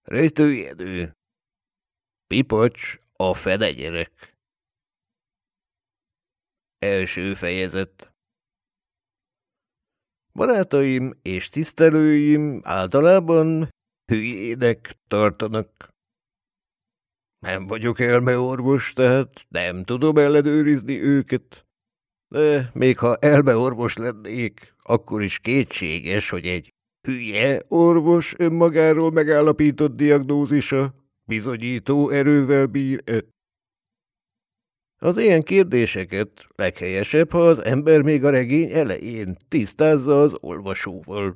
Rejtőjenő. Pipacs, a fenegyerek. Első fejezet. Barátaim és tisztelőim általában hülyének tartanak. Nem vagyok elmeorvos, tehát nem tudom ellenőrizni őket. De még ha elmeorvos lennék, akkor is kétséges, hogy egy hülye orvos önmagáról megállapított diagnózisa bizonyító erővel bír-e. Az ilyen kérdéseket leghelyesebb, ha az ember még a regény elején tisztázza az olvasóval.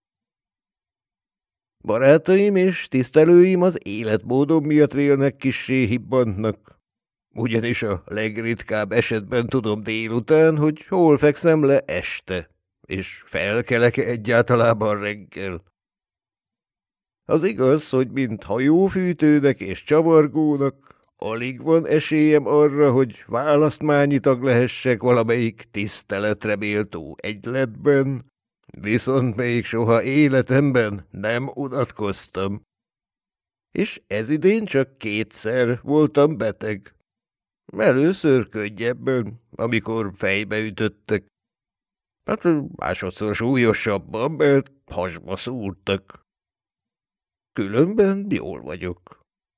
Barátaim és tisztelőim az életmódom miatt vélnek kissé hibbantnak. Ugyanis a legritkább esetben tudom délután, hogy hol fekszem le este, és felkelek-e egyáltalában reggel. Az igaz, hogy mint hajófűtőnek és csavargónak alig van esélyem arra, hogy választmányi tag lehessek valamelyik tiszteletre méltó egyletben, viszont még soha életemben nem unatkoztam. És ez idén csak 2-szer voltam beteg. Először könnyebben, amikor fejbe ütöttek. Hát másodszor súlyosabban, mert hasba szúrtak. Különben jól vagyok.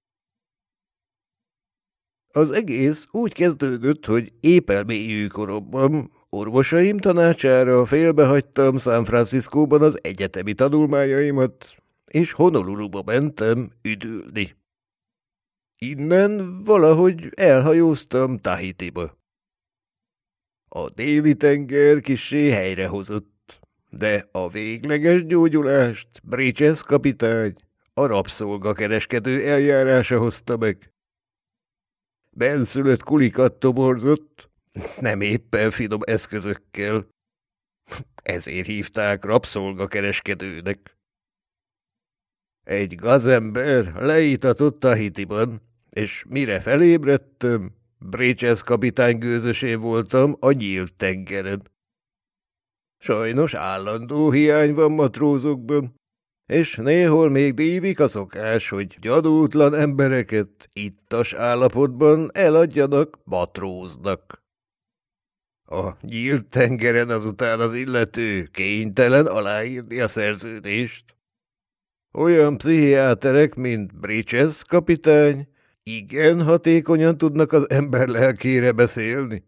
Az egész úgy kezdődött, hogy épp elmélyű koromban orvosaim tanácsára félbehagytam San Franciscóban az egyetemi tanulmányaimat, és Honoluluba mentem üdülni. Innen valahogy elhajóztam Tahitiba. A déli tenger kissé helyrehozott, de a végleges gyógyulást Bridges kapitány, a rabszolgakereskedő eljárása hozta meg. Benszülött kulikat toborzott, nem éppen finom eszközökkel. Ezért hívták rabszolgakereskedőnek. Egy gazember leítatott Tahitiban, és mire felébredtem, Bridges kapitány gőzösén voltam a nyílt tengeren. Sajnos állandó hiány van matrózokban, és néhol még dívik a szokás, hogy gyanútlan embereket ittas állapotban eladjanak matróznak. A nyílt tengeren azután az illető kénytelen aláírni a szerződést. Olyan pszichiáterek, mint Bridges kapitány, igen hatékonyan tudnak az ember lelkére beszélni.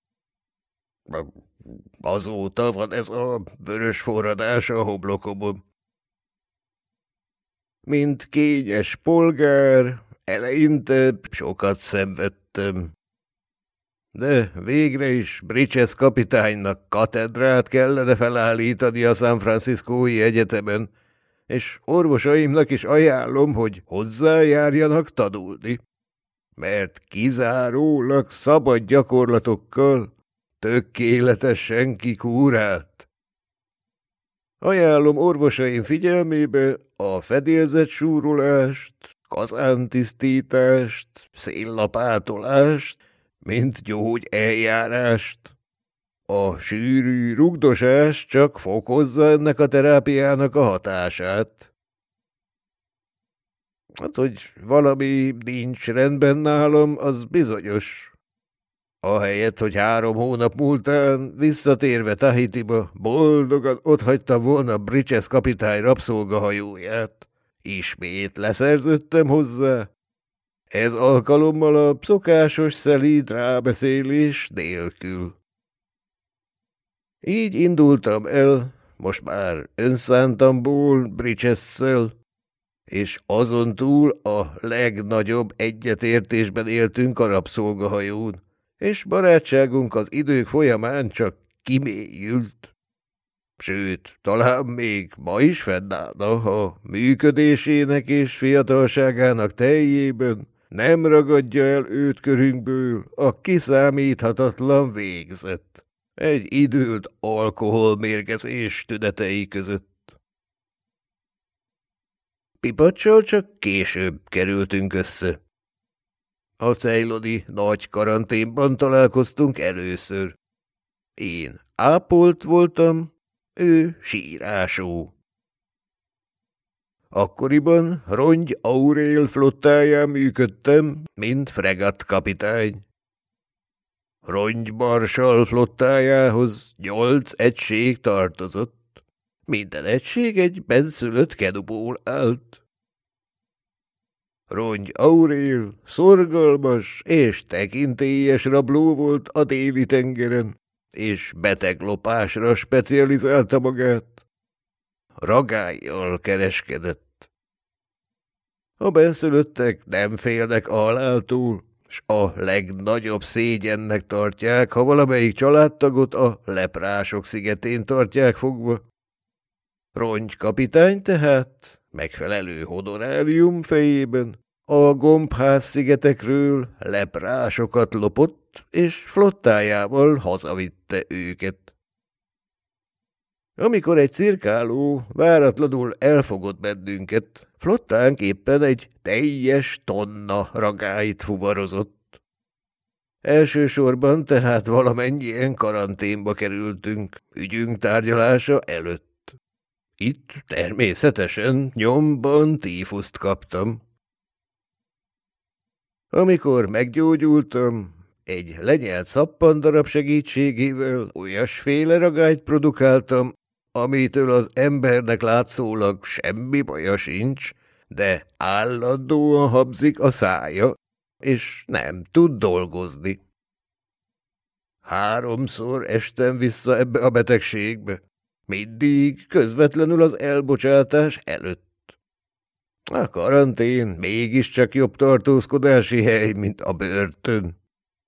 Azóta van ez a vörös forradás a homlokomon. Mint kényes polgár, eleinte sokat szenvedtem. De végre is Bridges kapitánynak katedrát kellene felállítani a San Franciscói Egyetemen, és orvosaimnak is ajánlom, hogy hozzájárjanak tanulni, mert kizárólag szabad gyakorlatokkal tökéletesen kikúrált. Ajánlom orvosaim figyelmébe a fedélzetsúrolást, kazántisztítást, széllapátolást, mint gyógyeljárást. A sűrű rugdosás csak fokozza ennek a terápiának a hatását. Hát, hogy valami nincs rendben nálam, az bizonyos. Ahelyett, hogy 3 hónap múltán visszatérve Tahitiba boldogan otthagytam volna Bridges kapitány rabszolgahajóját, ismét leszerződtem hozzá. Ez alkalommal a szokásos szelíd rábeszélés nélkül. Így indultam el, most már önszántamból Bridgessel, és azon túl a legnagyobb egyetértésben éltünk a rabszolgahajón, és barátságunk az idők folyamán csak kimélyült. Sőt, talán még ma is fennállna, ha működésének és fiatalságának teljében nem ragadja el őt körünkből a kiszámíthatatlan végzet. Egy idült alkoholmérgezés tünetei között. Pipaccsal csak később kerültünk össze. A ceyloni nagy karanténban találkoztunk először. Én ápolt voltam, ő sírású. Akkoriban Rongy Aurél flottáján működtem, mint fregattkapitány. Rongy marsall flottájához 8 egység tartozott. Minden egység egy benszülött kenuból állt. Rongy Aurél szorgalmas és tekintélyes rabló volt a déli tengeren, és beteglopásra specializálta magát. Ragályjal kereskedett. A benszülöttek nem félnek a haláltól, s a legnagyobb szégyennek tartják, ha valamelyik családtagot a leprások szigetén tartják fogva. Rongy kapitány tehát megfelelő honorárium fejében a Gombház szigetekről leprásokat lopott, és flottájával hazavitte őket. Amikor egy cirkáló váratlanul elfogott bennünket, flottánk éppen egy teljes tonna ragályt fuvarozott. Elsősorban tehát valamennyien karanténba kerültünk, ügyünk tárgyalása előtt. Itt természetesen nyomban tífuszt kaptam. Amikor meggyógyultam, egy lenyelt szappandarab segítségével olyasféle ragályt produkáltam, amitől az embernek látszólag semmi baja sincs, de állandóan habzik a szája, és nem tud dolgozni. 3-szor estem vissza ebbe a betegségbe, mindig közvetlenül az elbocsátás előtt. A karantén mégiscsak jobb tartózkodási hely, mint a börtön.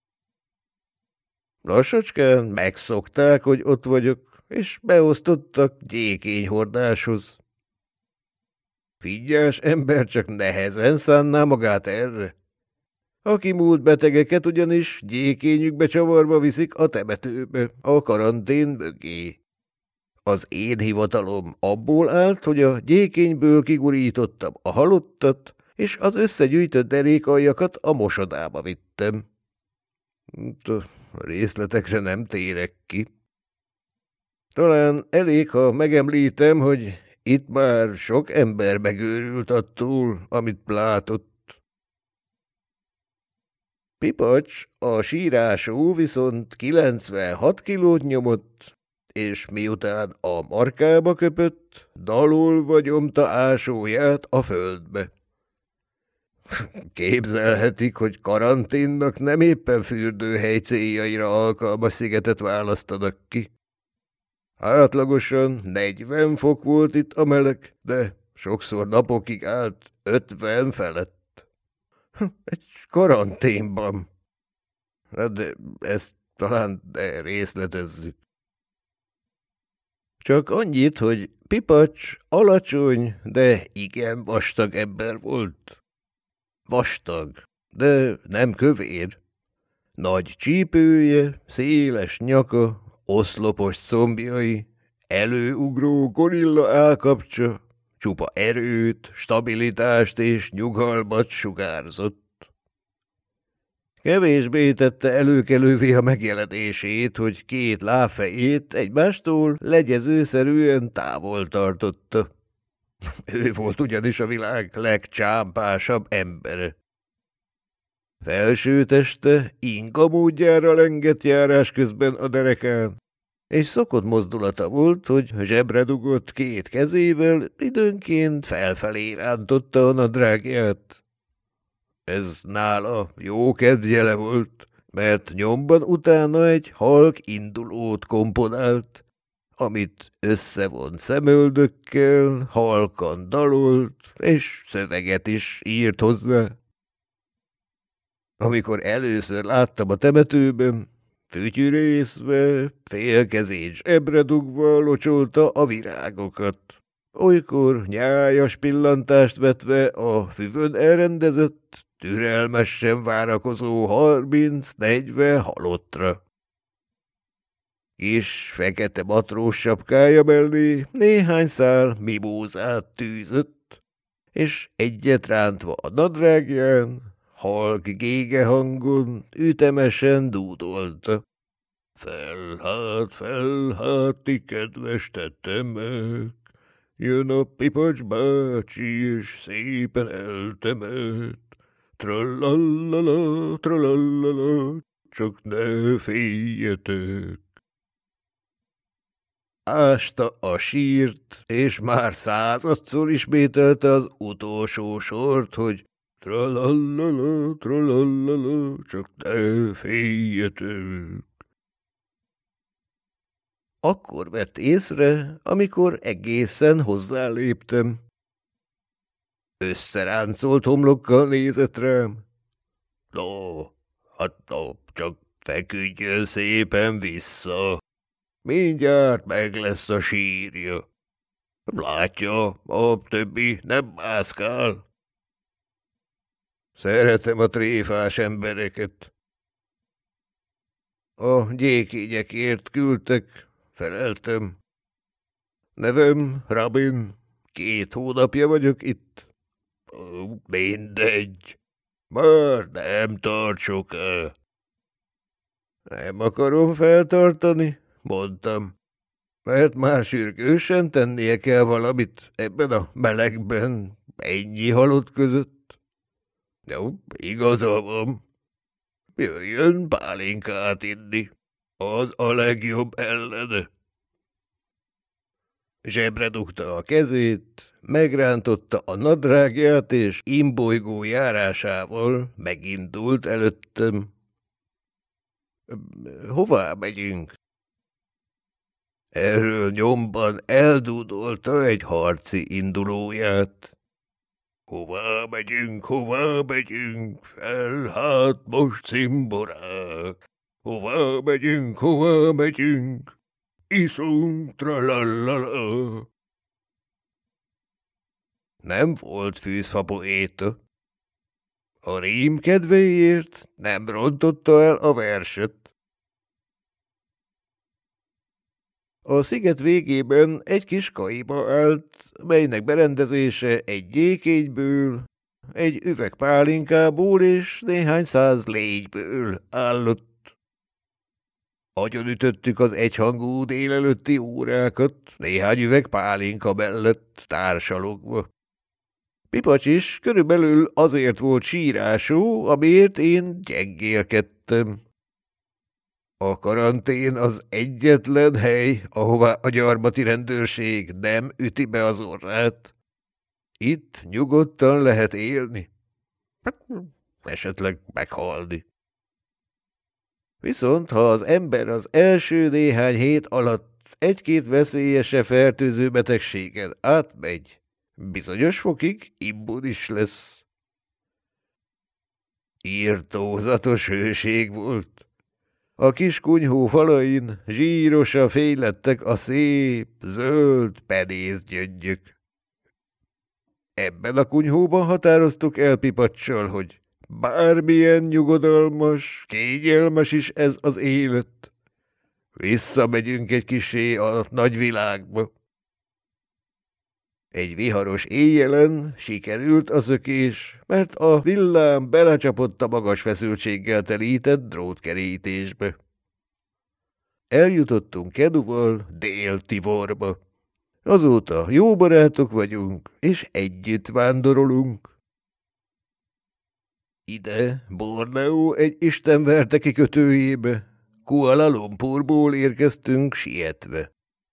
Lassacskán megszokták, hogy ott vagyok, és beosztottak gyékényhordáshoz. Figyelmes ember csak nehezen szánná magát erre. A kimúlt betegeket ugyanis gyékényükbe csavarva viszik a temetőbe, a karantén mögé. Az én hivatalom abból állt, hogy a gyékényből kigurítottam a halottat, és az összegyűjtött derékaljakat a mosodába vittem. A részletekre nem térek ki. Talán elég, ha megemlítem, hogy itt már sok ember megőrült attól, amit látott. Pipacs, a sírásó viszont 96 kilót nyomott, és miután a markába köpött, dalolva nyomta ásóját a földbe. Képzelhetik, hogy karanténnak nem éppen fürdőhely céljaira alkalmas szigetet választanak ki. Átlagosan 40 fok volt itt a meleg, de sokszor napokig állt 50 felett. Egy karanténban. De ezt talán részletezzük. Csak annyit, hogy Pipacs alacsony, de igen vastag ember volt. Vastag, de nem kövér. Nagy csípője, széles nyaka, oszlopos combjai, előugró gorilla állkapcsa, csupa erőt, stabilitást és nyugalmat sugárzott. Kevésbé tette előkelővé a megjelenését, hogy 2 lábfejét egymástól legyezőszerűen távol tartotta. Ő volt ugyanis a világ legcsámpásabb embere. Felső teste inga módjára lengett járás közben a derekán, és szokott mozdulata volt, hogy zsebre dugott 2 kezével, időnként felfelé rántotta a nadrágját. Ez nála jó kedvjele volt, mert nyomban utána egy halk indulót komponált, amit összevont szemöldökkel, halkan dalolt, és szöveget is írt hozzá. Amikor először láttam a temetőben, fütyürészve, félkezét zsebre dugva locsolta a virágokat. Olykor nyájas pillantást vetve a füvön elrendezett, türelmesen várakozó 30-40 halottra. Kis fekete matrós sapkája mellé néhány szál mimózát tűzött, és egyet rántva a nadrágján, halk gége hangon ütemesen dúdolta. Felhát, ti kedves tetemek, Jön a Pipacs bácsi, és szépen eltemet. Trallallala, trallallala, csak ne féljetek. Ásta a sírt, és már századszor ismételte az utolsó sort, hogy trallallala, trallallala, csak ne féljetek. Akkor vett észre, amikor egészen hozzáléptem. Összeráncolt homlokkal nézett rám. No, hát no, csak feküdjön szépen vissza. Mindjárt meg lesz a sírja. Látja, a többi nem mászkál. Szeretem a tréfás embereket. A gyékényekért küldtek, feleltem. Nevem Rabin, 2 hónapja vagyok itt. Mindegy, már nem tart soká. Nem akarom feltartani, mondtam, mert már sürgősen tennie kell valamit ebben a melegben, ennyi halott között. Jó, igaza van. Jöjjön pálinkát inni, az a legjobb ellene. Zsebre dugta a kezét, megrántotta a nadrágját, és imbolygó járásával megindult előttem. Hová megyünk? Erről nyomban eldúdolta egy harci indulóját. Hová megyünk, fel hát most cimborák. Hová megyünk, iszunk, tralallala. Nem volt fűzfa poéta. A rím kedvéért nem rontotta el a verset. A sziget végében egy kis kaiba állt, melynek berendezése egy gyékényből, egy üveg pálinkából és néhány száz légyből állott. Agyonütöttük az egyhangú délelőtti órákat, néhány üveg pálinka mellett társalogva. Pipacs is körülbelül azért volt sírású, amiért én gyengélkedtem. A karantén az egyetlen hely, ahová a gyarmati rendőrség nem üti be az orrát. Itt nyugodtan lehet élni. Esetleg meghalni. Viszont ha az ember az első néhány hét alatt 1-2 veszélyesre fertőző betegségen átmegy, bizonyos fokig immunis lesz. Irtózatos hőség volt. A kis kunyhó falain zsírosan fénylettek a szép, zöld penészgyöngyök. Ebben a kunyhóban határoztuk el Pipaccsal, hogy bármilyen nyugodalmas, kényelmes is ez az élet. Visszamegyünk egy kissé a nagyvilágba. Egy viharos éjjelen sikerült a szökés, mert a villám belecsapott a magas feszültséggel telített drótkerítésbe. Eljutottunk Keduval Dél-Tivorba. Azóta jó barátok vagyunk, és együtt vándorolunk. Ide, Borneo egy istenverte kikötőjébe, Kuala Lumpurból érkeztünk sietve.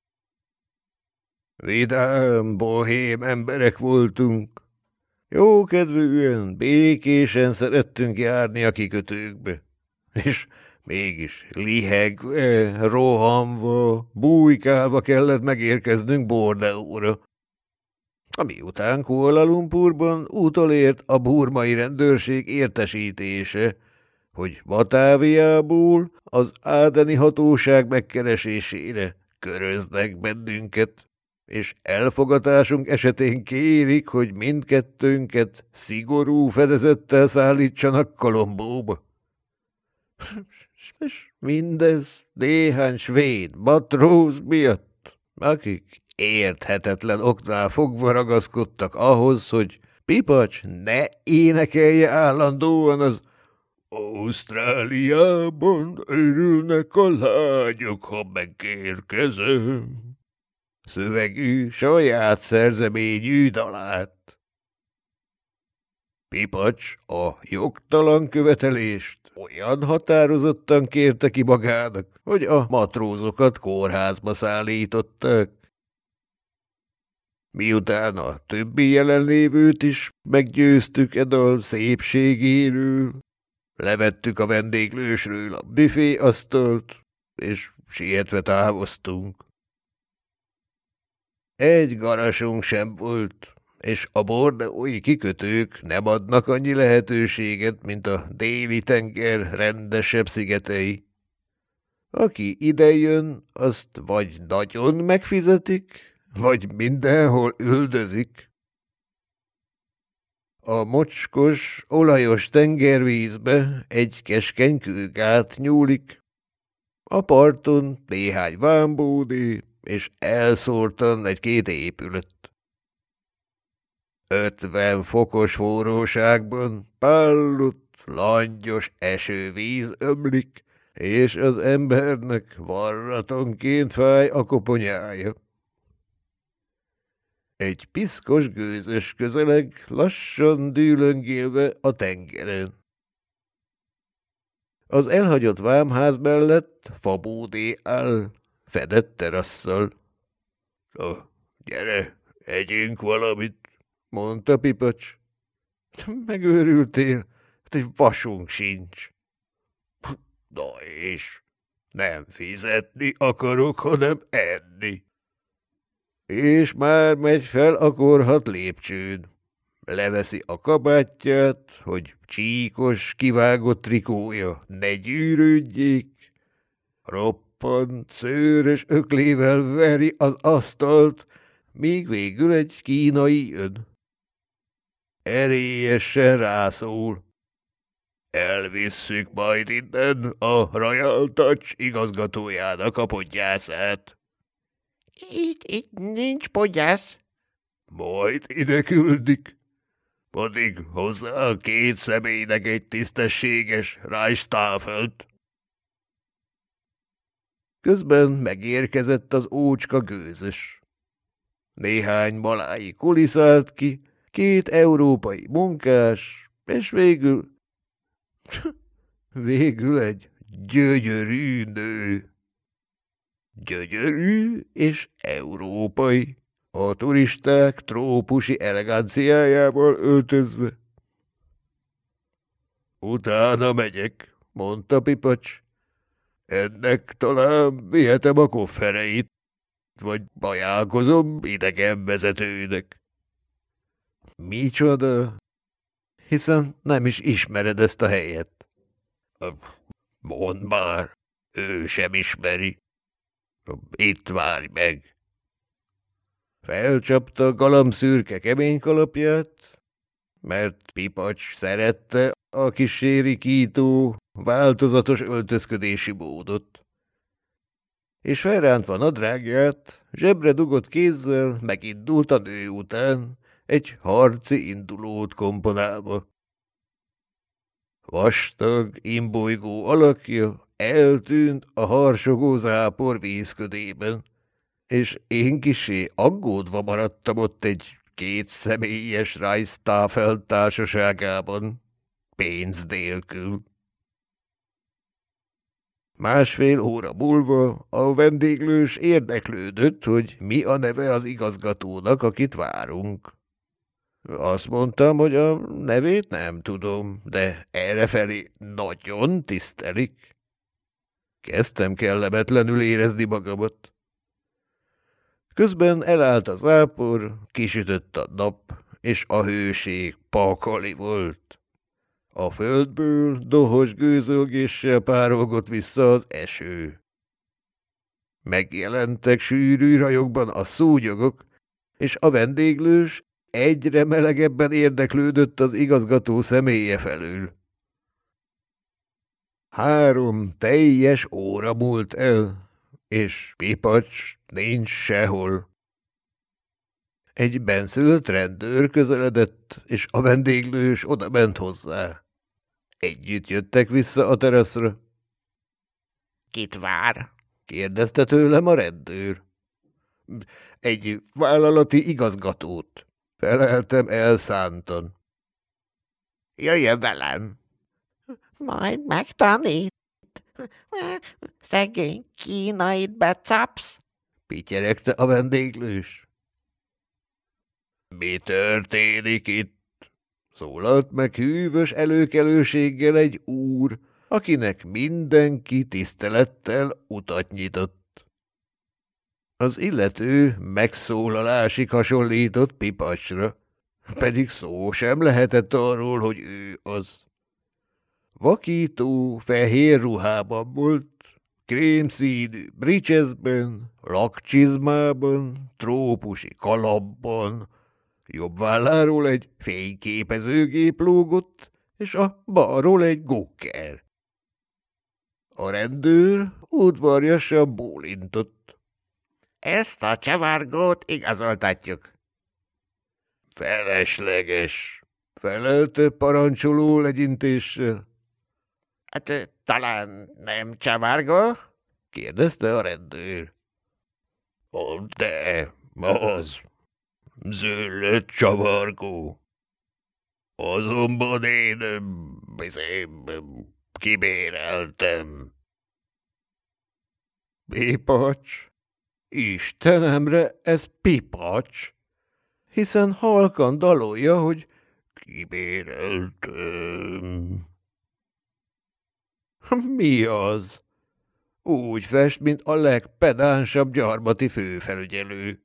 Vidám, bohém emberek voltunk. Jókedvűen, békésen szerettünk járni a kikötőkbe. És mégis lihegve, rohanva, bújkálva kellett megérkeznünk Borneóra. Miután Kuala Lumpurban utolért a burmai rendőrség értesítése, hogy Batáviából az ádeni hatóság megkeresésére köröznek bennünket, és elfogatásunk esetén kérik, hogy mindkettőnket szigorú fedezettel szállítsanak Kolombóba. És mindez néhány svéd matróz miatt, akik érthetetlen oknál fogva ragaszkodtak ahhoz, hogy Pipacs ne énekelje állandóan az Ausztráliában örülnek a lányok, ha megérkezem. szövegű, saját szerzeményű dalát. Pipacs a jogtalan követelést olyan határozottan kérte ki magának, hogy a matrózokat kórházba szállították. Miután a többi jelenlévőt is meggyőztük e dal szépségéről, levettük a vendéglősről a büféasztalt, és sietve távoztunk. Egy garasunk sem volt, és a bordeói kikötők nem adnak annyi lehetőséget, mint a déli tenger rendesebb szigetei. Aki idejön, azt vagy nagyon megfizetik, vagy mindenhol üldözik. A mocskos, olajos tengervízbe egy keskeny kőgát nyúlik. A parton néhány vámbódé, és elszórtan egy-két épület. 50 fokos forróságban pállott, langyos esővíz ömlik, és az embernek varratonként fáj a koponyája. Egy piszkos gőzös közeleg lassan dűlöngélve a tengeren. Az elhagyott vámház mellett fabódé áll, fedett terasszal. Gyere, együnk valamit, mondta Pipacs. Megőrültél? Egy vasunk sincs. Na és? Nem fizetni akarok, hanem enni. És már megy fel a korhat lépcsőn. Leveszi a kabátját, hogy csíkos, kivágott trikója ne gyűrődjék. Roppant, szőrös öklével veri az asztalt, míg végül egy kínai jön. Erélyesen rászól. Elvisszük majd innen a Royal Touch igazgatójának a podgyászát. Itt nincs podgyász. Majd ide küldik. Addig hozzá 2 személynek egy tisztességes Reichstafelt. Közben megérkezett az ócska gőzös. Néhány malái kuliszált ki, 2 európai munkás, és végül egy gyönyörű nő. Gyönyörű és európai, a turisták trópusi eleganciájával öltözve. Utána megyek, mondta Pipacs. Ennek talán vihetem a koffereit, vagy bajálkozom idegenvezetőnek. Micsoda? Hiszen nem is ismered ezt a helyet. Mondd már, ő sem ismeri. Itt várj meg. Felcsapta galambszürke kemény kalapját, mert Pipacs szerette a kissé rikító, változatos öltözködési módot. És felrántva nadrágját, zsebre dugott kézzel megindult a nő után, egy harci indulót komponálva. Vastag, imbolygó alakja eltűnt a harsogó zápor vízködében, és én kissé aggódva maradtam ott egy 2 személyes Reichstafel társaságában, pénz nélkül. 1,5 óra múlva a vendéglős érdeklődött, hogy mi a neve az igazgatónak, akit várunk. Azt mondtam, hogy a nevét nem tudom, de errefelé nagyon tisztelik. Kezdtem kellemetlenül érezni magamat. Közben elállt a zápor, kisütött a nap, és a hőség pakali volt. A földből dohos gőzölgéssel párolgott vissza az eső. Megjelentek sűrű rajokban a szúnyogok, és a vendéglős egyre melegebben érdeklődött az igazgató személye felől. 3 teljes óra múlt el, és Pipacs nincs sehol. Egy benszülött rendőr közeledett, és a vendéglős odament hozzá. Együtt jöttek vissza a teraszra. – Kit vár? – kérdezte tőlem a rendőr. Egy vállalati igazgatót, feleltem elszántan. Jöjjön velem! Majd megtanít. Szegény kínait becapsz? Pityeregte a vendéglős. Mi történik itt? Szólalt meg hűvös előkelőséggel egy úr, akinek mindenki tisztelettel utat nyitott. Az illető megszólalásig hasonlított Pipacsra, pedig szó sem lehetett arról, hogy ő az. Vakító, fehér ruhában volt, krémszínű bricseszben, lakcsizmában, trópusi kalapban, jobb válláról egy fényképezőgép lógott, és a balról egy gukker. A rendőr udvarjasan bólintott. Ezt a csavárgót igazoltatjuk. Felesleges, felelte parancsoló legyintéssel. Hát talán nem csavárgó? Kérdezte a rendőr. De az zöllött csavargó. Azonban én kibéreltem. Pipacs? Istenemre, ez Pipacs, hiszen halkan dalolja, hogy kibéreltem. Mi az? Úgy fest, mint a legpedánsabb gyarmati főfelügyelő.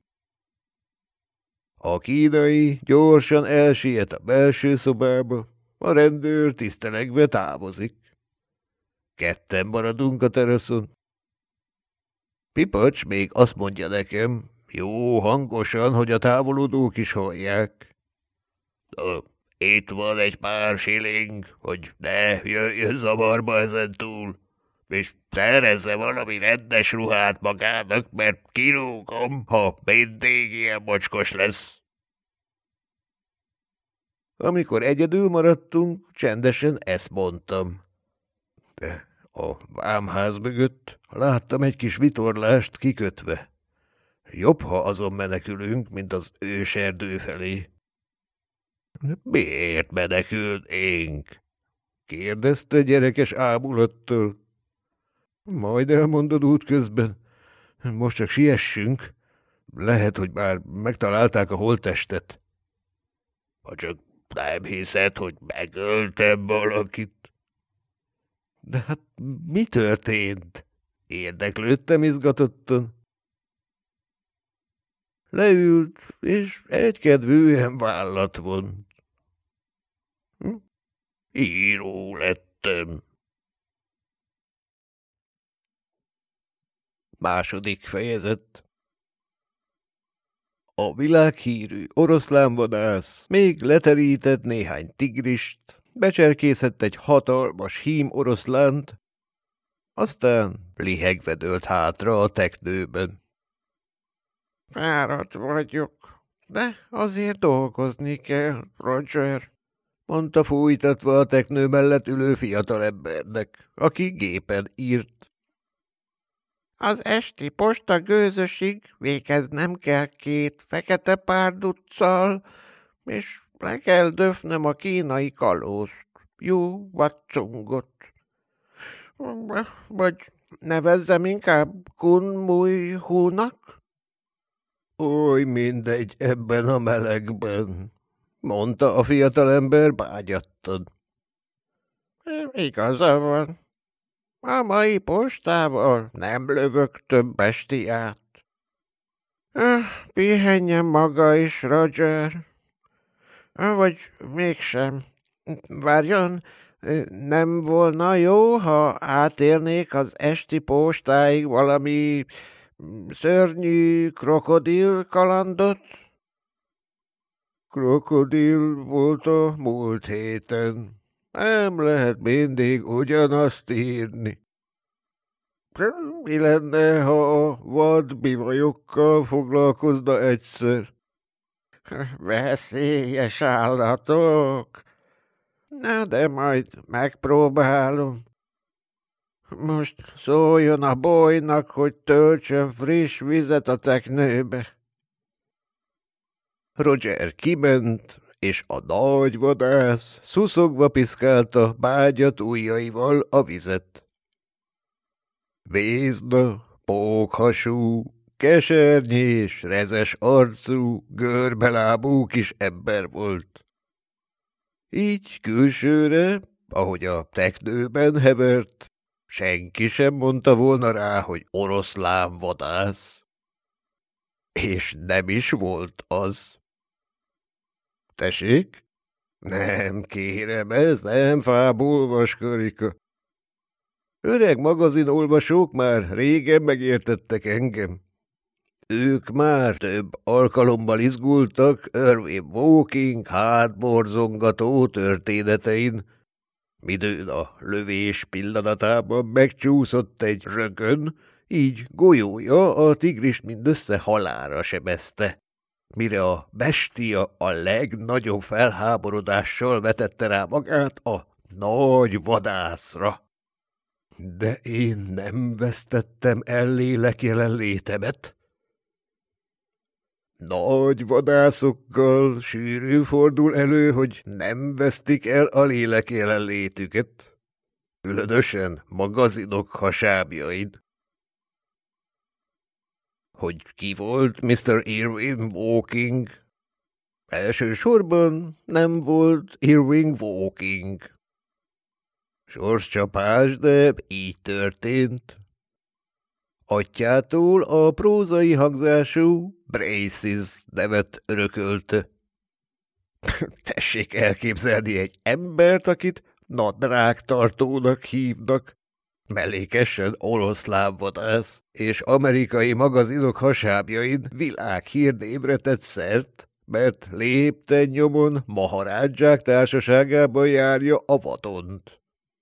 A kínai gyorsan elsiet a belső szobába, a rendőr tisztelegve távozik. Ketten maradunk a teraszon. Pipacs még azt mondja nekem, jó hangosan, hogy a távolodók is hallják. Itt van egy pár siling, hogy ne jöjjön zavarba ezentúl, és szerezze valami rendes ruhát magának, mert kirúgom, ha mindig ilyen mocskos lesz. Amikor egyedül maradtunk, csendesen ezt mondtam. De a vámház mögött láttam egy kis vitorlást kikötve. Jobb, ha azon menekülünk, mint az őserdő felé. Miért menekülnénk? Kérdezte gyerekes ámulattal. Majd elmondod útközben. Most csak siessünk. Lehet, hogy már megtalálták a holttestet. Ha csak nem hiszed, hogy megöltem valakit. De hát mi történt? Érdeklődtem izgatottan. Leült, és egykedvűen vállat vont. Író lettem. Második fejezet. A világhírű oroszlánvadász még leterített néhány tigrist, becserkészett egy hatalmas hím oroszlánt, aztán lihegve dőlt hátra a teknőben. Fáradt vagyok, de azért dolgozni kell, Roger, mondta fújtatva a teknő mellett ülő fiatalembernek, aki gépen írt. Az esti posta gőzösig végeznem kell 2 fekete párduccal, és le kell döfnöm a kínai kalózt, Jú Vatcungot. Vagy nevezzem inkább Kun Mui Húnak? Oly mindegy ebben a melegben, mondta a fiatalember bágyattan. Igaza van. A mai postával nem lövök több bestiát. Pihenjen maga is, Roger. Vagy mégsem. Várjon, nem volna jó, ha átélnék az esti postáig valami szörnyű krokodil kalandot? Krokodil volt a múlt héten. Nem lehet mindig ugyanazt írni. Mi lenne, ha a vad bivajokkal foglalkozna egyszer? Veszélyes állatok. Na, de majd megpróbálom. Most szóljon a bolynak, hogy töltsön friss vizet a teknőbe. Roger kiment, és a nagy vadász szuszogva piszkálta bágyat ujjaival a vizet. Vézna, pókhasú, kesernyés, rezes arcú, görbelábú kis ember volt. Így külsőre, ahogy a teknőben hevert, senki sem mondta volna rá, hogy oroszlán vadász. És nem is volt az. Tessék? Nem, kérem, ez nem fábolvas karika. Öreg magazinolvasók már régen megértettek engem. Ők már több alkalommal izgultak Irving Woking hátborzongató történetein, midőn a lövés pillanatában megcsúszott egy rögön, így golyója a tigrist mindössze halálra sebezte, mire a bestia a legnagyobb felháborodással vetette rá magát a nagy vadászra. De én nem vesztettem el lélek jelenlétemet. Nagy vadászokkal sűrűn fordul elő, hogy nem vesztik el a lélek jelenlétüket, különösen magazinok hasábjain. Hogy ki volt Mr. Irving Woking? Elsősorban nem volt Irving Woking. Sorscsapás, de így történt. Atyától a prózai hangzású Braces nevet örökölte. Tessék elképzelni egy embert, akit nadrágtartónak hívnak, mellékesen oroszlán vadász, és amerikai magazinok hasábjain világhírnévre tett szert, mert lépten nyomon maharádzsák társaságában járja a vadont.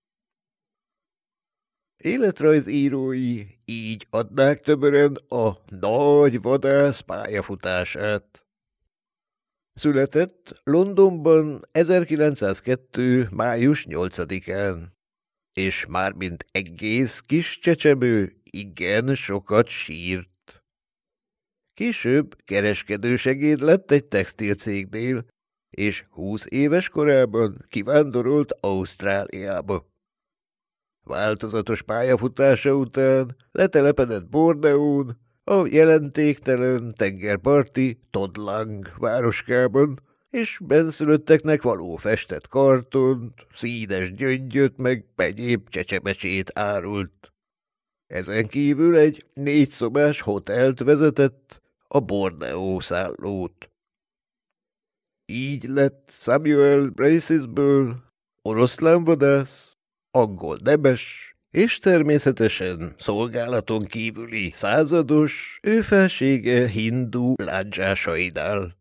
Életrajzírói így adnák töbören a nagy vadász pályafutását. Született Londonban 1902. május 8-án, és mármint egész kis csecsemő igen sokat sírt. Később kereskedősegéd lett egy textilcégnél, és 20 éves korában kivándorolt Ausztráliába. Változatos pályafutása után letelepedett Borneón, a jelentéktelen tengerparti Todlang városkában, és benszülötteknek való festett kartont, színes gyöngyöt meg egyéb csecsebecsét árult. Ezen kívül egy 4 szobás hotelt vezetett, a Borneo szállót. Így lett Samuel Bracesből oroszlánvadász, angol nemes, és természetesen szolgálaton kívüli százados, ő felsége hindu lándzsásainál.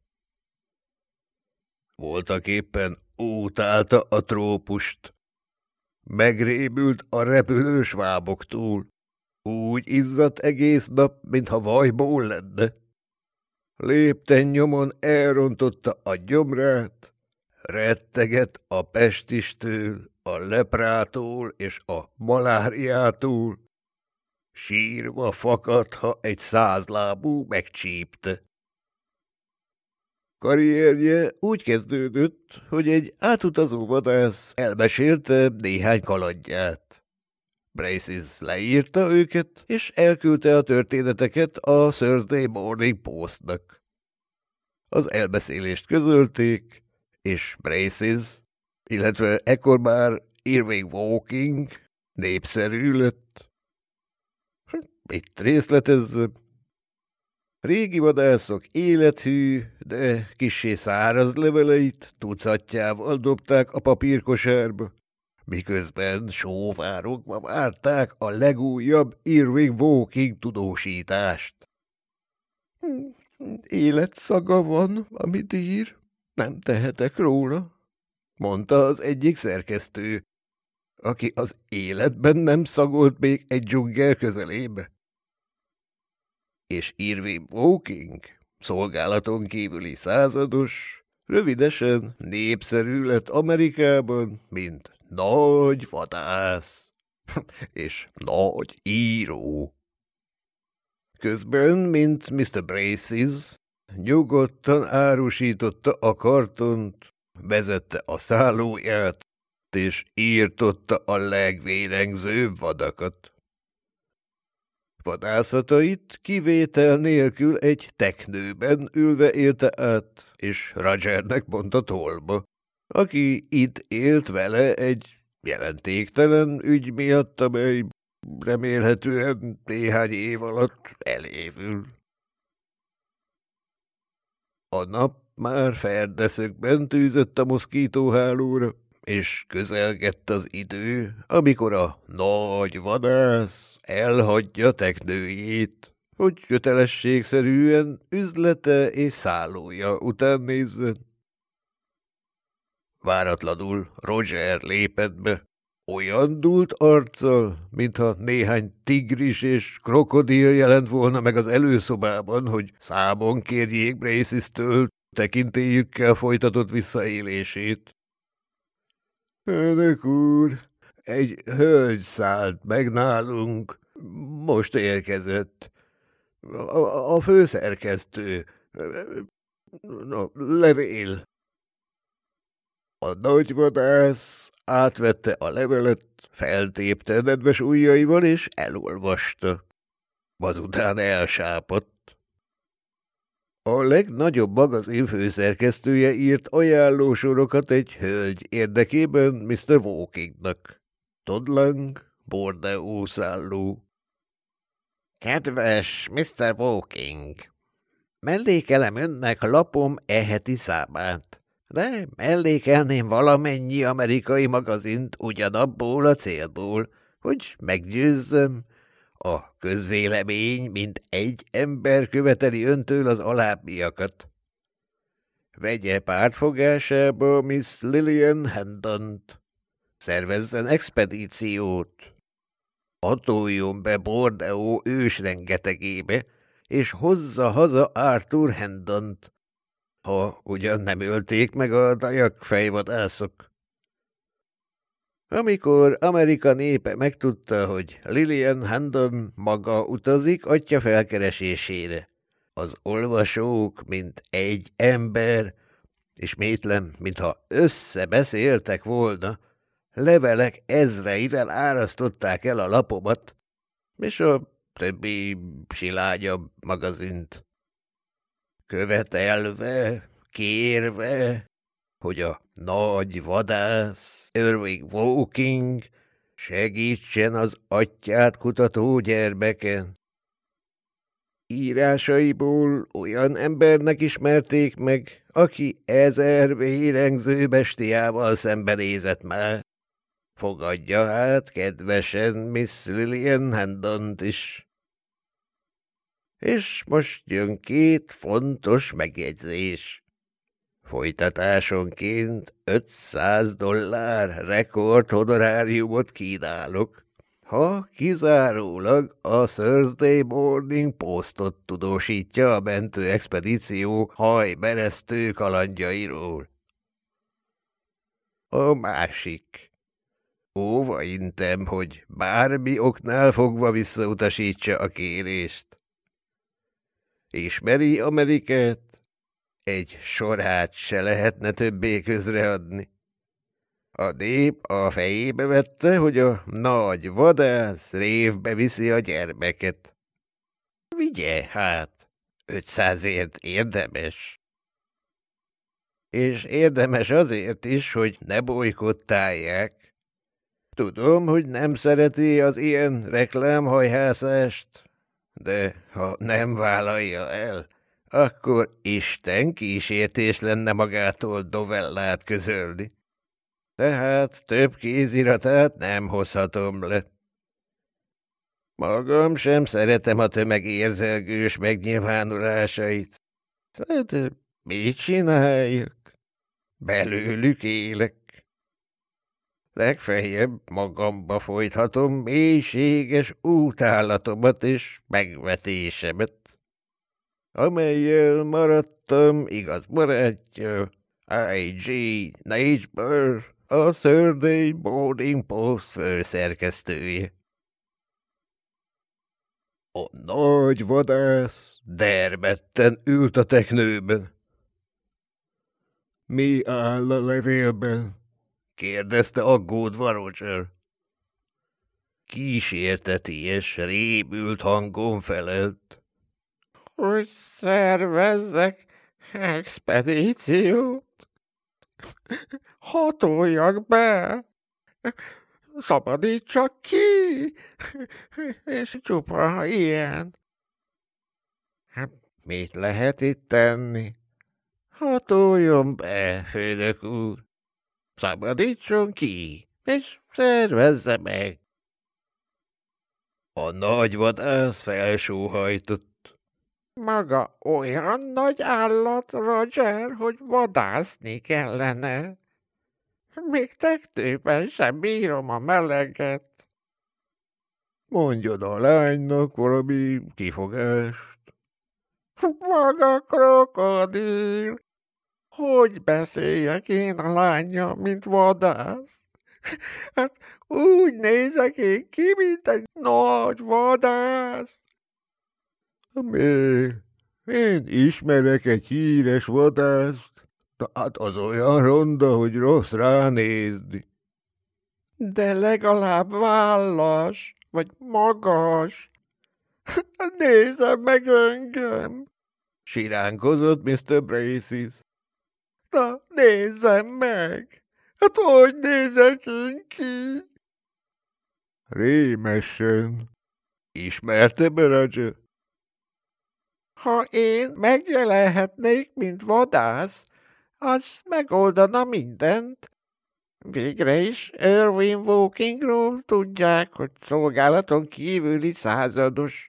Voltaképpen utálta a trópust. Megrémült a repülős váboktól. Úgy izzadt egész nap, mintha vajból lenne. Lépten nyomon elrontotta a gyomrát, retteget a pestistől, a leprától és a maláriától. Sírva fakadt, ha egy 100 lábú megcsípte. Karrierje úgy kezdődött, hogy egy átutazó vadász elmesélte néhány kalandját. Braces leírta őket, és elküldte a történeteket a Thursday Morning Postnak. Az elbeszélést közölték, és Braces, illetve ekkor már Irving Woking népszerű lett. Itt részletezzem. Régi vadászok élethű, de kissé száraz leveleit tucatjával dobták a papírkosárba, miközben sóvárogva várták a legújabb Irving Woking tudósítást. Életszaga van, amit ír, nem tehetek róla, mondta az egyik szerkesztő, aki az életben nem szagolt még egy dzsungel közelébe. És Irving Woking, szolgálaton kívüli százados, rövidesen népszerű lett Amerikában, mint nagy vadász. és nagy író. Közben, mint Mr. Braces, nyugodtan árusította a kartont, vezette a szállóját, és írtotta a legvérengzőbb vadakat. Vadászatait kivétel nélkül egy teknőben ülve élte át, és Rogernek mondta tollba, aki itt élt vele egy jelentéktelen ügy miatt, amely remélhetően néhány év alatt elévül. A nap már ferdeszökben tűzött a moszkítóhálóra, és közelgett az idő, amikor a nagy vadász elhagyja teknőjét, hogy kötelességszerűen üzlete és szállója után nézzen. Váratlanul Roger lépett be, olyan dúlt arccal, mintha néhány tigris és krokodil jelent volna meg az előszobában, hogy számon kérjék Braces-től tekintélyükkel folytatott visszaélését. Elnök úr, egy hölgy szállt meg nálunk, most érkezett. A főszerkesztő. Levél. A nagyvadász átvette a levelet, feltépte nedves ujjaival, és elolvasta. Azután elsápadt. A legnagyobb magazin főszerkesztője írt ajánlósorokat egy hölgy érdekében Mr. Walkingnak. Todlang, Bordeaux szálló. Kedves Mr. Walking, mellékelem önnek lapom heti számát, de mellékelném valamennyi amerikai magazint ugyanabból a célból, hogy meggyőzzem, a közvélemény, mint egy ember követeli öntől az alábbiakat. Vegye pártfogásába Miss Lillian Hendont. Szervezzen expedíciót. Atoljon be Bordeaux ősrengetegébe, és hozza haza Arthur Hendont, ha ugyan nem ölték meg a dajak fejvadászok. Amikor Amerika népe megtudta, hogy Lillian Hendon maga utazik atya felkeresésére, az olvasók, mint egy ember, ismétlem, mintha összebeszéltek volna, levelek ezreivel árasztották el a lapomat, és a többi silányabb magazint. Követelve, kérve, hogy a nagy vadász, Irving Walking segítsen az atyát kutató gyermeken. Írásaiból olyan embernek ismerték meg, aki 1000 vérengző bestiával szembenézett már. Fogadja hát kedvesen Miss Lillian Hendont is. És most jön 2 fontos megjegyzés. Folytatásonként $500 rekordhonoráriumot kínálok, ha kizárólag a Thursday Morning Postot tudósítja a mentőexpedíció hajmeresztő kalandjairól. A másik. Óva intem, hogy bármi oknál fogva visszautasítsa a kérést. Ismeri Amerikát? Egy sorát se lehetne többé közreadni. A nép a fejébe vette, hogy a nagy vadász révbe viszi a gyermeket. Vigye hát, 500-ért érdemes. És érdemes azért is, hogy ne bojkottálják. Tudom, hogy nem szereti az ilyen reklámhajhászást, de ha nem vállalja el, akkor Isten kísértés lenne magától novellát közölni. Tehát több kéziratát nem hozhatom le. Magam sem szeretem a tömeg érzelgős megnyilvánulásait. Tehát mit csináljak? Belőlük élek. Legfeljebb magamba folythatom mélységes útálatomat és megvetésemet, amellyel maradtam igaz barátja, I.G. Naisber, a Thursday Morning Post főszerkesztője. A nagy vadász dermedten ült a teknőben. Mi áll a levélben? Kérdezte aggódva Roger. Kísérteties, rémült hangon felelt. Hogy szervezzek expedíciót? Hatoljak be, szabadítsak ki, és csupa ilyen. Hát mit lehet itt tenni? Hatoljon be, főnök úr, szabadítson ki, és szervezze meg. A nagy vadász felsóhajtott. Maga olyan nagy állat, Roger, hogy vadászni kellene. Még teknőben sem bírom a meleget. Mondjon a lánynak valami kifogást. Maga krokodil! Hogy beszéljek én a lánya, mint vadász? Hát úgy nézek én ki, mint egy nagy vadász. Miért? Én ismerek egy híres vadászt. Hát az olyan ronda, hogy rossz ránézni. De legalább vállas, vagy magas. Nézze meg engem! Siránkozott Mr. Braces. Na, nézzem meg! Hát hogy nézek én ki? Rémesen. Ismerte be, Roger? Ha én megjelenhetnék, mint vadász, az megoldana mindent. Végre is Irving Walkingról tudják, hogy szolgálaton kívüli százados.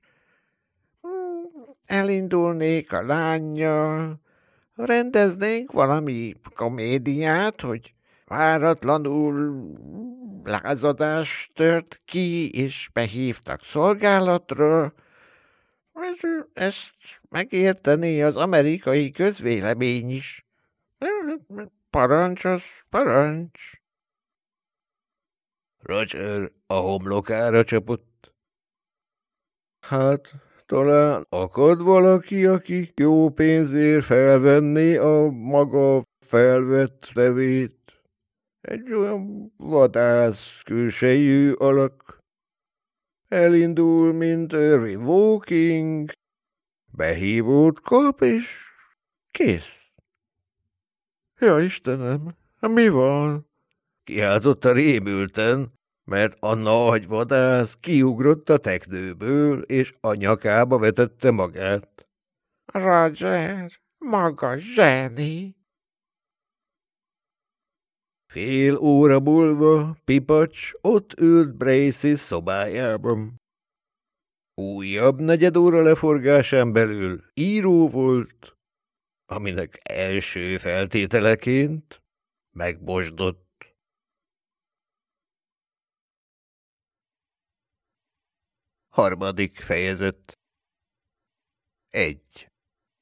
Elindulnék a lánnyal, rendeznénk valami komédiát, hogy váratlanul lázadás tört ki, és behívtak szolgálatról, és ezt megértené az amerikai közvélemény is. Parancs az parancs. Roger a homlokára csapott. Hát, talán akad valaki, aki jó pénzért felvenné a maga felvett levét. Egy olyan vadász külsejű alak. Elindul, mint Irving Walking, behívót kap, és kész. Ja, Istenem, mi van? Kiáltotta rémülten, mert a nagy vadász kiugrott a teknőből, és a nyakába vetette magát. Roger, maga zseni! Fél óra múlva Pipacs ott ült Braces szobájában. Újabb negyedóra leforgásán belül író volt, aminek első feltételeként megbosdott. Harmadik fejezet. 1.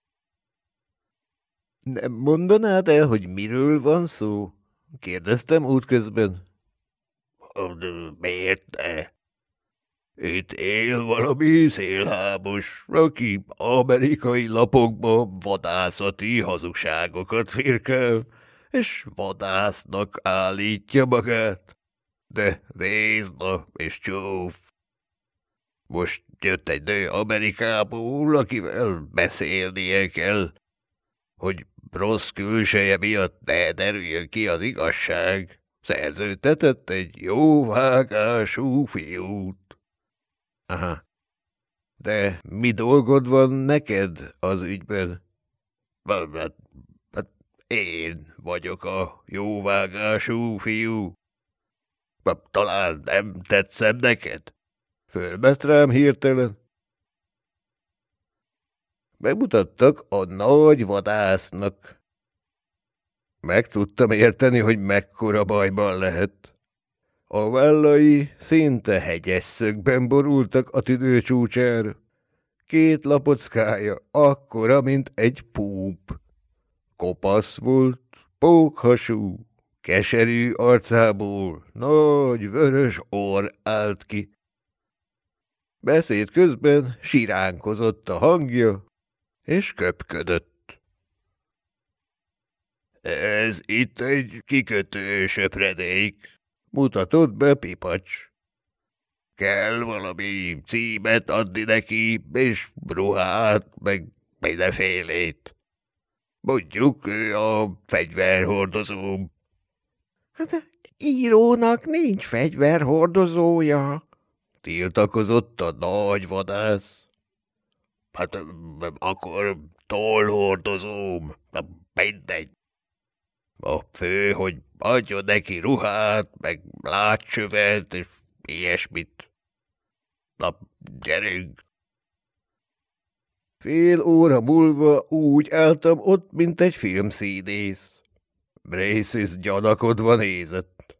Nem mondanád el, hogy miről van szó? Kérdeztem útközben. Miért ne? Itt él valami szélhámos, aki amerikai lapokba vadászati hazugságokat firkál, és vadásznak állítja magát. De vézna és csúf. Most jött egy nő Amerikából, akivel beszélnie kell, hogy rossz külseje miatt ne derüljön ki az igazság. Szerződtetett egy jó vágású fiút. Aha. De mi dolgod van neked az ügyben? Hát én vagyok a jóvágású fiú. Talán nem tetszem neked? Fölmet rám hirtelen. Bemutattak a nagy vadásznak. Meg tudtam érteni, hogy mekkora bajban lehet. A vállai szinte hegyes szögben borultak a tüdő csúcsára. 2 lapockája akkora, mint egy púp. Kopasz volt, pókhasú, keserű arcából nagy vörös orr állt ki. Beszéd közben siránkozott a hangja, és köpködött. Ez itt egy kikötő söpredék, mutatott be Pipacs. Kell valami címet adni neki, és ruhát, meg mindenfélét. Mondjuk ő a fegyverhordozóm. Hát írónak nincs fegyverhordozója, tiltakozott a nagy vadász. Hát akkor tollhordozóm, mindegy. A fő, hogy adjon neki ruhát, meg látcsövet, és ilyesmit. Na, gyerünk! Fél óra múlva úgy álltam ott, mint egy filmszínész. Braces gyanakodva nézett.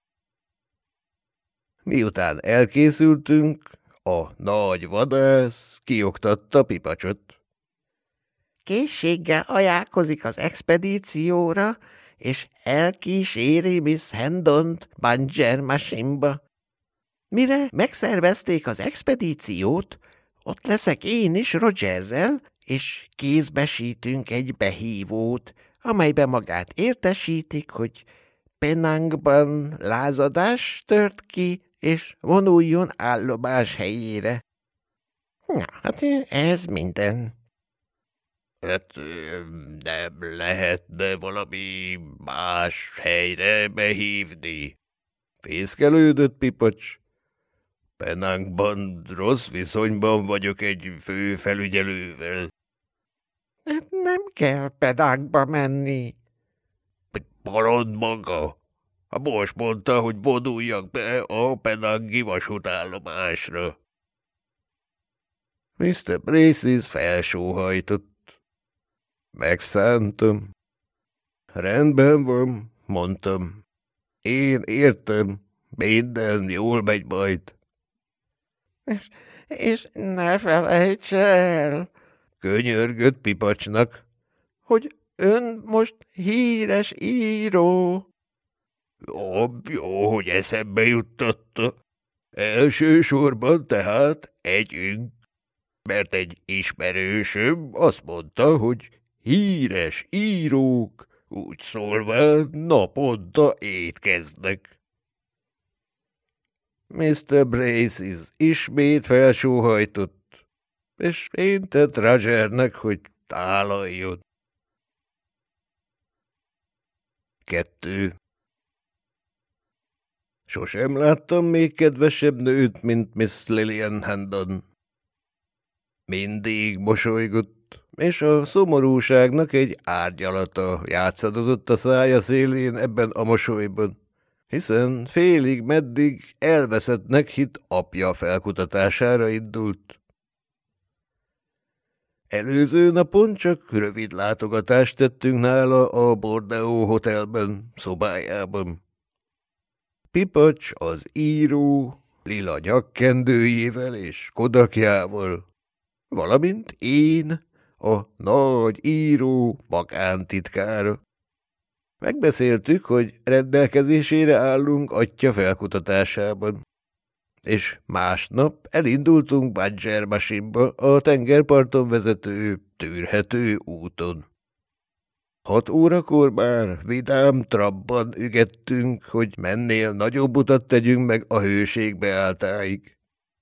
Miután elkészültünk, a nagy vadász kioktatta Pipacsot. Készséggel ajánlkozik az expedícióra, és elkíséri Miss Hendont Bangermasinba. Mire megszervezték az expedíciót, ott leszek én is Rogerrel, és kézbesítünk egy behívót, amelybe magát értesítik, hogy Penangban lázadás tört ki, és vonuljon állomás helyére. Na, hát ez minden. Hát nem lehetne valami más helyre behívni? Fészkelődött Pipacs. Penangban rossz viszonyban vagyok egy főfelügyelővel. Hát nem kell Penangba menni. Bolond maga. Most mondta, hogy vonuljak be a penangi vasútállomásra. Mr. Braces felsóhajtott. Megszántam. Rendben van, mondtam. Én értem, minden jól megy majd. És ne felejts el, könyörgött Pipacsnak, hogy ön most híres író. Jó, hogy eszembe juttatta. Elsősorban tehát együnk, mert egy ismerősöm azt mondta, hogy híres írók úgy szólván naponta étkeznek. Mr. Braces ismét felsóhajtott, és intett Rogernek, hogy tálaljon. 2. Sosem láttam még kedvesebb nőt, mint Miss Lillian Hendon. Mindig mosolygott, és a szomorúságnak egy árnyalata játszadozott a szája szélén ebben a mosolyban, hiszen félig meddig elveszettnek hitt apja felkutatására indult. Előző napon csak rövid látogatást tettünk nála a Bordeaux Hotelben, szobájában. Pipacs az író, lila nyakkendőjével és kodakjával, valamint én, a nagy író magántitkára. Megbeszéltük, hogy rendelkezésére állunk atya felkutatásában, és másnap elindultunk Bangermasinba a tengerparton vezető, tűrhető úton. 6 órakor már vidám trabban ügettünk, hogy mennél nagyobb utat tegyünk meg a hőség beálltáig.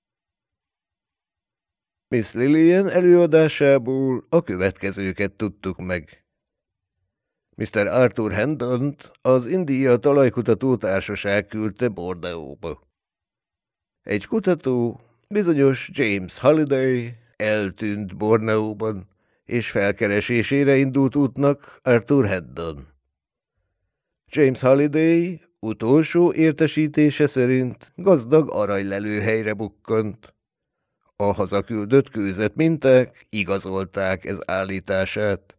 Miss Lillian előadásából a következőket tudtuk meg. Mr. Arthur Hendont az India Talajkutató Társaság küldte Bordeauxba. Egy kutató, bizonyos James Halliday eltűnt Borneóban, és felkeresésére indult útnak Arthur Hendon. James Halliday utolsó értesítése szerint gazdag aranylelőhelyre bukkant. A hazaküldött kőzetminták igazolták ez állítását.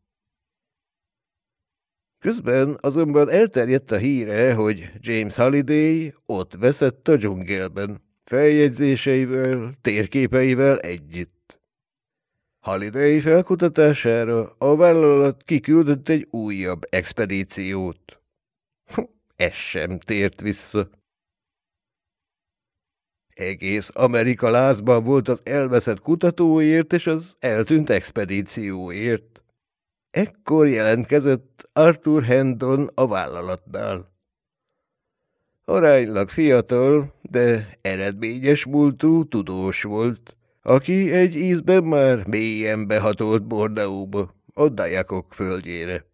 Közben azonban elterjedt a híre, hogy James Halliday ott veszett a dzsungelben, feljegyzéseivel, térképeivel együtt. Halliday felkutatására a vállalat kiküldött egy újabb expedíciót. ez sem tért vissza. Egész Amerika lázban volt az elveszett kutatóért és az eltűnt expedícióért. Ekkor jelentkezett Arthur Hendon a vállalatnál. Aránylag fiatal, de eredményes múltú tudós volt, aki egy ízben már mélyen behatolt Borneóba, a Dajakok földjére.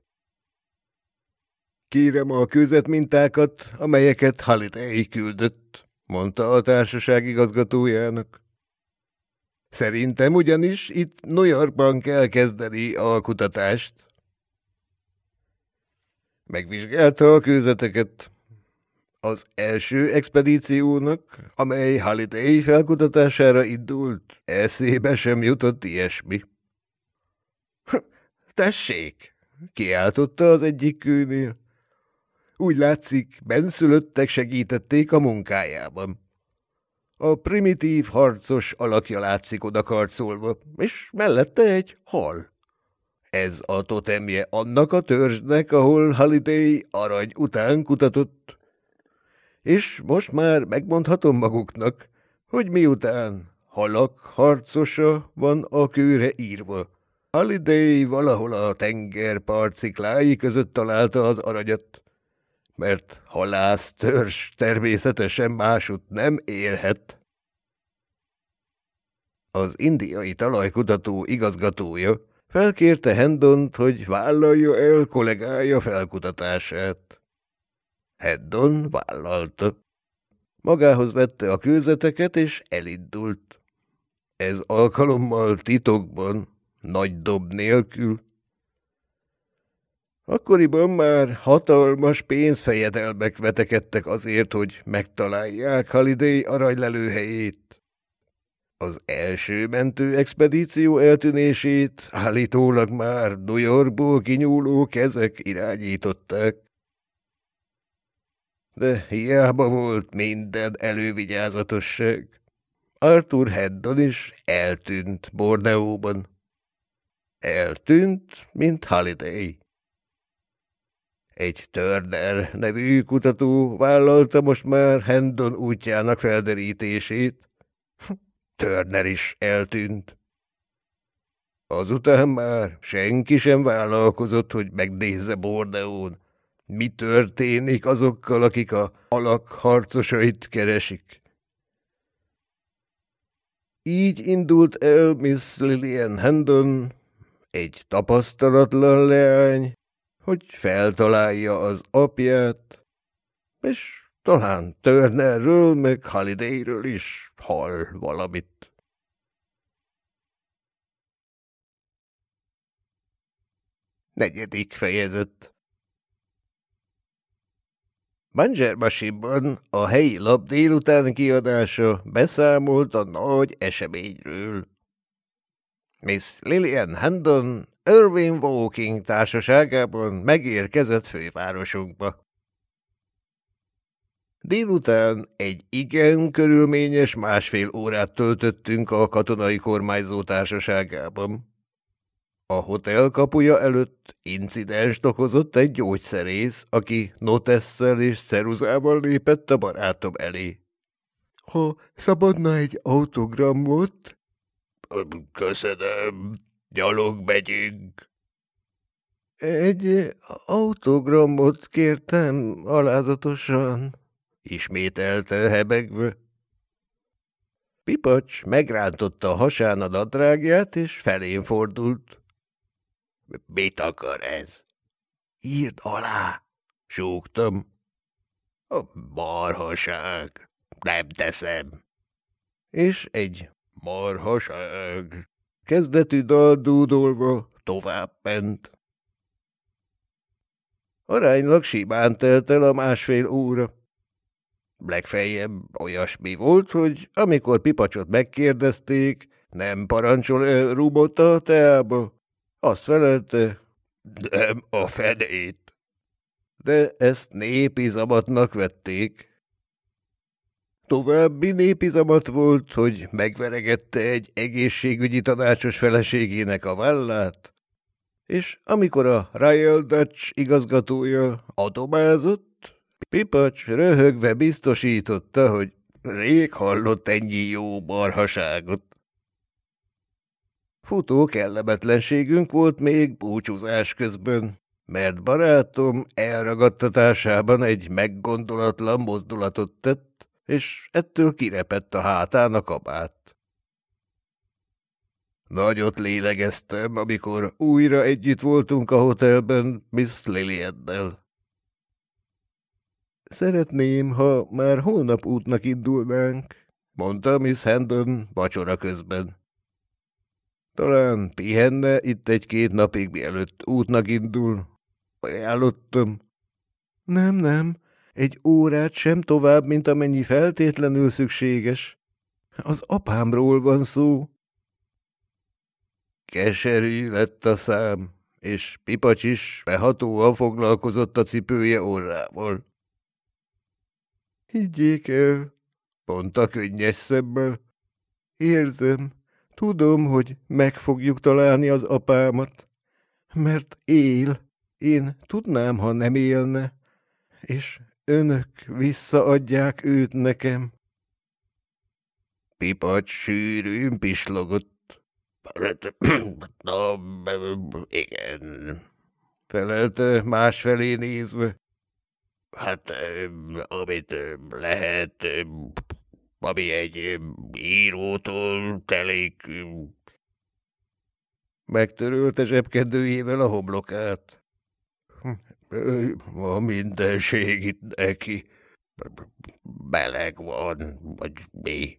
Kérem a kőzetmintákat, amelyeket Halliday küldött, mondta a társaság igazgatójának. Szerintem ugyanis itt New Yorkban kell kezdeni a kutatást. Megvizsgálta a kőzeteket. Az első expedíciónak, amely Halliday felkutatására indult, eszébe sem jutott ilyesmi. Tessék, kiáltotta az egyik kőnél. Úgy látszik, benszülöttek segítették a munkájában. A primitív harcos alakja látszik odakarcolva, és mellette egy hal. Ez a totemje annak a törzsnek, ahol Halliday arany után kutatott. És most már megmondhatom maguknak, hogy miután halak harcosa van a kőre írva, Halliday valahol a tengerpart sziklái között találta az aranyat, mert halász törzs természetesen másút nem érhet. Az indiai talajkutató igazgatója felkérte Hendont, hogy vállalja el kollégája felkutatását. Hendon vállalta. Magához vette a kőzeteket, és elindult. Ez alkalommal titokban, nagy dob nélkül. Akkoriban már hatalmas pénzfejedelmek vetekedtek azért, hogy megtalálják Halliday aranylelőhelyét. Az első mentőexpedíció eltűnését állítólag már New Yorkból kinyúló kezek irányították. De hiába volt minden elővigyázatosság. Arthur Hendon is eltűnt Borneóban. Eltűnt, mint Halliday. Egy Turner nevű kutató vállalta most már Hendon útjának felderítését. Turner is eltűnt. Azután már senki sem vállalkozott, hogy megnézze Borneón, mi történik azokkal, akik a alak harcosait keresik. Így indult el Miss Lillian Hendon, egy tapasztalatlan leány, hogy feltalálja az apját, és talán Turnerről meg Hallidayről is hall valamit. Negyedik fejezet. Banjarmasinban a helyi lap délután kiadása beszámolt a nagy eseményről. Miss Lillian Hendon Irving Walking társaságában megérkezett fővárosunkba. Délután egy igen körülményes 1,5 órát töltöttünk a katonai kormányzó társaságában. A hotel kapuja előtt incidenst okozott egy gyógyszerész, aki notesszel és ceruzával lépett a barátom elé. – Ha szabadna egy autogramot? – Köszönöm, gyalog megyünk. – Egy autogramot kértem alázatosan, ismételte hebegve. Pipacs megrántotta a hasán a nadrágját, és felén fordult. – Mit akar ez? – Írd alá! – súgtam. – A marhaság! Nem teszem! És egy marhaság kezdetű dal dúdolva továbbment. Aránylag simán telt el a 1,5 óra. Legfeljebb olyasmi volt, hogy amikor Pipacsot megkérdezték, nem parancsol-e rumot a teába, azt felelte, nem a fenét. De ezt népizamatnak vették. További népizamat volt, hogy megveregette egy egészségügyi tanácsos feleségének a vállát, és amikor a Royal Dutch igazgatója adomázott, Pipacs röhögve biztosította, hogy rég hallott ennyi jó marhaságot. Futó kellemetlenségünk volt még búcsúzás közben, mert barátom elragadtatásában egy meggondolatlan mozdulatot tett, és ettől kirepett a hátán a kabát. Nagyot lélegeztem, amikor újra együtt voltunk a hotelben Miss Lilliannel. Szeretném, ha már holnap útnak indulnánk, mondta Miss Hendon vacsora közben. Talán pihenne itt 1-2 napig, mielőtt útnak indul. Ajánlottam. Nem, 1 órát sem tovább, mint amennyi feltétlenül szükséges. Az apámról van szó. Keserű lett a szám, és Pipacs is behatóan foglalkozott a cipője orrával. Higgyék el, mondta könnyes szemmel. Érzem, tudom, hogy meg fogjuk találni az apámat, mert él. Én tudnám, ha nem élne, és önök visszaadják őt nekem. Pipacs sűrűn pislogott. Na, igen, felelte másfelé nézve. Hát, amit lehet, ami egy írótól telik. Megtörölte zsebkendőjével a homlokát. A mindenség itt neki. Meleg van, vagy mi?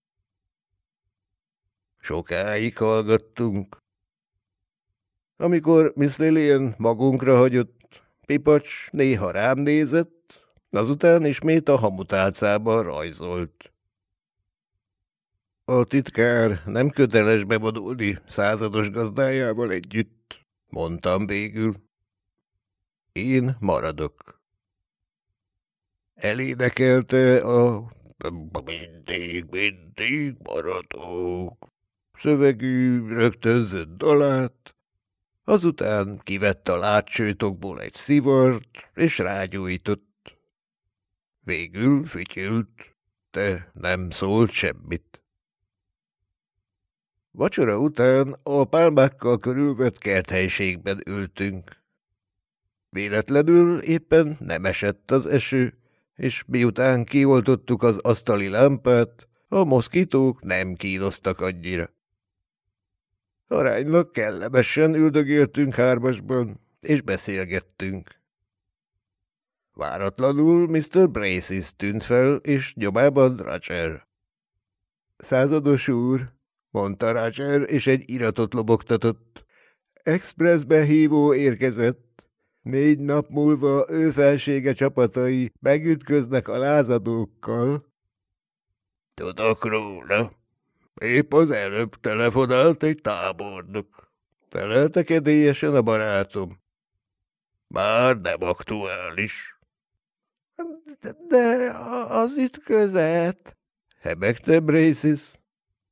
Sokáig hallgattunk. Amikor Miss Lillian magunkra hagyott, Pipacs néha rám nézett, azután ismét a hamutálcába rajzolt. A titkár nem köteles bevonulni százados gazdájával együtt, mondtam végül. Én maradok. Elénekelte a mindig maradok szövegű, rögtönzött dalát, azután kivett a látcsőtokból egy szivart, és rágyújtott. Végül fütyült, de nem szólt semmit. Vacsora után a pálmákkal körülvett kerthelyiségben ültünk. Véletlenül éppen nem esett az eső, és miután kioltottuk az asztali lámpát, a moszkitók nem kínoztak annyira. Aránylag kellemesen üldögéltünk 3-asban, és beszélgettünk. Váratlanul Mr. Braces tűnt fel, és nyomában Roger. Százados úr, mondta Roger, és egy iratot lobogtatott. Expressbe hívó érkezett. 4 nap múlva ő felsége csapatai megütköznek a lázadókkal. Tudok róla. Épp az előbb telefonált egy tábornok. Felelte kedélyesen a barátom. Már nem aktuális. De az ütközet, hebegte Braces.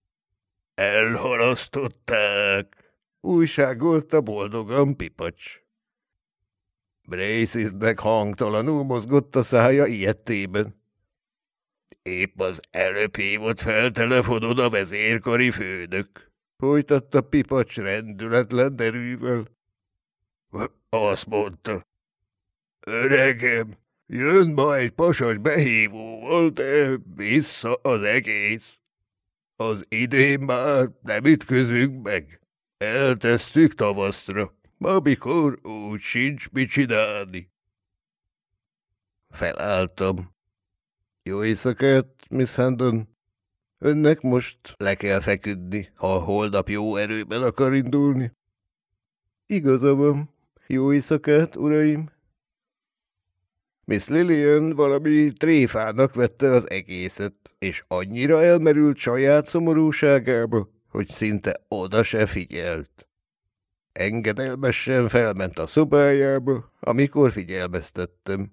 Elhalasztották, újságolta boldogan Pipacs. Bracesnek hangtalanul mozgott a szája ilyettében. Épp az előbb hívott fel telefonon a vezérkari főnök, folytatta Pipacs rendületlen derűvel. Azt mondta, öregem, jön ma egy pasas behívóval, de vissza az egész. Az idén már nem ütközünk meg. Eltesszük tavaszra, amikor úgy sincs mit csinálni. Felálltam. Jó éjszakát, Miss Hendon. Önnek most le kell feküdni, ha holnap jó erőben akar indulni. Igaza van. Jó éjszakát, uraim. Miss Lillian valami tréfának vette az egészet, és annyira elmerült saját szomorúságába, hogy szinte oda se figyelt. Engedelmesen felment a szobájába, amikor figyelmeztettem.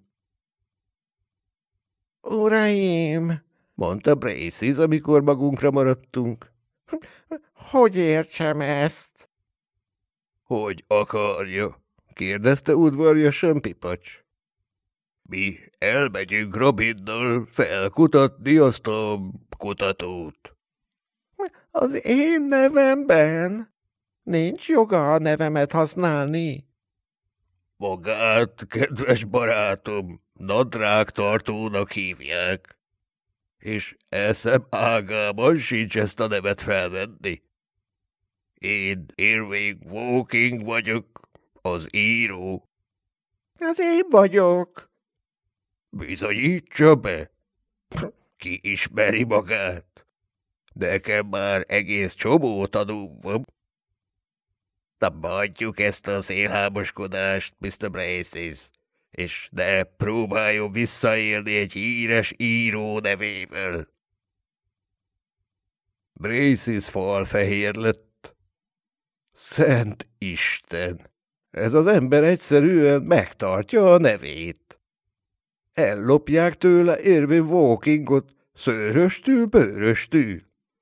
Uraim, mondta Braces, amikor magunkra maradtunk. Hogy értsem ezt? Hogy akarja? Kérdezte udvarjasan Pipacs. Mi elmegyünk Robinnal felkutatni azt a kutatót. Az én nevemben? Nincs joga a nevemet használni. Magát, kedves barátom, nadrágtartónak hívják, és eszem ágában sincs ezt a nevet felvenni. Én Irving Woking vagyok, az író. Az én vagyok. Bizonyítsa be. Ki ismeri magát? Nekem már egész csomó tanúm van. Na, hagyjuk ezt a szélhámoskodást, Mr. Braces, és ne próbáljon visszaélni egy híres író nevével. Braces falfehér lett. Szent Isten! Ez az ember egyszerűen megtartja a nevét. Ellopják tőle Irving Wokingot szőröstül, bőröstül.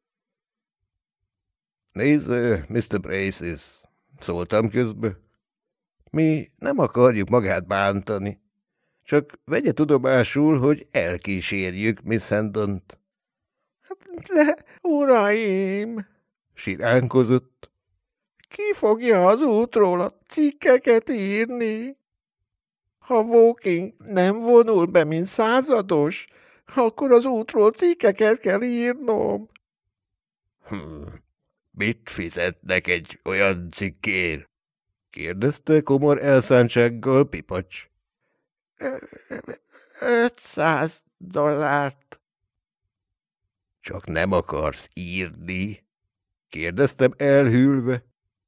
Nézze, Mr. Braces, szóltam közbe. Mi nem akarjuk magát bántani. Csak vegye tudomásul, hogy elkísérjük Miss Hendont. De, uraim, Siránkozott. ki fogja az útról a cikkeket írni? Ha Woking nem vonul be, mint százados, akkor az útról cikkeket kell írnom. Mit fizetnek egy olyan cikkért? Kérdezte komor elszántsággal Pipacs. $500. Csak nem akarsz írni? Kérdeztem elhűlve.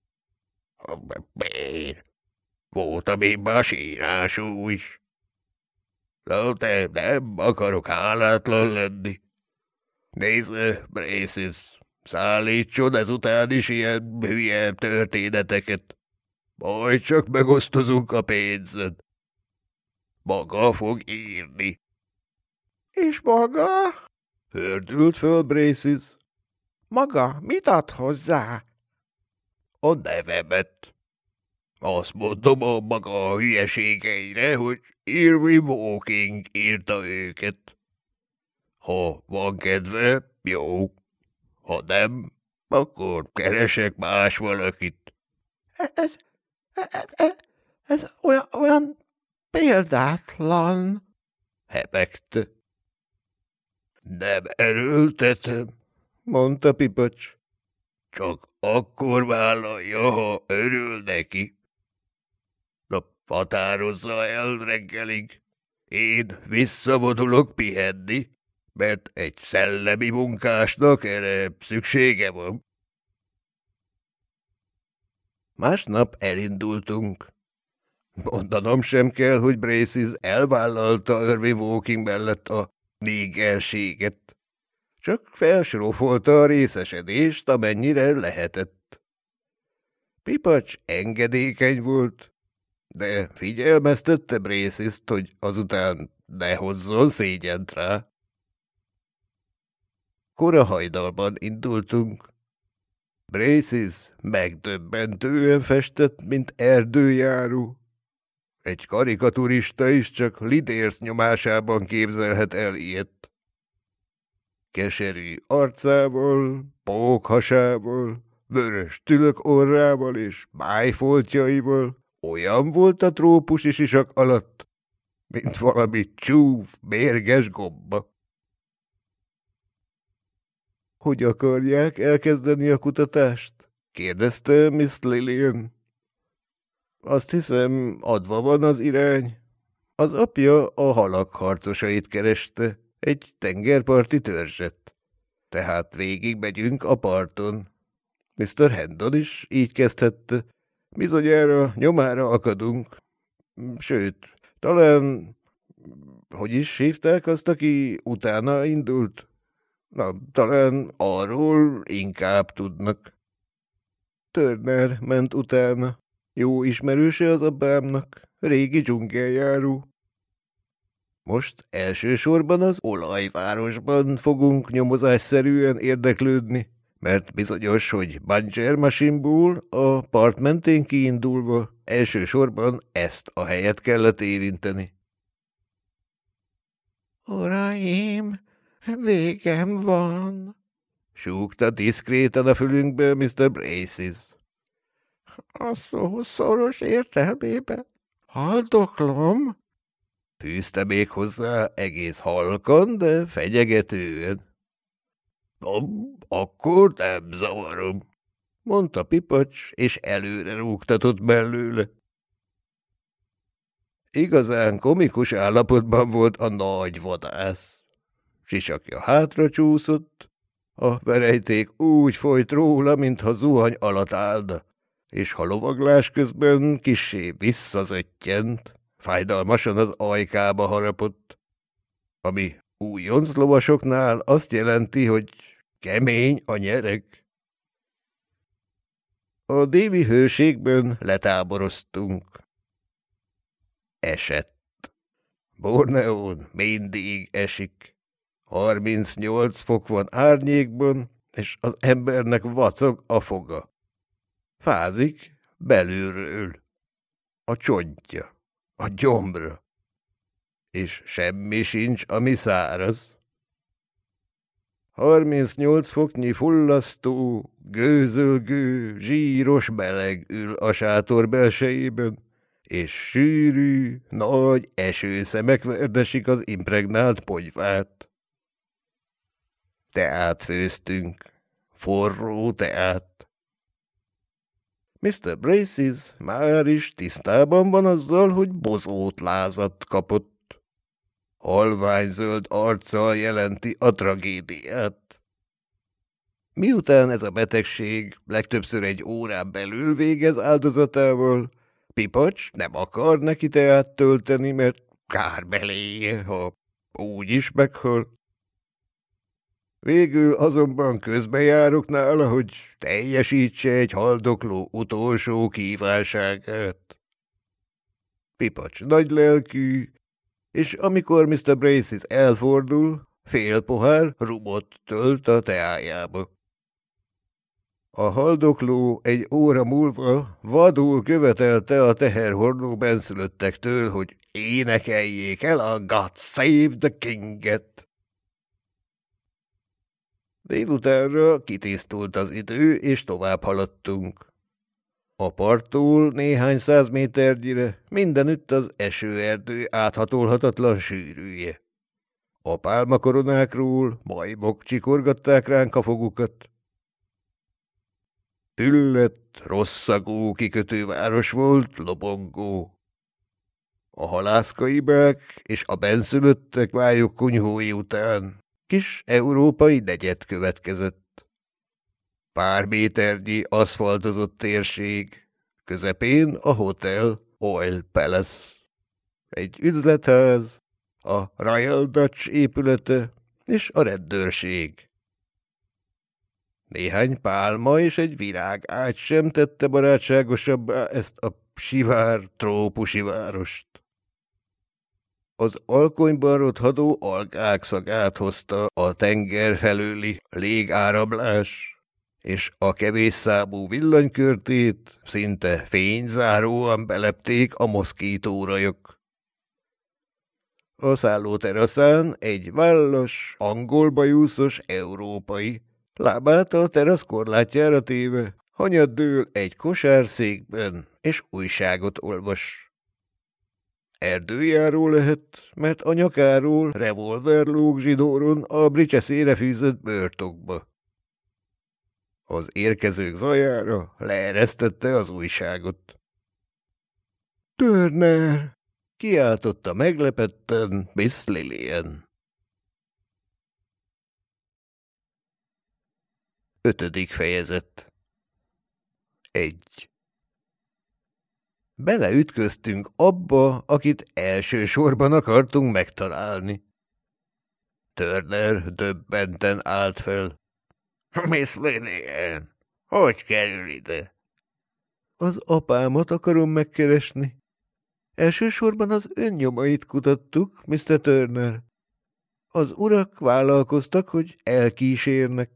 Miért? Voltam én más írású is. De nem akarok hálátlan lenni. Nézd, Braces, szállítson ezután is ilyen hülye történeteket. Majd csak megosztozunk a pénzed. Maga fog írni. És maga? Hördült föl Braces. Maga mit ad hozzá? A nevemet. Azt mondom a maga hülyeségeire, hogy Irving Woking írta őket. Ha van kedve, jó. Ha nem, akkor keresek más valakit. Ez olyan példátlan. Hebegte. Nem erőltetem, Mondta Pipacs. csak akkor vállalja, ha örül neki. Na, határozza el reggelig. Én visszavonulok pihenni, mert egy szellemi munkásnak erre szüksége van. Másnap elindultunk. Mondanom sem kell, hogy Braces elvállalta Irving Woking mellett a négerséget. Csak felsrófolta a részesedést, amennyire lehetett. Pipacs engedékeny volt, de figyelmeztette Braces-t, hogy azután ne hozzon szégyent rá. Kora hajnalban indultunk. Braces megdöbbentően festett, mint erdőjáró. Egy karikaturista is csak lidérc nyomásában képzelhet el ilyet. Keserű arcával, pókhasával, vörös tülök orrával és májfoltjaival olyan volt a trópusi sisak alatt, mint valami csúf, mérges gomba. Hogy akarják elkezdeni a kutatást? Kérdezte Miss Lillian. Azt hiszem, adva van az irány. Az apja a halak harcosait kereste, egy tengerparti törzset. Tehát végig megyünk a parton. Mr. Hendon is így kezdhette. Bizonyára nyomára akadunk. Sőt, talán... Hogy is hívták azt, aki utána indult? Na, talán arról inkább tudnak. Turner ment utána. Jó ismerőse az apámnak, régi dzsungeljáró. Most elsősorban az olajvárosban fogunk nyomozásszerűen érdeklődni, mert bizonyos, hogy Bangermasinból a part mentén kiindulva elsősorban ezt a helyet kellett érinteni. Uraim, végem van, súgta diszkréten a fülünkbe Mr. Braces. A szó szoros értelmében haldoklom. Fűzte még hozzá egész halkan, de fenyegetően. Akkor nem zavarom, mondta Pipacs, és előre rúgtatott mellőle. Igazán komikus állapotban volt a nagy vadász. Sisakja hátra csúszott, a verejték úgy folyt róla, mintha zuhany alatt állna, és ha lovaglás közben kissé visszazöttyent, fájdalmasan az ajkába harapott, ami újonc lovasoknál azt jelenti, hogy kemény a nyereg. A déli hőségben letáboroztunk. Esett. Borneón mindig esik. 38 fok van árnyékban, és az embernek vacog a foga. Fázik belülről. A csontja, a gyomra. És semmi sincs, ami száraz. 38 foknyi fullasztó, gőzölgő, zsíros meleg ül a sátor belsejében, és sűrű, nagy esőszemek verdesik az impregnált ponyvát. Teát főztünk, forró teát. Mr. Braces már is tisztában van azzal, hogy bozót lázat kapott. Halványzöld arccal jelenti a tragédiát. Miután ez a betegség legtöbbször egy órán belül végez áldozatával, Pipacs nem akar neki teát tölteni, mert kár beléje, ha úgy is meghal. Végül azonban közbejárok nála, hogy teljesítse egy haldokló utolsó kívánságát. Pipacs nagylelkű, és amikor Mr. Braces elfordul, fél pohár rumot tölt a teájába. A haldokló egy óra múlva vadul követelte a teherhordó benszülöttektől, hogy énekeljék el a God Save the King-et. Délutánra kitisztult az idő, és tovább haladtunk. A parttól néhány 100 méternyire mindenütt az esőerdő áthatolhatatlan sűrűje. A pálmakoronákról majmok csikorgatták ránk a fogukat. Füllett, rosszagú kikötőváros volt Lobongó. A halászkaibák és a benszülöttek vályok kunyhói után kis európai negyed következett. Pár méternyi aszfaltozott térség, közepén a hotel Oil Palace. Egy üzletház, a Royal Dutch épülete és a rendőrség. Néhány pálma és egy virágágy sem tette barátságosabbá ezt a sivár trópusi várost. Az alkonyban rothadó algák szagát hozta a tenger felőli légáramlás, és a kevés számú villanykörtét szinte fényzáróan belepték a moszkítórajok. A szállóteraszán egy vállas, angol bajuszos európai, lábát a terasz korlátjára téve, hanyat dől egy kosárszékben, és újságot olvas. Erdőjáró lehet, mert a nyakáról revolver lóg zsidóron a bricseszére fűzött bőrtokba. Az érkezők zajára leeresztette az újságot. – Turner! – kiáltotta meglepetten Miss Lillian. 5. fejezet 1. Beleütköztünk abba, akit elsősorban akartunk megtalálni. Turner döbbenten állt fel. – Miss Lillian, hogy kerül ide? – Az apámat akarom megkeresni. Elsősorban az önnyomait kutattuk, Mr. Turner. Az urak vállalkoztak, hogy elkísérnek.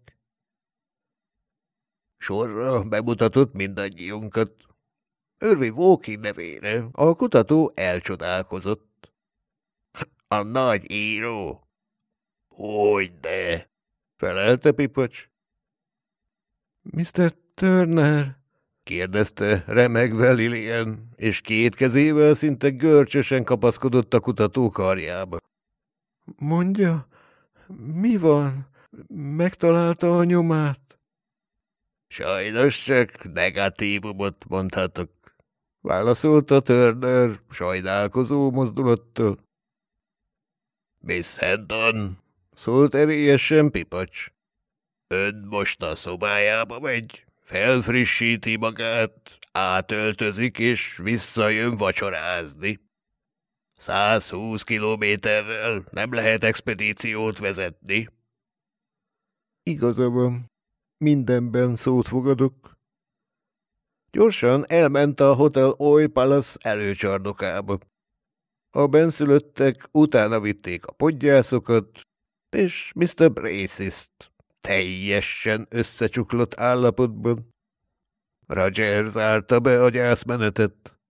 Sorra bemutatott mindannyiunkat. Irving Walking nevére a kutató elcsodálkozott. A nagy író? Hogyne, felelte Pipacs. Mr. Turner? kérdezte remegve Lillian, és két kezével szinte görcsösen kapaszkodott a kutató karjába. Mondja, mi van? Megtalálta a nyomát? Sajnos csak negatívumot mondhatok, válaszolta Turner sajnálkozó mozdulattal. Miss Hendon, szólt erélyesen Pipacs. Ön most a szobájába megy, felfrissíti magát, átöltözik és visszajön vacsorázni. 120 kilométerrel nem lehet expedíciót vezetni. Igaza van, mindenben szót fogadok. Gyorsan elment a Hotel Oy Palace előcsarnokába. A benszülöttek utána vitték a podgyászokat, és Mr. Braces-t teljesen összecsuklott állapotban. Roger zárta be a gyászmenetet.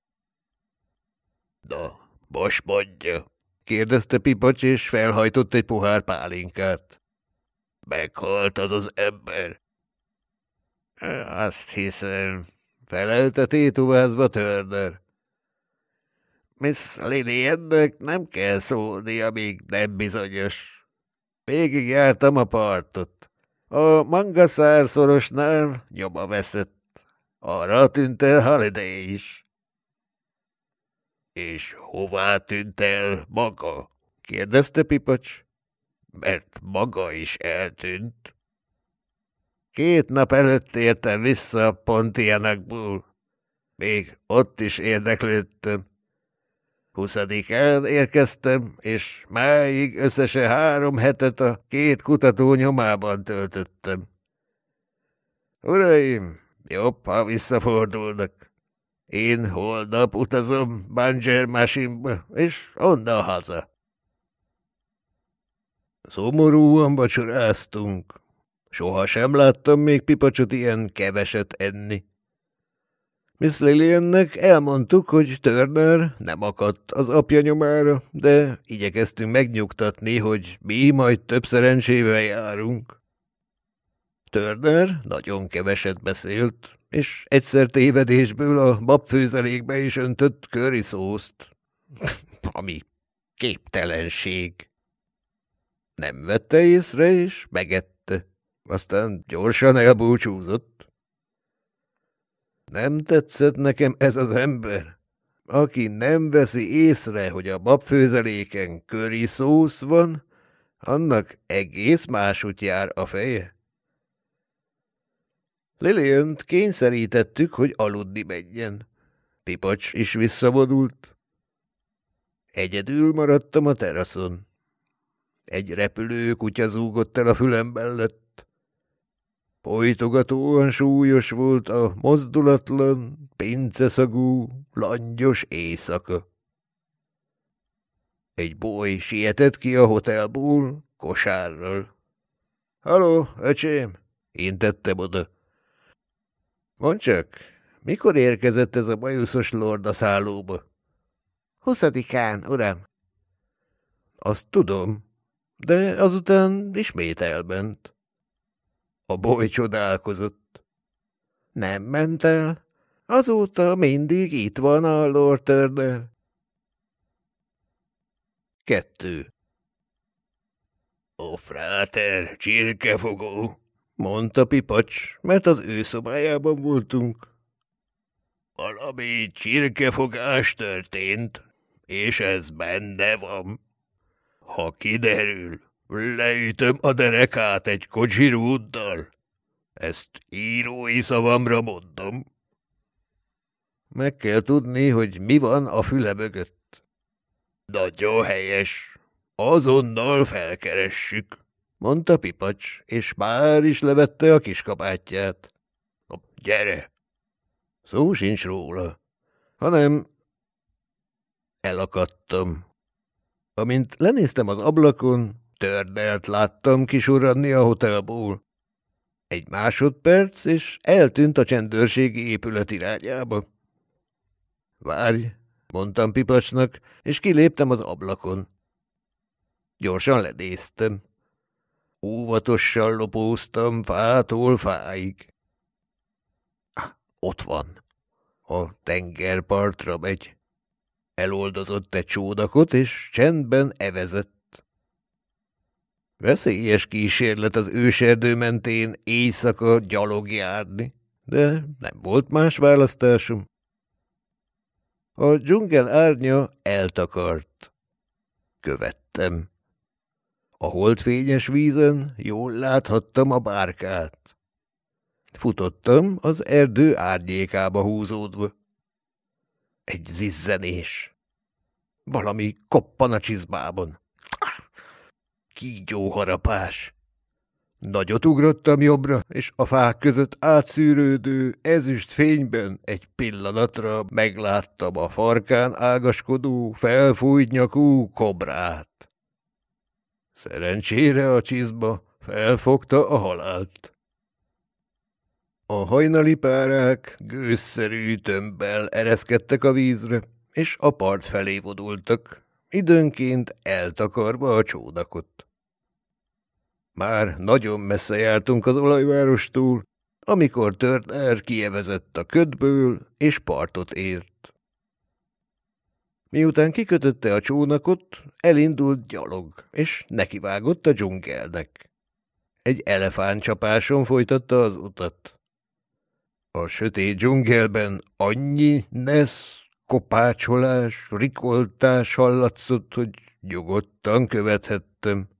Na, most mondja, kérdezte Pipacs, és felhajtott egy pohár pálinkát. Meghalt az az ember? Azt hiszem, felelte tétovázva Turner. Miss Lilliannek nem kell szólni, amíg nem bizonyos. Végigjártam a partot. A Mangaszár szorosnál nyoma veszett. Arra tűnt el Halliday is. És hová tűnt el maga? kérdezte Pipacs. Mert maga is eltűnt. 2 nap előtt értem vissza Pontianakból. Még ott is érdeklődtem. 20-án érkeztem, és máig összesen 3 hetet a 2 kutató nyomában töltöttem. Uraim, jobb, ha visszafordulnak. Én holnap utazom Banjarmasinba, és onnan haza. Szomorúan vacsoráztunk. Soha sem láttam még Pipacsot ilyen keveset enni. Miss Lilliannek elmondtuk, hogy Turner nem akadt az apja nyomára, de igyekeztünk megnyugtatni, hogy mi majd több szerencsével járunk. Turner nagyon keveset beszélt, és egyszer tévedésből a babfőzelékbe is öntött curry szószt, ami képtelenség. Nem vette észre, és megette. Aztán gyorsan elbúcsúzott. Nem tetszett nekem ez az ember, aki nem veszi észre, hogy a babfőzeléken curry szósz van, annak egész máshogy jár a feje. Lilliant kényszerítettük, hogy aludni menjen. Pipacs is visszavonult. Egyedül maradtam a teraszon. Egy repülő kutya zúgott el a fülem mellett. Bojtogatóan súlyos volt a mozdulatlan, pinceszagú, langyos éjszaka. Egy boly sietett ki a hotelból, kosárral. – Halló, öcsém! – intettem oda. – Mondd csak, mikor érkezett ez a bajuszos lord a szállóba? – 20-án, uram. – Azt tudom, de azután ismét elment. A boly csodálkozott. Nem ment el. Azóta mindig itt van a Lord Turner. 2. A fráter csirkefogó, mondta Pipacs, mert az ő szobájában voltunk. Valami csirkefogás történt, és ez benne van. Ha kiderül, leütöm a derekát egy kocsirúddal. Ezt írói szavamra mondom. Meg kell tudni, hogy mi van a füle mögött. Nagyon helyes. Azonnal felkeressük, mondta Pipacs, és már is levette a kiskabátját. Gyere! Szó sincs róla, hanem elakadtam. Amint lenéztem az ablakon, Turnert láttam kisurranni a hotelból. Egy másodperc, és eltűnt a csendőrségi épület irányába. Várj, mondtam Pipacsnak, és kiléptem az ablakon. Gyorsan ledéztem. Óvatosan lopóztam fától fáig. Ott van. A tengerpartra megy. Eloldozott egy csónakot, és csendben evezett. Veszélyes kísérlet az őserdő mentén éjszaka gyalog járni, de nem volt más választásom. A dzsungel árnya eltakart. Követtem. A holdfényes vízen jól láthattam a bárkát. Futottam az erdő árnyékába húzódva. Egy zizzenés. Valami koppan a csizmában. Kígyó harapás. Nagyot ugrottam jobbra, és a fák között átszűrődő ezüst fényben egy pillanatra megláttam a farkán ágaskodó, felfújt nyakú kobrát. Szerencsére a csizma felfogta a halált. A hajnali párák gőzszerű tömbbel ereszkedtek a vízre, és a part felé vonultak, időnként eltakarva a csónakot. Már nagyon messze jártunk az olajvárostól, amikor Turner kievezett a ködből, és partot ért. Miután kikötötte a csónakot, elindult gyalog, és nekivágott a dzsungelnek. Egy elefántcsapáson folytatta az utat. A sötét dzsungelben annyi nesz, kopácsolás, rikoltás hallatszott, hogy nyugodtan követhettem.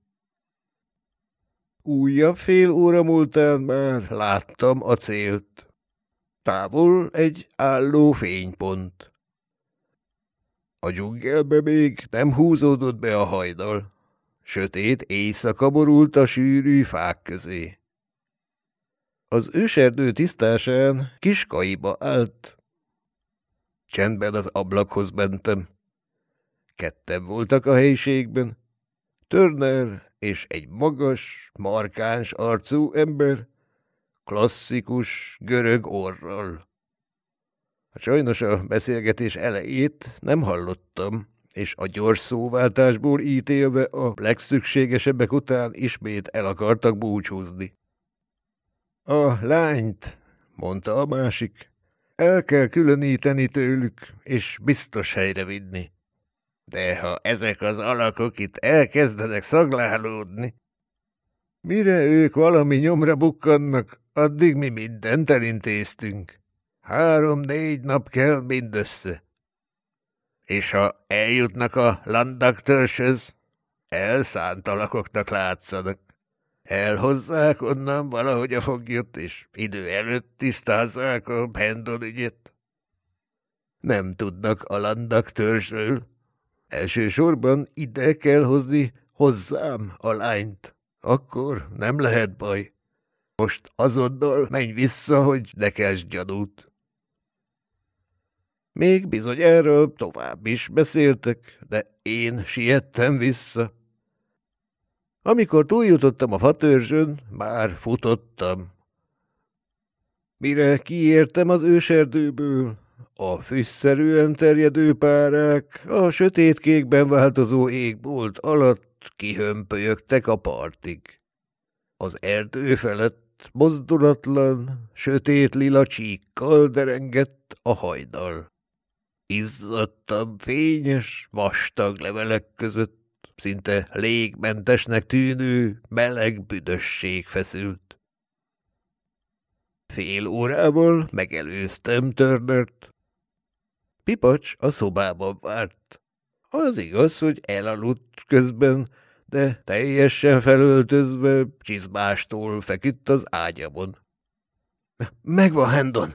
Újabb fél óra múltán már láttam a célt. Távol egy álló fénypont. A dzsungelbe még nem húzódott be a hajnal. Sötét éjszaka borult a sűrű fák közé. Az őserdő tisztásán kis kaiba állt. Csendben az ablakhoz mentem. Ketten voltak a helyiségben. Turner és egy magas, markáns arcú ember, klasszikus görög orrral. Sajnos a beszélgetés elejét nem hallottam, és a gyors szóváltásból ítélve a legszükségesebbek után ismét el akartak búcsúzni. A lányt, mondta a másik, el kell különíteni tőlük, és biztos helyre vinni. De ha ezek az alakok itt elkezdenek szaglálódni, mire ők valami nyomra bukkannak, addig mi mindent elintéztünk. 3-4 nap kell mindössze. És ha eljutnak a landaktörzshöz, elszánt alakoknak látszanak. Elhozzák onnan valahogy a foglyot, és idő előtt tisztázzák a Hendon ügyet. Nem tudnak a landaktörzsről. Elsősorban ide kell hozni hozzám a lányt. Akkor nem lehet baj. Most azonnal menj vissza, hogy ne keltsd gyanút. Még bizonyára tovább is beszéltek, de én siettem vissza. Amikor túljutottam a fatörzsön, már futottam. Mire kiértem az őserdőből, a füstszerűen terjedő párák a sötétkékben változó égbolt alatt kihömpölyögtek a partig. Az erdő felett mozdulatlan, sötét lila csíkkal derengett a hajdal. Izzadtam fényes, vastag levelek között, szinte légmentesnek tűnő, meleg büdösség feszült. Fél órával megelőztem Turnert. Pipacs a szobában várt. Az igaz, hogy elaludt közben, de teljesen felöltözve csizmástól feküdt az ágyamon. Megvan, Hendon!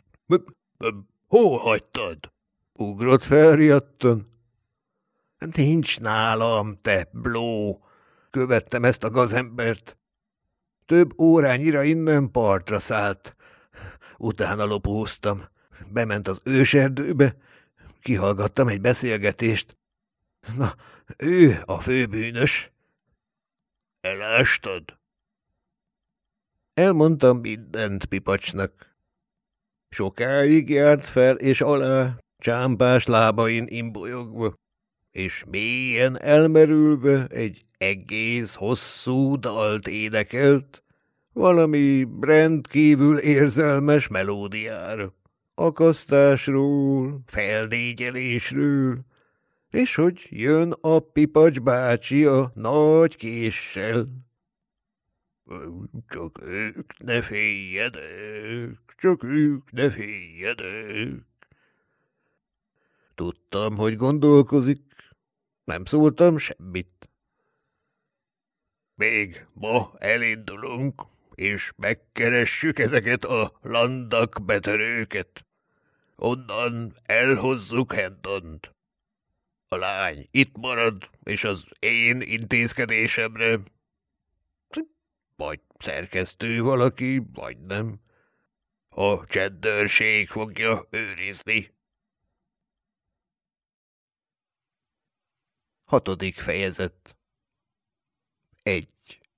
Hol hagytad? Ugrott fel riadtan. Nincs nálam, te bló! Követtem ezt a gazembert. Több órányira innen partra szállt. Utána lopóztam. Bement az őserdőbe, kihallgattam egy beszélgetést. Na, ő a főbűnös. Elástad? Elmondtam mindent Pipacsnak. Sokáig járt fel és alá, csámpás lábain imbolyogva, és mélyen elmerülve egy egész hosszú dalt énekelt, valami rendkívül érzelmes melódiára, akasztásról, feldégyelésről, és hogy jön a Pipacs bácsi a nagy késsel. Csak ők ne féljenek, csak ők ne féljenek. Tudtam, hogy gondolkozik, nem szóltam semmit. Még ma elindulunk, és megkeressük ezeket a landak betörőket. Onnan elhozzuk Hendont. A lány itt marad, és az én intézkedésemre vagy szerkesztő valaki, vagy nem. A csendőrség fogja őrizni. 6. fejezet 1.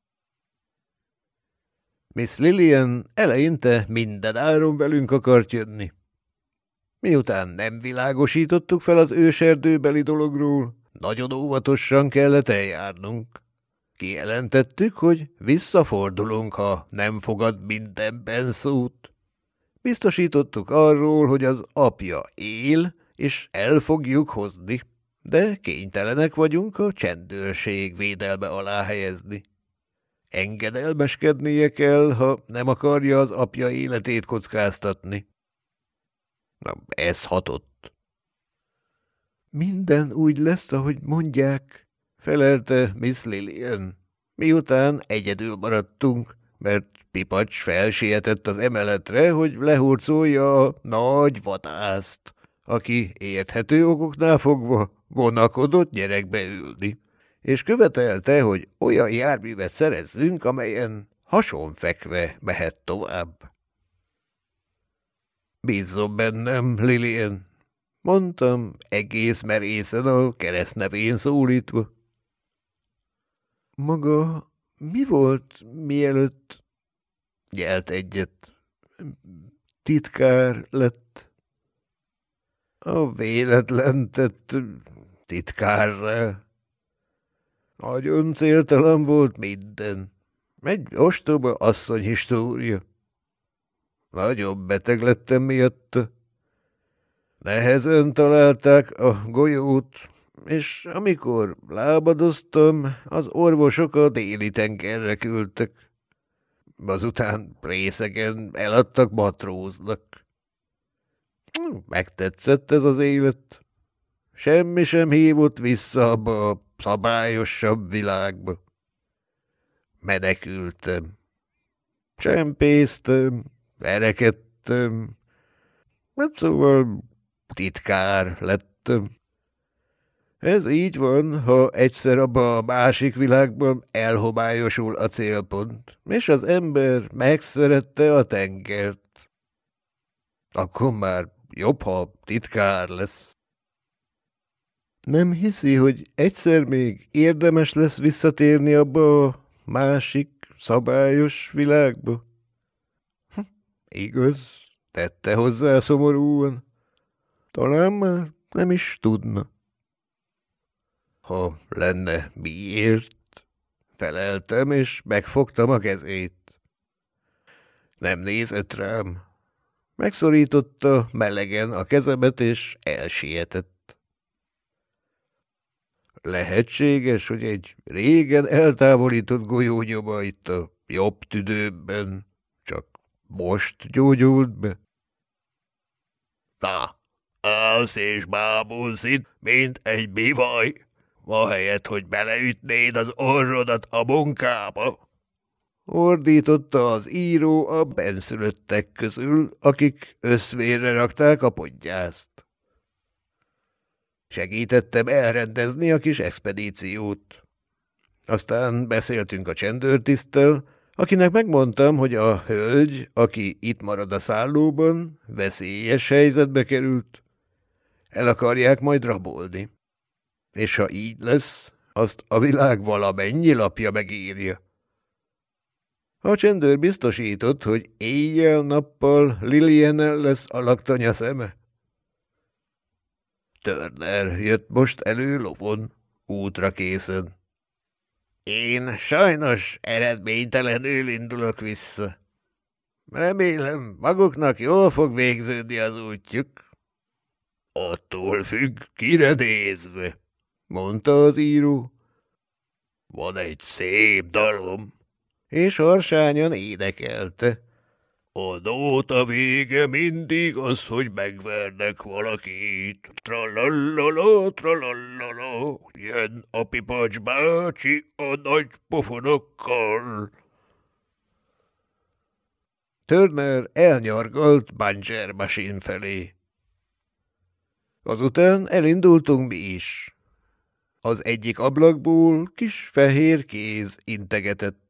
Miss Lillian eleinte mindenáron velünk akart jönni. Miután nem világosítottuk fel az őserdőbeli dologról, nagyon óvatosan kellett eljárnunk. Kijelentettük, hogy visszafordulunk, ha nem fogad mindenben szót. Biztosítottuk arról, hogy az apja él, és el fogjuk hozni, de kénytelenek vagyunk a csendőrség védelme alá helyezni. Engedelmeskednie kell, ha nem akarja az apja életét kockáztatni. Na, ez hatott. Minden úgy lesz, ahogy mondják, felelte Miss Lillian, miután egyedül maradtunk, mert Pipacs felsietett az emeletre, hogy lehurcolja a nagy vadászt, aki érthető okoknál fogva vonakodott gyerekbe ülni, és követelte, hogy olyan járművet szerezzünk, amelyen hasonfekve mehet tovább. Bízzon bennem, Lillian, mondtam egész merészen a keresztnevén szólítva. Maga mi volt, mielőtt nyelt egyet? Titkár lett. A véletlen tett titkárra. Nagyon céltalan volt minden. Egy ostoba asszony história. Nagyon beteg lettem miatta. Nehezen találták a golyót, és amikor lábadoztam, az orvosok a déli tengerre küldtek. Azután részegen eladtak matróznak. Megtetszett ez az élet. Semmi sem hívott vissza abba a szabályosabb világba. Menekültem. Csempésztem, verekedtem, hát szóval titkár lettem. Ez így van, ha egyszer abba a másik világban elhomályosul a célpont, és az ember megszerette a tengert. Akkor már jobb, ha titkár lesz. Nem hiszi, hogy egyszer még érdemes lesz visszatérni abba a másik, szabályos világba? Igaz, tette hozzá szomorúan. Talán már nem is tudna. Ha lenne miért, feleltem, és megfogtam a kezét. Nem nézett rám. Megszorította melegen a kezemet, és elsietett. Lehetséges, hogy egy régen eltávolított golyó nyoma itt a jobb tüdőmben, csak most gyógyult be. Na, állsz és bámulsz itt, mint egy bivaj, ahelyett, hogy beleütnéd az orrodat a munkába. Ordította az író a benszülöttek közül, akik összvérre rakták a podgyászt. Segítettem elrendezni a kis expedíciót. Aztán beszéltünk a csendőrtiszttel, akinek megmondtam, hogy a hölgy, aki itt marad a szállóban, veszélyes helyzetbe került. El akarják majd rabolni. És ha így lesz, azt a világ valamennyi lapja megírja. A csendőr biztosított, hogy éjjel-nappal Lillian-nel lesz a laktanya szeme. Turner jött most elő lovon, útra készen. Én sajnos eredménytelenül indulok vissza. Remélem, maguknak jól fog végződni az útjuk. Attól függ, kire nézve, mondta az író. Van egy szép dalom, és harsányan énekelte. A nóta vége mindig az, hogy megvernek valakit. Tralallala, tralallala, jön a Pipacs bácsi a nagy pofonokkal. Turner elnyargalt Bangermasin felé. Azután elindultunk mi is. Az egyik ablakból kis fehér kéz integetett.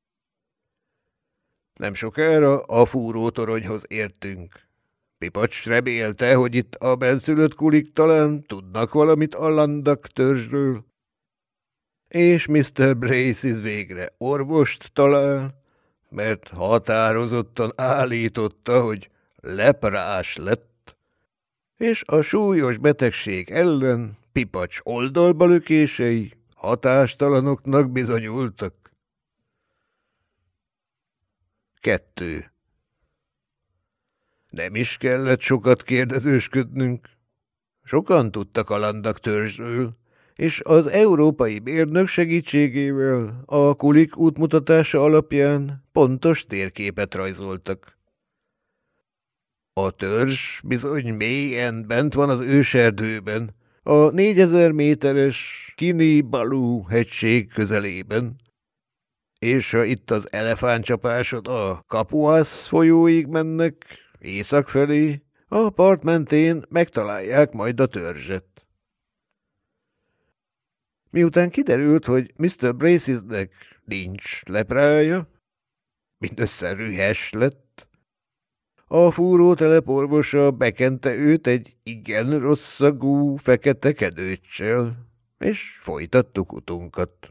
Nem sokára a fúrótoronyhoz értünk. Pipacs remélte, hogy itt a benszülött kulik talán tudnak valamit a Landak törzsről. És Mr. Braces végre orvost talál, mert határozottan állította, hogy leprás lett, és a súlyos betegség ellen Pipacs oldalbalökései hatástalanoknak bizonyultak. 2. Nem is kellett sokat kérdezősködnünk. Sokan tudtak a Landak törzsről, és az európai mérnök segítségével a kulik útmutatása alapján pontos térképet rajzoltak. A törzs bizony mélyen bent van az őserdőben, a 4000 méteres Kini-Balu hegység közelében, és ha itt az elefántcsapásod a Kapuas folyóig mennek, észak felé, a part mentén megtalálják majd a törzset. Miután kiderült, hogy Mr. Bracesnek nincs leprája, mindössze rühes lett, a fúrótelep orvosa bekente őt egy igen rosszagú fekete kedőccsel, és folytattuk utunkat.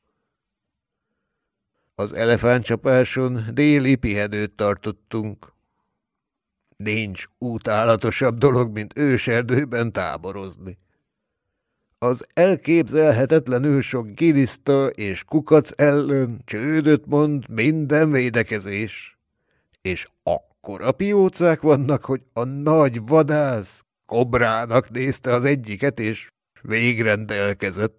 Az elefántcsapáson déli pihenőt tartottunk. Nincs utálatosabb dolog, mint őserdőben táborozni. Az elképzelhetetlenül sok giliszta és kukac ellen csődöt mond minden védekezés, és akkora piócák vannak, hogy a nagy vadász kobrának nézte az egyiket, és végrendelkezett.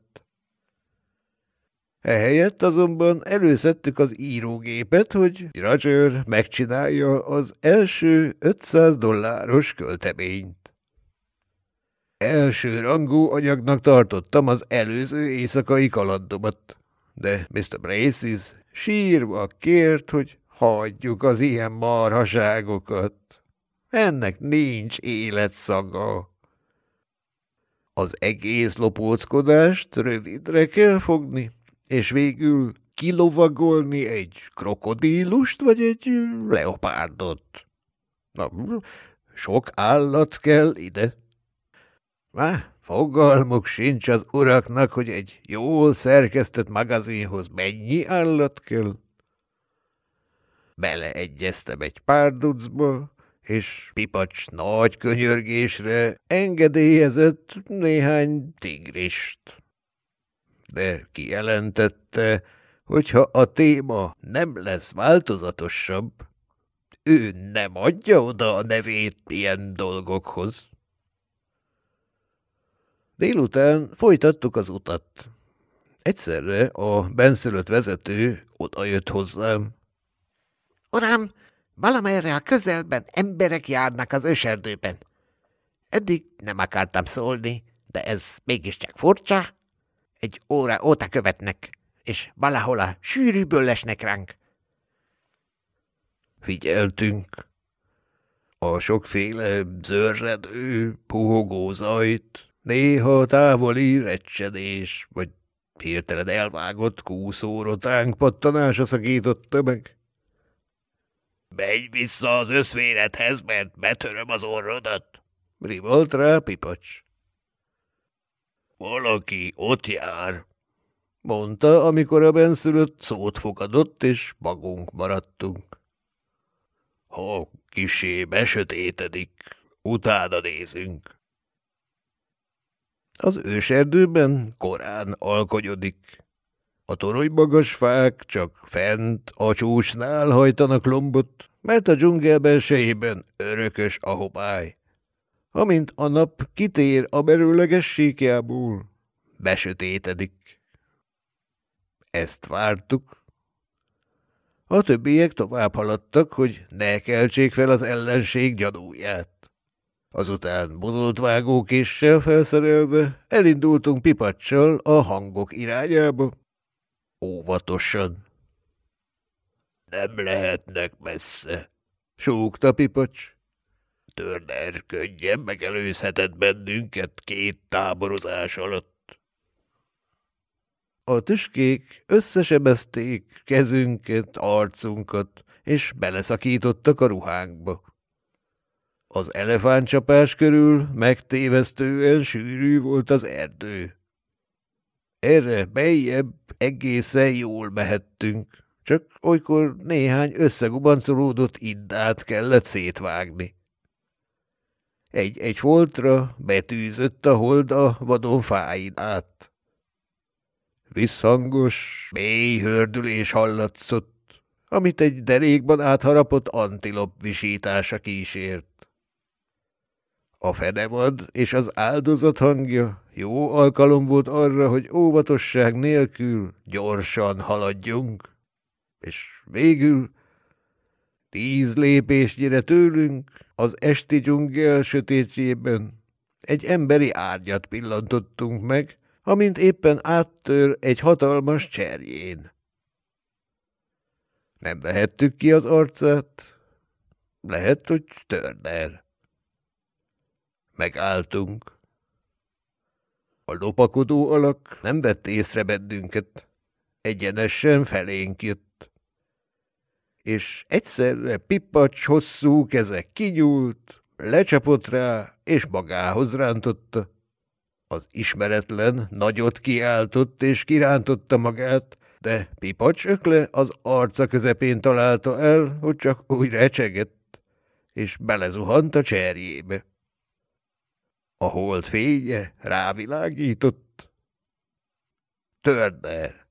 Ehelyett azonban előszedtük az írógépet, hogy Roger megcsinálja az első $500 költeményt. Első rangú anyagnak tartottam az előző éjszakai kalandomat, de Mr. Braces sírva kért, hogy hagyjuk az ilyen marhaságokat. Ennek nincs életszaga. Az egész lopóckodást rövidre kell fogni, és végül kilovagolni egy krokodílust vagy egy leopárdot. Na, sok állat kell ide. Fogalmuk sincs az uraknak, hogy egy jól szerkesztett magazinhoz mennyi állat kell. Beleegyeztem egy párducba, és Pipacs nagy könyörgésre engedélyezett néhány tigrist. De kijelentette, hogy ha a téma nem lesz változatosabb, ő nem adja oda a nevét ilyen dolgokhoz. Délután folytattuk az utat. Egyszerre a benszülött vezető odajött hozzám. Uram, valamerre a közelben emberek járnak az őserdőben. Eddig nem akartam szólni, de ez mégiscsak furcsa. 1 óra óta követnek, és valahol a sűrűből lesnek ránk. Figyeltünk. A sokféle zörredő, puhogó zajt, néha távoli recsedés, vagy hirtelen elvágott kúszórotánk pattanása szakította meg. Menj vissza az összvéredhez, mert betöröm az orrodat, rivolt rá Pipacs. Valaki ott jár, mondta, amikor a benszülött szót fogadott, és magunk maradtunk. Ha kissé besötétedik, utána nézünk. Az őserdőben korán alkonyodik. A toronymagas fák csak fent a csúcsnál hajtanak lombot, mert a dzsungel belsejében örökös a homály. Amint a nap kitér a merőleges síkjából, besötétedik. Ezt vártuk. A többiek tovább haladtak, hogy ne keltsék fel az ellenség gyanúját. Azután bozoltvágókéssel felszerelve elindultunk Pipaccsal a hangok irányába. Óvatosan. Nem lehetnek messze, súgta Pipacs. Turner könnyen megelőzhetett bennünket 2 táborozás alatt. A tüskék összesebezték kezünket, arcunkat, és beleszakítottak a ruhánkba. Az elefántcsapás körül megtévesztően sűrű volt az erdő. Erre beljebb egészen jól mehettünk, csak olykor néhány összegubancolódott indát kellett szétvágni. Egy foltra betűzött a hold a vadon fáin át. Visszhangos, mély hördülés hallatszott, amit egy derékban átharapott antilop visítása kísért. A fenevad és az áldozat hangja jó alkalom volt arra, hogy óvatosság nélkül gyorsan haladjunk, és végül 10 lépésnyire tőlünk az esti dzsungel sötétjében egy emberi árnyat pillantottunk meg, amint éppen áttör egy hatalmas cserjén. Nem vehettük ki az arcát, lehet, hogy Turner. Megálltunk. A lopakodó alak nem vett észre bennünket, egyenesen felénk jött. És egyszerre Pipacs hosszú keze kinyúlt, lecsapott rá, és magához rántotta. Az ismeretlen nagyot kiáltott, és kirántotta magát, de Pipacs ökle az arca közepén találta el, hogy csak úgy recsegett, és belezuhant a cserjébe. A hold fénye rávilágított. Turner.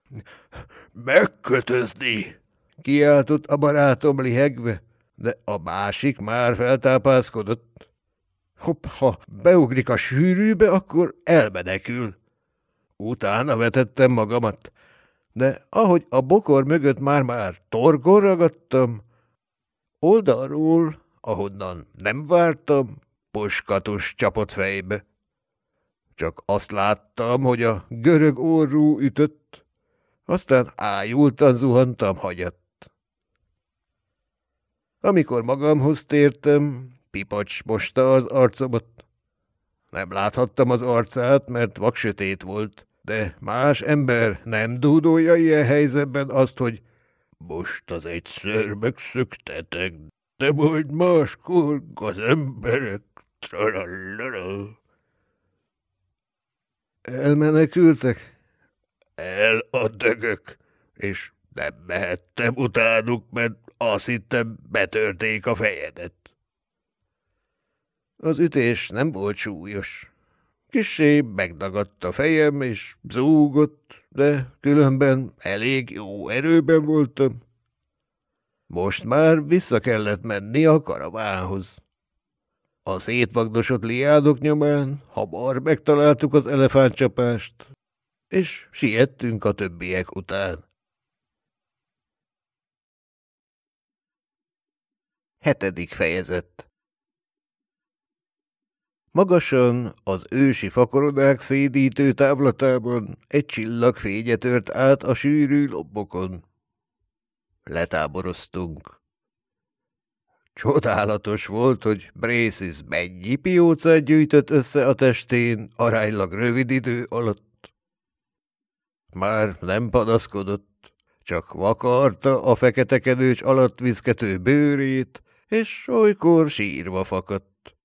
Megkötözni! Kiáltott a barátom lihegve, de a másik már feltápászkodott. Hopp, ha beugrik a sűrűbe, akkor elmenekül. Utána vetettem magamat, de ahogy a bokor mögött már torkon ragadtam, oldalról, ahonnan nem vártam, puskatus csapott fejbe. Csak azt láttam, hogy a görög orrú ütött, aztán ájultan zuhantam hagyat. Amikor magamhoz tértem, Pipacs mosta az arcomat. Nem láthattam az arcát, mert vaksötét volt, de más ember nem dúdolja ilyen helyzetben azt, hogy most az egyszer megszöktetek, de majd máskor az emberek tralala. Elmenekültek? El a dögök, és nem mehettem utánuk, mert azt hittem, betörték a fejedet. Az ütés nem volt súlyos. Kissé megdagadt a fejem, és zúgott, de különben elég jó erőben voltam. Most már vissza kellett menni a karavánhoz. A szétvagdosott liánok nyomán hamar megtaláltuk az elefántcsapást, és siettünk a többiek után. 7. fejezet. Magasan, az ősi fakoronák szédítő távlatában egy csillag fénye tört át a sűrű lombokon. Letáboroztunk. Csodálatos volt, hogy Braces mennyi piócát gyűjtött össze a testén aránylag rövid idő alatt. Már nem panaszkodott, csak vakarta a fekete kenőcs alatt viszkető bőrét, és olykor sírva fakadt.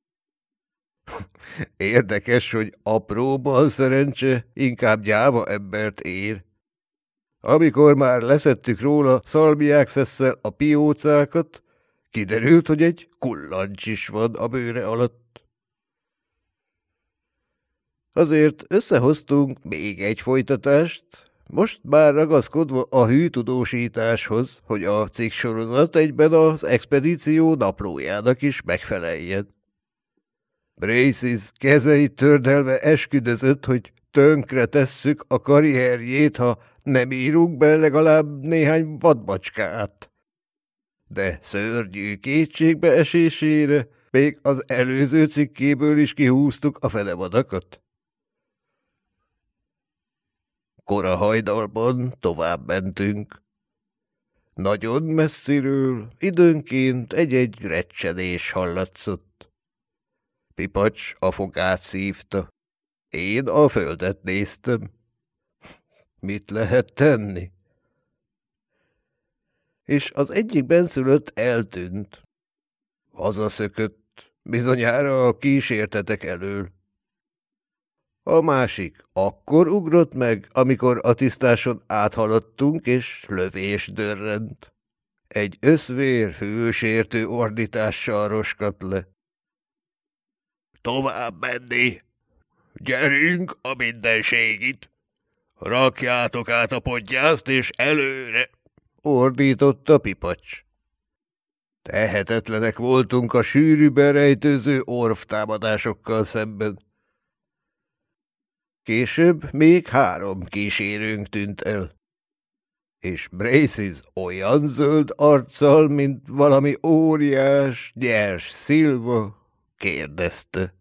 Érdekes, hogy apró balszerencse inkább gyáva embert ér. Amikor már leszettük róla szalmiákszesszel a piócákat, kiderült, hogy egy kullancs is van a bőre alatt. Azért összehoztunk még egy folytatást, most már ragaszkodva a hűtudósításhoz, hogy a cikksorozat egyben az expedíció naplójának is megfeleljen. Braces kezeit tördelve esküdözött, hogy tönkre tesszük a karrierjét, ha nem írunk be legalább néhány vadbacskát. De szörnyű kétségbeesésére még az előző cikkéből is kihúztuk a fenevadakat. Kora hajnalban tovább mentünk. Nagyon messziről időnként egy-egy recsenés hallatszott. Pipacs a fogát szívta. Én a földet néztem. Mit lehet tenni? És az egyik benszülött eltűnt. Hazaszökött, bizonyára a kísértetek elől. A másik akkor ugrott meg, amikor a tisztáson áthaladtunk, és lövés dörrent. Egy összvér, fülsértő ordítással roskadt le. Tovább menni! Gyerünk a mindenségit! Rakjátok át a podgyászt, és előre! Ordította Pipacs. Tehetetlenek voltunk a sűrűben rejtőző orvtámadásokkal szemben. Később még 3 kísérőnk tűnt el, és Braces olyan zöld arccal, mint valami óriás, nyers szilva, kérdezte.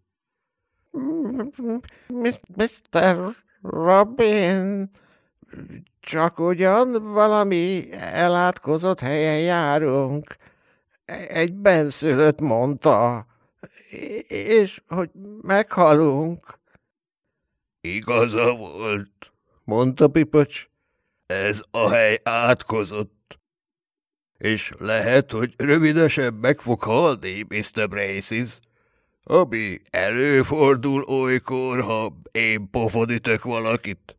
Mr. Robin, csak ugyan valami elátkozott helyen járunk. Egy benszülött mondta, és hogy meghalunk. Igaza volt, mondta Pipacs. Ez a hely átkozott. És lehet, hogy rövidesen meg fog halni, Mr. Braces, ami előfordul olykor, ha én pofon valakit.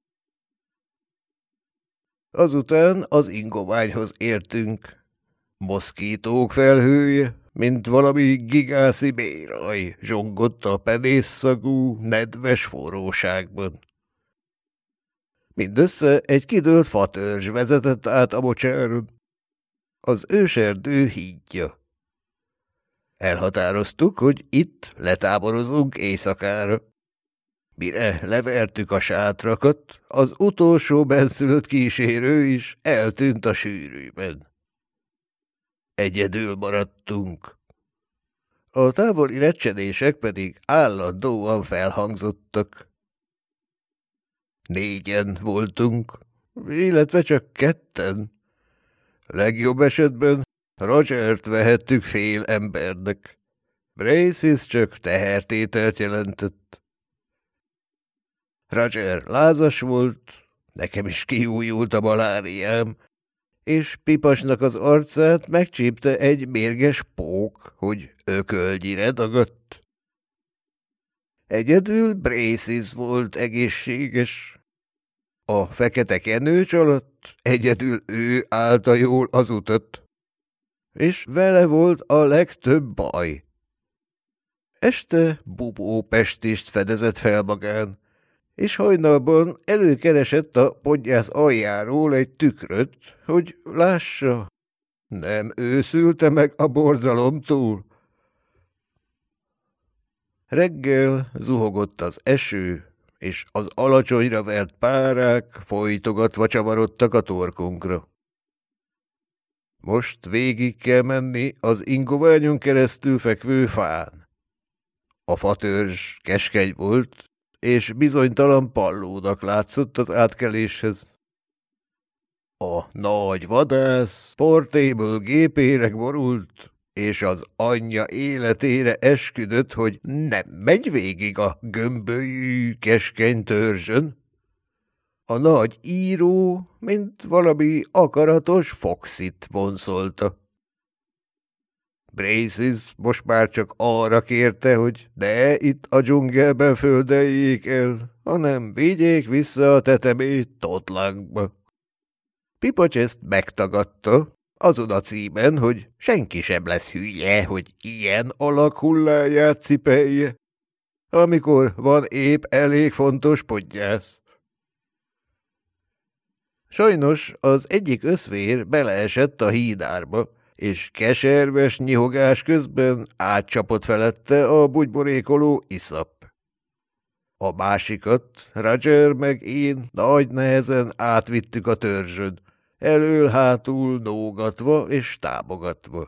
Azután az ingoványhoz értünk. Moszkítók felhője, mint valami gigászi béraj, zsongott a penészszagú, nedves forróságban. Mindössze egy kidőlt fatörzs vezetett át a mocsáron. Az őserdő hídja. Elhatároztuk, hogy itt letáborozunk éjszakára. Mire levertük a sátrakat, az utolsó benszülött kísérő is eltűnt a sűrűben. Egyedül maradtunk. A távoli recsenések pedig állandóan felhangzottak. 4-en voltunk, illetve csak 2-en. Legjobb esetben Rogert vehettük fél embernek. Braces csak tehertételt jelentett. Roger lázas volt, nekem is kiújult a maláriám, és Pipacsnak az arcát megcsípte egy mérges pók, hogy ökölgyire dagadt. Egyedül Braces volt egészséges. A fekete kenőcs alatt egyedül ő állta jól az utat, és vele volt a legtöbb baj. Este bubópestist fedezett fel magán, és hajnalban előkeresett a podgyász aljáról egy tükröt, hogy lássa, nem őszülte meg a borzalomtól. Reggel zuhogott az eső, és az alacsonyra vert párák folytogatva csavarodtak a torkunkra. Most végig kell menni az ingoványon keresztül fekvő fán. A fatörzs keskeny volt, és bizonytalan pallónak látszott az átkeléshez. A nagy vadász portable gépére borult, és az anyja életére esküdött, hogy nem megy végig a gömbölyű keskeny törzsön. A nagy író, mint valami akaratos Foxit vonszolta. Braces most már csak arra kérte, hogy ne itt a dzsungelben földeljék el, hanem vigyék vissza a tetemét Totlankba. Pipacs ezt megtagadta, azon a címen, hogy senki sem lesz hülye, hogy ilyen alakhulláját cipelje, amikor van épp elég fontos podgyász. Sajnos az egyik összvér beleesett a hídárba, és keserves nyihogás közben átcsapott felette a bugyborékoló iszap. A másikat Roger meg én nagy nehezen átvittük a törzsön, elől-hátul nógatva és támogatva.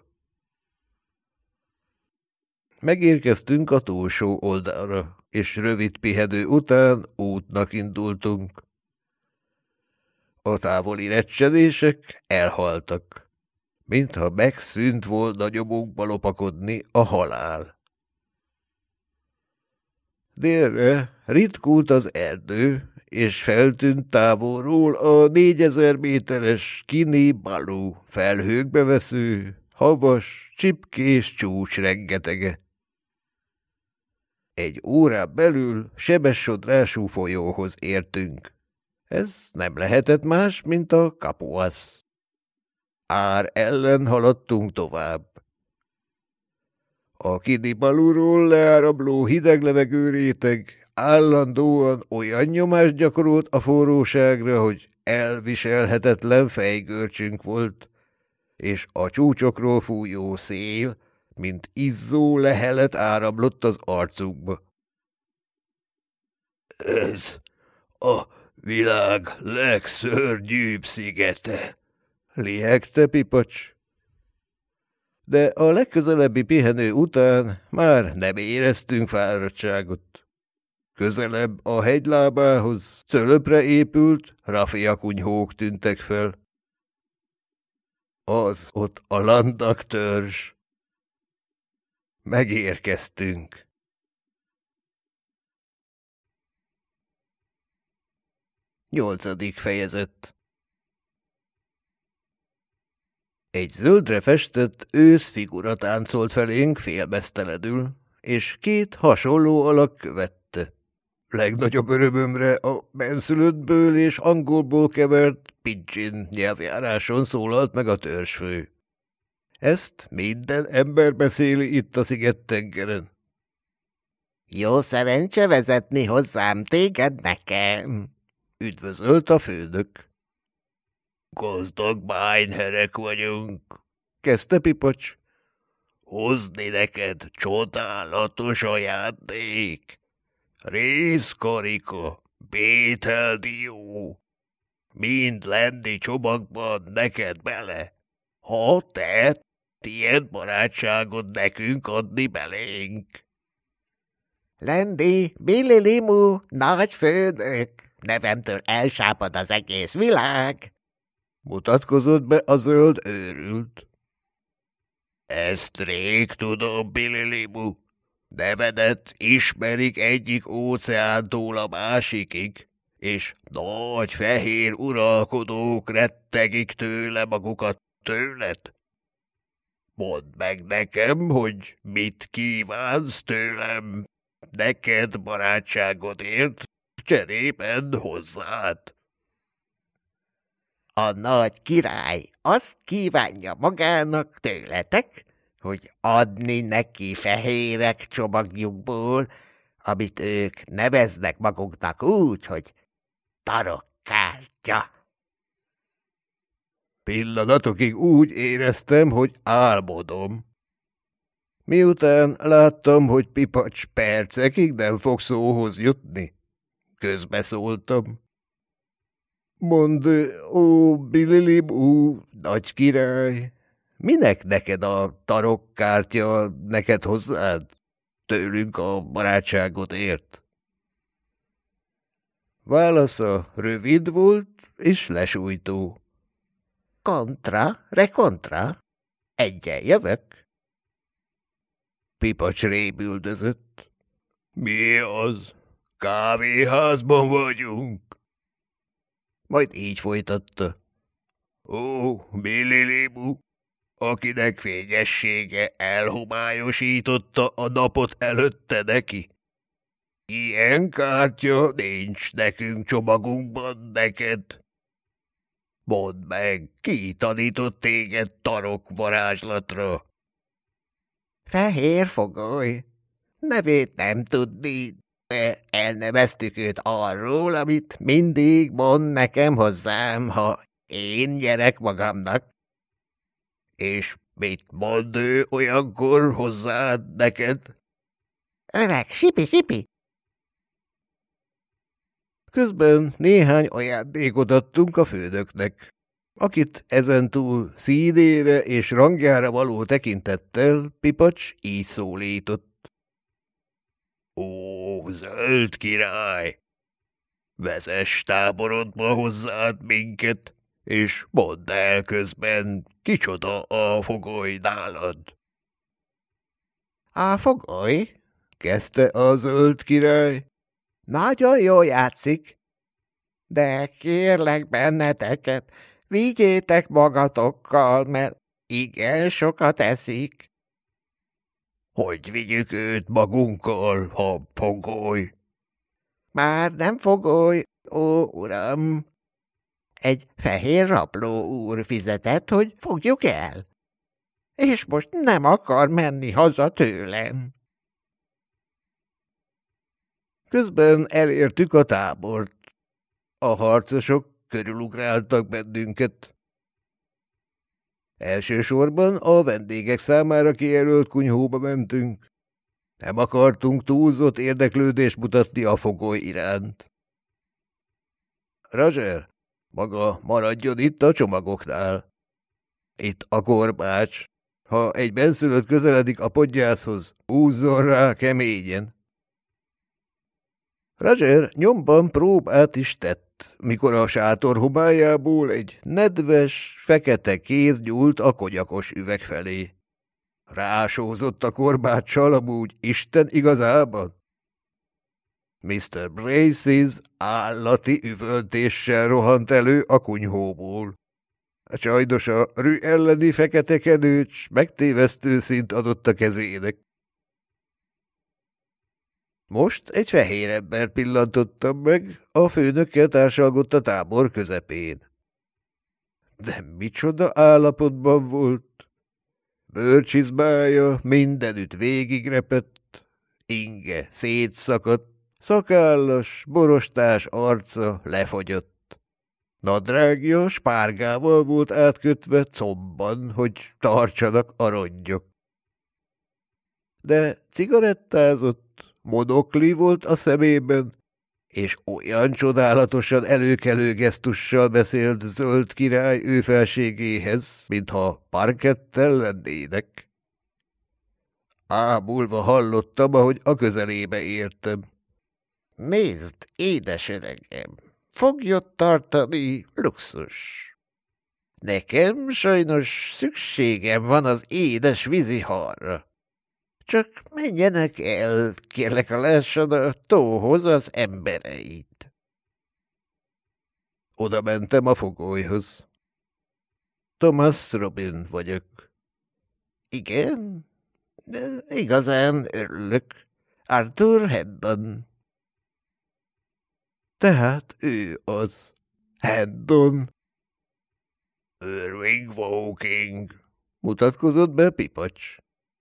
Megérkeztünk a túlsó oldalra, és rövid pihenő után útnak indultunk. A távoli recsenések elhaltak, mintha megszűnt volna nyomunkba lopakodni a halál. Délre ritkult az erdő, és feltűnt távolról a 4000 méteres Kini Balu felhőkbe vesző, havas, csipkés csúcs rengetege. Egy órán belül sebessodrású folyóhoz értünk. Ez nem lehetett más, mint a Kapuasz. Ár ellen haladtunk tovább. A Kini Baluról leárabló hideg levegőréteg állandóan olyan nyomást gyakorolt a forróságra, hogy elviselhetetlen fejgörcsünk volt, és a csúcsokról fújó szél, mint izzó lehelet áramlott az arcunkba. Ez a világ legszörnyűbb szigete, lihegte Pipacs. De a legközelebbi pihenő után már nem éreztünk fáradtságot. Közelebb a hegylábához cölöpre épült rafiakunyhók tűntek fel. Az ott a Landak törzs. Megérkeztünk. 8. fejezet. Egy zöldre festett őszfigura táncolt felénk félmeztelenül, és 2 hasonló alak követte. Legnagyobb örömömre a benszülöttből és angolból kevert pidgin nyelvjáráson szólalt meg a törzsfő. Ezt minden ember beszéli itt a szigettengeren. Jó szerencse vezetni hozzám téged nekem, üdvözölt a főnök. Gazdag bányherek vagyunk, kezdte Pipacs. Hozni neked csodálatos ajándék. Rézkarika, bételdió, mind lenni csomagban neked bele, ha te tiéd barátságod nekünk adni belénk. Lendi, Billy Limu, nagy főnök, nevemtől elsápad az egész világ. Mutatkozott be a zöld őrült. Ezt rég tudom, Billy Limu. Nevedet ismerik egyik óceántól a másikig, és nagy fehér uralkodók rettegik tőle magukat tőled. Mondd meg nekem, hogy mit kívánsz tőlem, neked barátságodért, cserében hozzád. A nagy király azt kívánja magának tőletek, hogy adni neki fehérek csomagjukból, amit ők neveznek maguknak úgy, hogy tarokkártya. Pillanatokig úgy éreztem, hogy álmodom. Miután láttam, hogy Pipacs percekig nem fog szóhoz jutni, közbeszóltam. Mondd, ó, Billy-Limu, nagy király, minek neked a tarokkártya, neked hozzád, tőlünk a barátságodért? Válasza rövid volt és lesújtó. Kontra, rekontra, egyen jövök. Pipacs rébüldözött. Mi az? Kávéházban vagyunk. Majd így folytatta. Ó, Billy-Limu, akinek fényessége elhomályosította a napot előtte neki. Ilyen kártya nincs nekünk csomagunkban neked. Mondd meg, ki tanított téged tarok varázslatra? Fehér fogoly. Nevét nem tudni, Elneveztük őt arról, amit mindig mond nekem hozzám, ha én gyerek magamnak. És mit mond ő olyankor hozzád neked? Öreg, sipi. Közben néhány ajándékot adtunk a főnöknek, akit ezentúl színére és rangjára való tekintettel Pipacs így szólított. Ó, zöld király! Vezess táborodba hozzád minket, és mondd el közben, kicsoda a fogoly nálad. A fogoly? Kezdte a zöld király. Nagyon jól játszik. De kérlek benneteket, vigyétek magatokkal, mert igen sokat eszik. Hogy vigyük őt magunkkal, ha fogoly? Már nem fogoly, ó uram. Egy fehér rabló úr fizetett, hogy fogjuk el. És most nem akar menni haza tőlem. Közben elértük a tábort. A harcosok körülugráltak bennünket. Elsősorban a vendégek számára kijelölt kunyhóba mentünk. Nem akartunk túlzott érdeklődést mutatni a fogoly iránt. Roger, maga maradjon itt a csomagoknál. Itt a korbács. Ha egy benszülött közeledik a podgyászhoz, húzzon rá keményen. Roger nyomban próbát is tett, mikor a sátor homályából egy nedves, fekete kéz nyúlt a konyakos üveg felé. Rásózott a korbáccsal amúgy Isten igazában. Mr. Braces állati üvöltéssel rohant elő a kunyhóból. Sajnos a rű elleni fekete kenőcs megtévesztő szint adott a kezének. Most egy fehér ember pillantottam meg, a főnökkel társalgott a tábor közepén. De micsoda állapotban volt! Bőrcsizmája mindenütt végigrepett, inge szétszakadt, szakállas, borostás arca lefogyott. Nadrágja spárgával volt átkötve combban, hogy tartsanak a rongyok. De cigarettázott, monokli volt a szemében, és olyan csodálatosan előkelő gesztussal beszélt zöld király ő felségéhez, mintha parkettel lennének. Ámulva hallottam, ahogy a közelébe értem. Nézd, édes öregem, foglyot tartani luxus. Nekem sajnos szükségem van az édes vízihalra. Csak menjenek el, kérlek a lássad a tóhoz az embereit. Oda mentem a fogolyhoz. Thomas Robin vagyok. Igen? Igazán örülök. Arthur Hendon. Tehát ő az. Hendon. Irving Woking, Mutatkozott be Pipacs.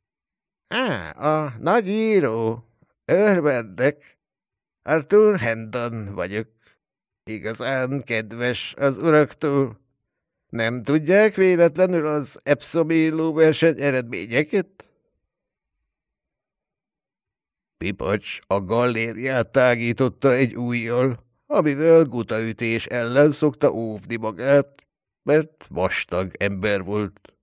A nagy író. Örvendek. Arthur Hendon vagyok. Igazán kedves az uraktól. Nem tudják véletlenül az epszomi lóverseny eredményeket? Pipacs a gallériát tágította egy ujjal, amivel gutaütés ellen szokta óvni magát, mert vastag ember volt.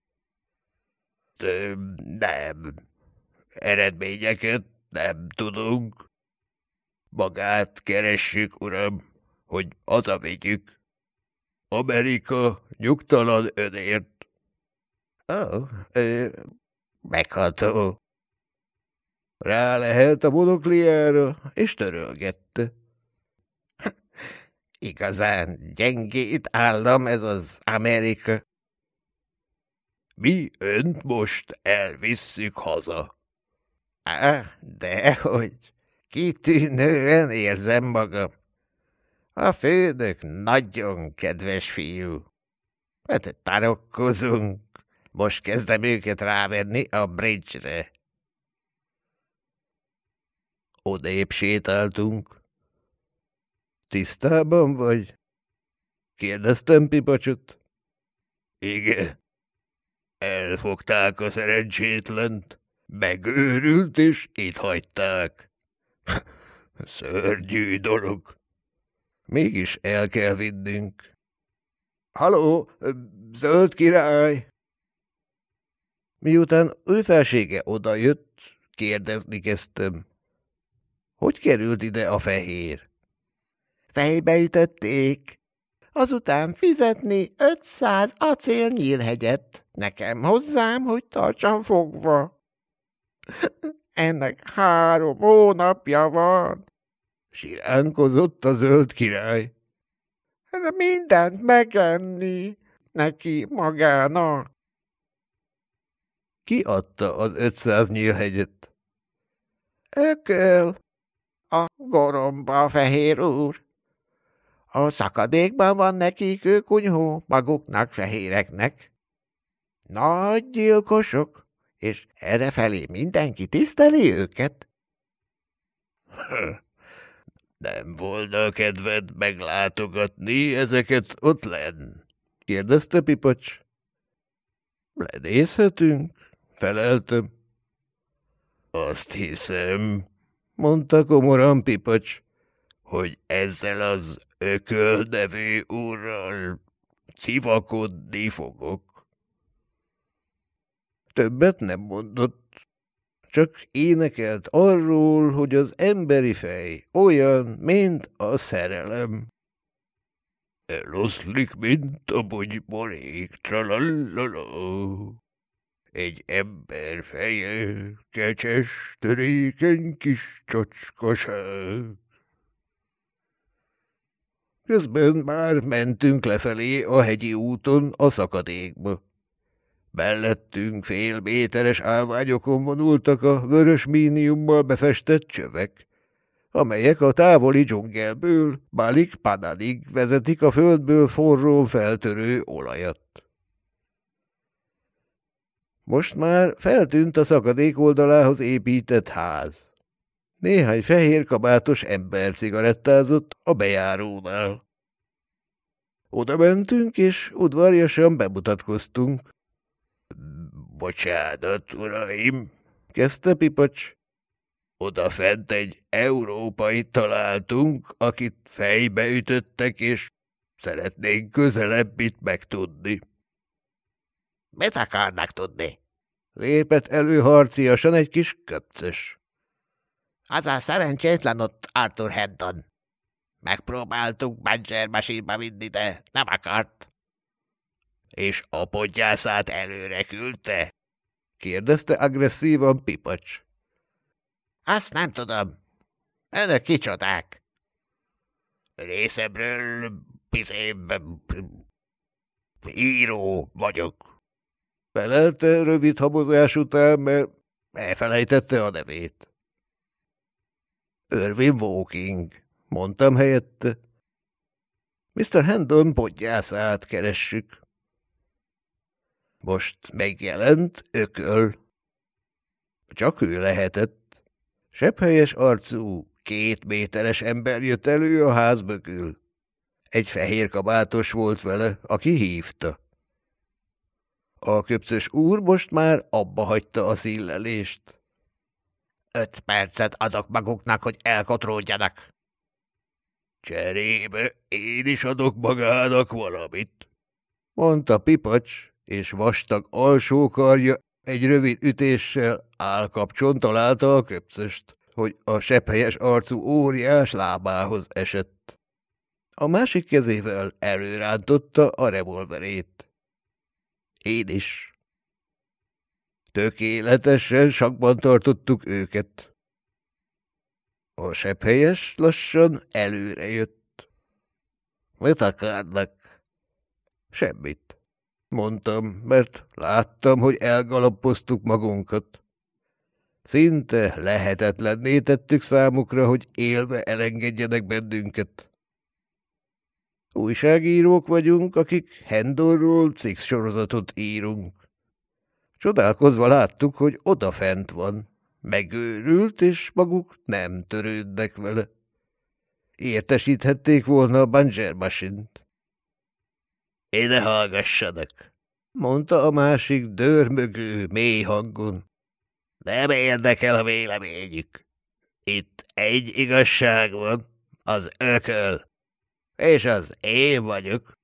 Nem. Eredményeket nem tudunk. Magát keressük, uram, hogy hazavigyük. Amerika nyugtalan önért. Megható. Rá lehelt a monokliára, és törölgette. Igazán gyengét állam ez az Amerika. Mi önt most elvisszük haza. Dehogy. Kitűnően érzem magam. A főnök nagyon kedves fiú. Hát tarokkozunk. Most kezdem őket rávenni a bridge-re. Odébb sétáltunk. Tisztában vagy? Kérdeztem Pipacsot. Igen. Elfogták a szerencsétlent. Megőrült, és itt hagyták. Szörnyű dolog. Mégis el kell vinnünk. Haló, zöld király! Miután ő felsége odajött, kérdezni kezdtem. Hogy került ide a fehér? Fejbe ütötték. Azután fizetni 500 acélnyílhegyet nekem hozzám, hogy tartsam fogva. Ennek 3 hónapja van. Siránkozott a zöld király. De mindent megenni neki magának. Ki adta az 500 nyílhegyet? Ököl. A goromba, fehér úr. A szakadékban van neki kőkunyhó maguknak, fehéreknek. Nagy gyilkosok, és errefelé mindenki tiszteli őket. Nem volna kedved meglátogatni ezeket ott lenn? Kérdezte Pipacs. Lenézhetünk, feleltem. Azt hiszem, mondta komoran Pipacs, hogy ezzel az Ököl nevű úrral civakodni fogok. Többet nem mondott, csak énekelt arról, hogy az emberi fej olyan, mint a szerelem. Eloszlik, mint a bugyborék, tralallala. Egy ember feje, kecses, törékeny kis csocskaság. Közben már mentünk lefelé a hegyi úton a szakadékba. Mellettünk fél méteres állványokon vonultak a vörös míniummal befestett csövek, amelyek a távoli dzsungelből Balik Panadig vezetik a földből forró feltörő olajat. Most már feltűnt a szakadék oldalához épített ház. Néhány fehér kabátos ember cigarettázott a bejárónál. Oda mentünk, és udvariasan bemutatkoztunk. Bocsánat, uraim, kezdte Pipacs. Odafent egy európait találtunk, akit fejbe ütöttek, és szeretnénk közelebb itt megtudni. Mit akarnak tudni? Lépett elő harciasan egy kis köpcös. Az a szerencsétlen ott Arthur Haddon. Megpróbáltuk Bangermasírba vinni, de nem akart. És a podgyászát előre küldte? Kérdezte agresszívan Pipacs. Azt nem tudom. Önök kicsodák? Részemről író vagyok. Felelte rövid habozás után, mert elfelejtette a nevét. Irving Walking, mondtam helyette. Mr. Haddon podgyászát keressük. Most megjelent Ököl. Csak ő lehetett. Sepphelyes arcú, 2 méteres ember jött elő a ház mögül. Egy fehér kabátos volt vele, aki hívta. A köpcös úr most már abba hagyta a szílelést. 5 percet adok maguknak, hogy elkotródjanak. Cserébe én is adok magának valamit, mondta Pipacs, és vastag alsó karja egy rövid ütéssel állkapcson találta a köpcöst, hogy a sepphelyes arcú óriás lábához esett. A másik kezével előrántotta a revolverét. Én is. Tökéletesen sakban tartottuk őket. A sepphelyes lassan előre jött. Mit akarnak? Semmit, mondtam, mert láttam, hogy elgalappoztuk magunkat. Szinte lehetetlenné tettük számukra, hogy élve elengedjenek bennünket. Újságírók vagyunk, akik Haddonról cikksorozatot írunk. Csodálkozva láttuk, hogy odafent van, megőrült, és maguk nem törődnek vele. Értesíthették volna a Bangermasint. Ide hallgassanak, mondta a másik dörmögő, mély hangon. Nem érdekel a véleményük. Itt egy igazság van, az ököl, és az én vagyok.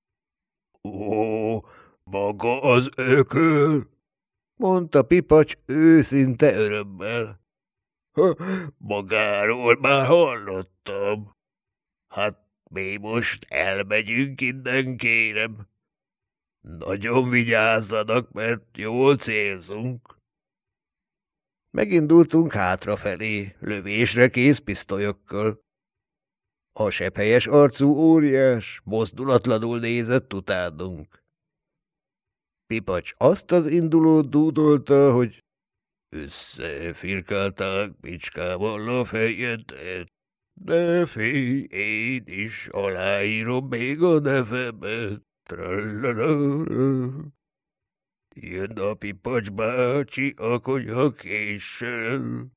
Ó, maga az ököl, mondta Pipacs őszinte örömmel. Magáról már hallottam. Hát mi most elmegyünk innen, kérem. Nagyon vigyázzanak, mert jól célzunk. Megindultunk hátrafelé, lövésre kész pisztolyokkal. A sepphelyes arcú óriás mozdulatlanul nézett utánunk. Pipacs azt az indulót dúdolta, hogy összefirkálták bicskával a fejedet. Ne félj, én is aláírom még a nevemet. Tralala. Jön a Pipacs bácsi a konyakéssel.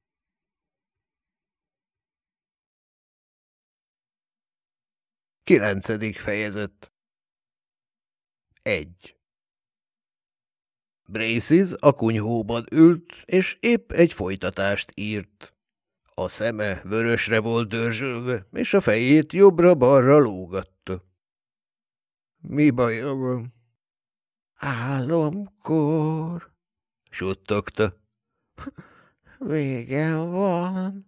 9. fejezet 1. Braces a kunyhóban ült, és épp egy folytatást írt. A szeme vörösre volt dörzsölve, és a fejét jobbra-balra lógatta. Mi baja van? Álomkor. Suttogta. Végem van.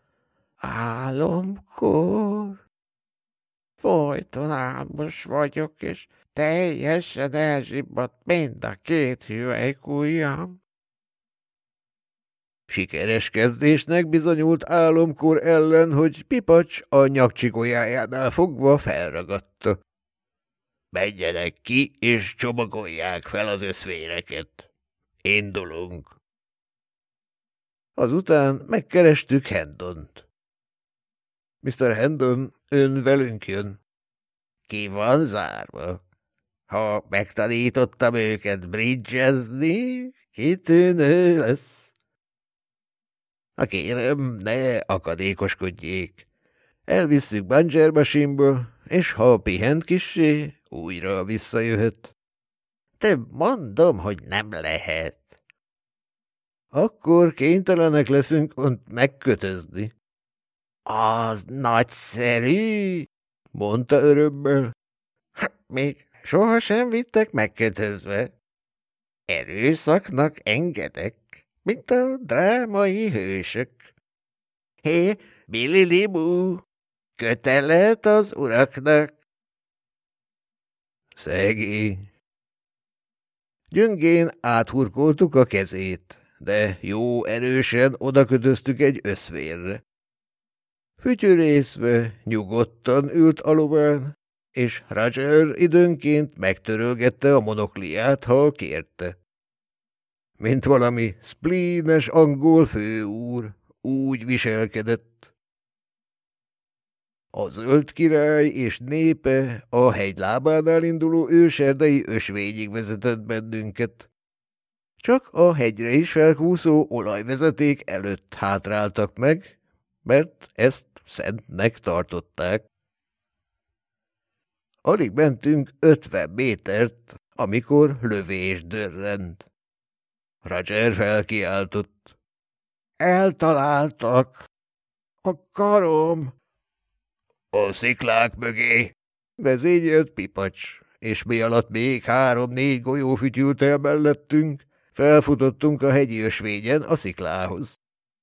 Álomkor. Folyton álmos vagyok, és teljesen elzsibbadt mind a két hüvelykujjam. Sikeres kezdésnek bizonyult álomkor ellen, hogy Pipacs a nyakcsigolyájánál fogva felragadta. Menjenek ki, és csomagolják fel az összvéreket. Indulunk. Azután megkerestük Hendont. Mr. Hendon, ön velünk jön. Ki van zárva? Ha megtanítottam őket bridgezni, kitűnő lesz. Kérem, ne akadékoskodjék. Elvisszük Bangermasinba, és ha pihent kissé, újra visszajöhet. De mondom, hogy nem lehet. Akkor kénytelenek leszünk ont megkötözni. Az nagyszerű, mondta örömmel. Még sohasem vittek megkötözve. Erőszaknak engedek, mint a drámai hősök. Hé, bililibú, kötelet az uraknak. Szegény. Gyöngén áthurkoltuk a kezét, de jó erősen odakötöztük egy összvérre. Fütyürészve nyugodtan ült a lován, és Roger időnként megtörölgette a monokliát, ha kérte. Mint valami spleenes angol főúr, úgy viselkedett. A zöld király és népe a hegylábánál induló őserdei ösvényig vezetett bennünket. Csak a hegyre is felkúszó olajvezeték előtt hátráltak meg, mert ezt szentnek tartották. Alig mentünk 50 métert, amikor lövés dörrent. Roger felkiáltott. Eltaláltak! A karom! A sziklák mögé! Vezényelt Pipacs, és mi alatt még 3-4 golyó fütyült el mellettünk, felfutottunk a hegyi ösvényen a sziklához.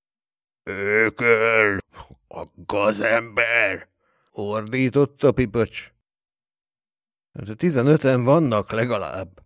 Ököl! A gazember! Ordította Pipacs. 15-en vannak legalább.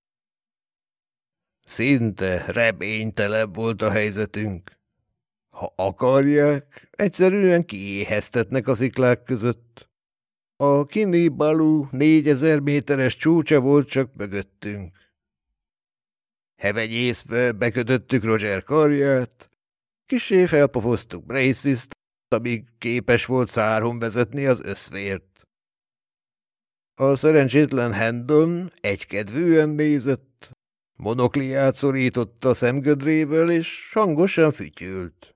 Szinte reménytelen volt a helyzetünk. Ha akarják, egyszerűen kiéheztetnek a sziklák között. A Kini Balu 4000 méteres csúcsa volt csak mögöttünk. Hevenyészve bekötöttük Roger karját, kissé felpofoztuk Braces-t, amíg képes volt száron vezetni az összvért. A szerencsétlen Hendon egykedvűen nézett, Monokliát szorította szemgödrével, és hangosan fütyült.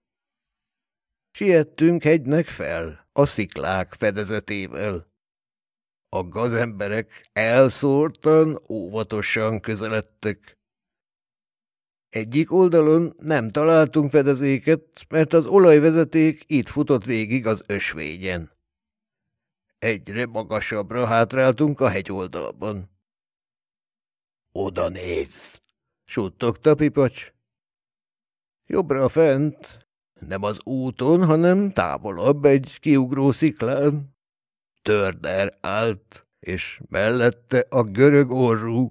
Siettünk hegynek fel, a sziklák fedezetével. A gazemberek elszórtan, óvatosan közeledtek. Egyik oldalon nem találtunk fedezéket, mert az olajvezeték itt futott végig az ösvényen. Egyre magasabbra hátráltunk a hegyoldalban. Oda nézz! Suttogta Pipacs. Jobbra fent, nem az úton, hanem távolabb egy kiugró sziklán. Törder állt, és mellette a görög orrú.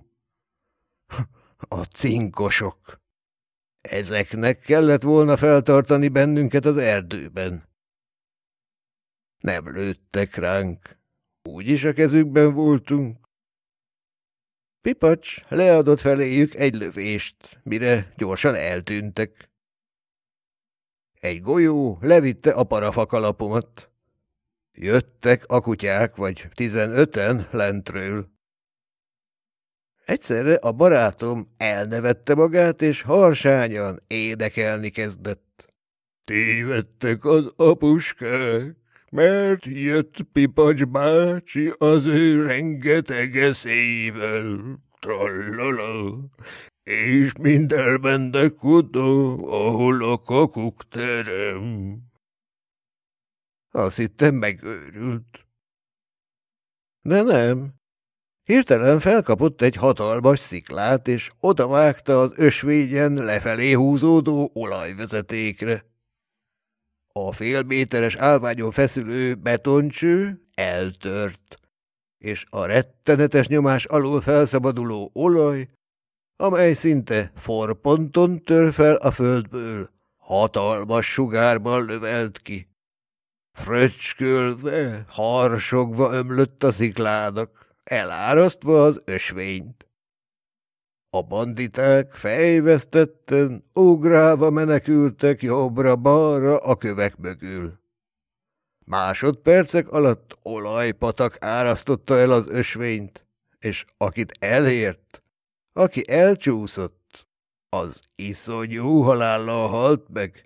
A cinkosok. Ezeknek kellett volna feltartani bennünket az erdőben. Nem lőttek ránk. Úgyis a kezükben voltunk. Pipacs leadott feléjük egy lövést, mire gyorsan eltűntek. Egy golyó levitte a parafakalapomat. Jöttek a kutyák, vagy 15-en lentről. Egyszerre a barátom elnevette magát, és harsányan énekelni kezdett. Tévedtek az apuskák, mert jött Pipacs bácsi az ő rengeteg eszével, trallala, és mind elmentek oda, ahol a kakukterem. Azt hittem, megőrült. De nem. Hirtelen felkapott egy hatalmas sziklát, és odavágta az ösvényen lefelé húzódó olajvezetékre. A félméteres állványon feszülő betoncső eltört, és a rettenetes nyomás alól felszabaduló olaj, amely szinte forponton tör fel a földből, hatalmas sugárban lövelt ki. Fröcskölve, harsogva ömlött a sziklának, elárasztva az ösvényt. A banditák fejvesztetten, ugrálva menekültek jobbra-balra a kövek mögül. Másodpercek alatt olajpatak árasztotta el az ösvényt, és akit elért, aki elcsúszott, az iszonyú halállal halt meg.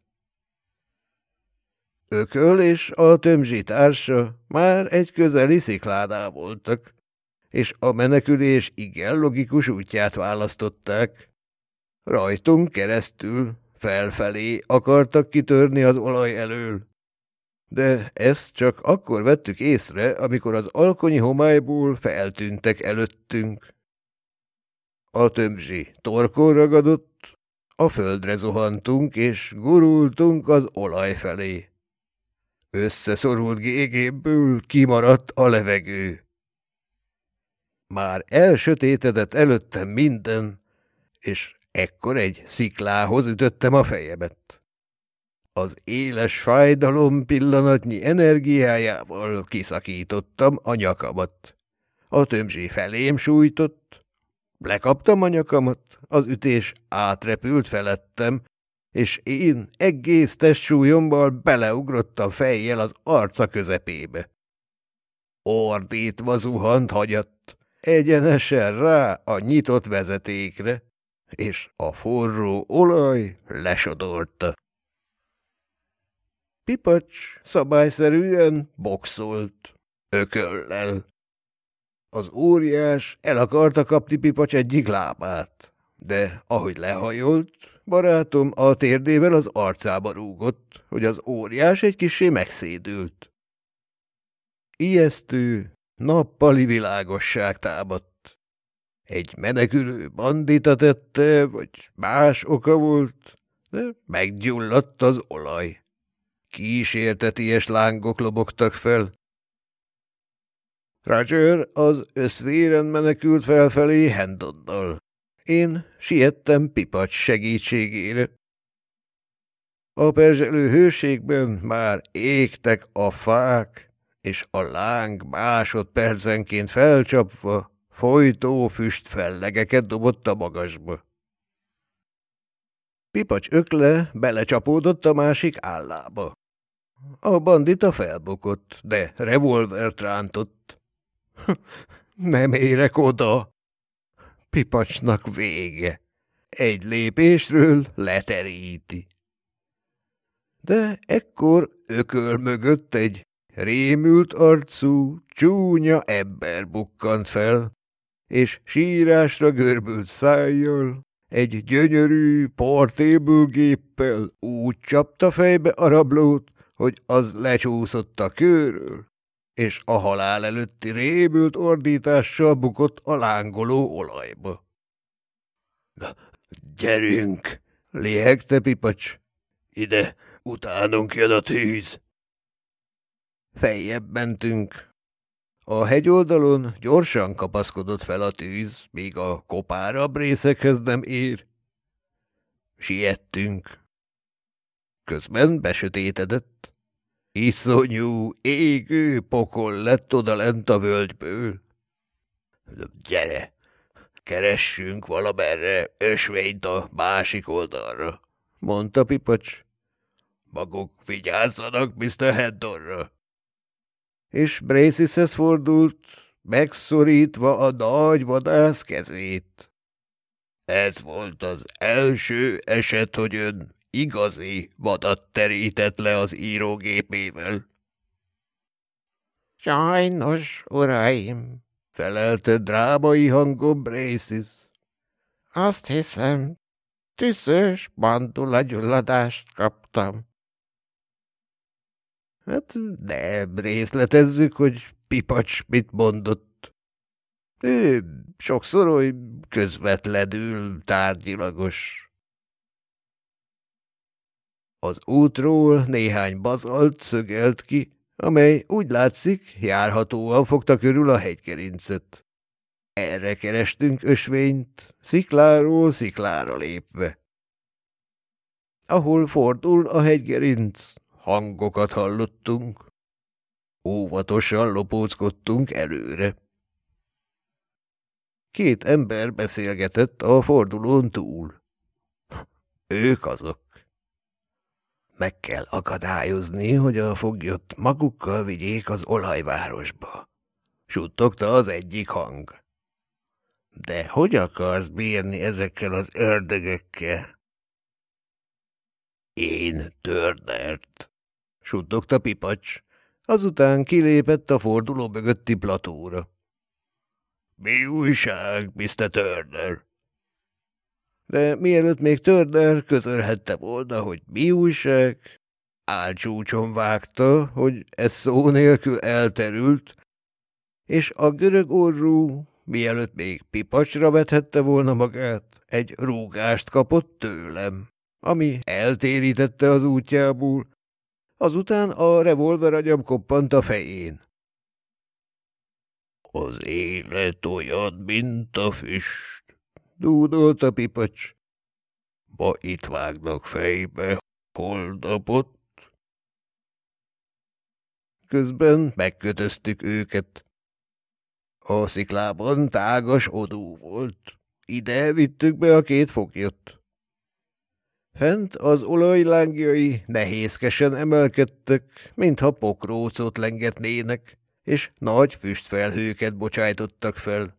Ököl és a tömzsi társa már egy közeli sziklánál voltak, és a menekülés igen logikus útját választották. Rajtunk keresztül, felfelé akartak kitörni az olaj elől. De ezt csak akkor vettük észre, amikor az alkonyi homályból feltűntek előttünk. A tömzsi torkon ragadott, a földre zuhantunk, és gurultunk az olaj felé. Összeszorult gégéből kimaradt a levegő. Már elsötétedett előttem minden, és ekkor egy sziklához ütöttem a fejemet. Az éles fájdalom pillanatnyi energiájával kiszakítottam a nyakamat. A tömzsi felém sújtott, lekaptam a nyakamat, az ütés átrepült felettem, és én egész testsúlyommal beleugrottam fejjel az arca közepébe. Ordítva zuhant hagyat, egyenesen rá a nyitott vezetékre, és a forró olaj lesodorta. Pipacs szabályszerűen boxolt, ököllel. Az óriás el akarta kapni Pipacs egyik lábát, de ahogy lehajolt, barátom a térdével az arcába rúgott, hogy az óriás egy kissé megszédült. Ijesztő, nappali világosság támadt. Egy menekülő bandita tette, vagy más oka volt, de meggyulladt az olaj. Kísérteties lángok lobogtak fel. Roger az összvéren menekült felfelé Hendonnal. Én siettem Pipacs segítségére. A perzselő hőségben már égtek a fák, és a láng másodpercenként felcsapva folytó füstfellegeket dobott a magasba. Pipacs ökle belecsapódott a másik állába. A bandita felbukott, de revolvert rántott. Nem érek oda! Pipacsnak vége. Egy lépésről leteríti. De ekkor ököl mögött egy rémült arcú, csúnya ember bukkant fel, és sírásra görbült szájjal, egy gyönyörű portébülgéppel úgy csapta fejbe a rablót, hogy az lecsúszott a kőről, és a halál előtti rémült ordítással bukott a lángoló olajba. – Gyerünk! – léhegte Pipacs. – Ide, utánunk jön a tűz! Feljebb mentünk. A hegyoldalon gyorsan kapaszkodott fel a tűz, míg a kopárabb részekhez nem ér. Siettünk. Közben besötétedett. Iszonyú, égő pokol lett odalent a völgyből. – Gyere, keressünk valamerre ösvényt a másik oldalra – mondta Pipacs. – Maguk vigyázzanak Mr. Haddonra. És Braceshez fordult, megszorítva a nagy vadász kezét. Ez volt az első eset, hogy ön igazi vadat terített le az írógépével. Sajnos, uraim, felelte drámai hangon Braces. Azt hiszem, tüszös bandulagyulladást kaptam. Hát nem részletezzük, hogy Pipacs mit mondott. Ő sokszor oly közvetlenül tárgyilagos. Az útról néhány bazalt szögelt ki, amely úgy látszik járhatóan fogta körül a hegygerincet. Erre kerestünk ösvényt, szikláról sziklára lépve. Ahol fordul a hegygerinc, hangokat hallottunk. Óvatosan lopóckodtunk előre. Két ember beszélgetett a fordulón túl. Ők azok. Meg kell akadályozni, hogy a foglyot magukkal vigyék az olajvárosba, suttogta az egyik hang. De hogy akarsz bírni ezekkel az ördögökkel? Én Turnert, suttogta Pipacs, azután kilépett a forduló mögötti platóra. Mi újság, Mr. Turner? De mielőtt még Turner közölhette volna, hogy mi újság, álcsúcson vágta, hogy ez szó nélkül elterült, és a görög orrú, mielőtt még Pipacsra vethette volna magát, egy rúgást kapott tőlem, ami eltérítette az útjából, azután a revolveragyam koppant a fején. Az élet olyan, mint a füst, dúdolta Pipacs. Ma itt vágnak fejbe, holnapot. Közben megkötöztük őket. A sziklában tágas odú volt. Ide vittük be a két foglyot. Fent az olajlángjai nehézkesen emelkedtek, mintha pokrócot lengetnének, és nagy füstfelhőket bocsájtottak fel.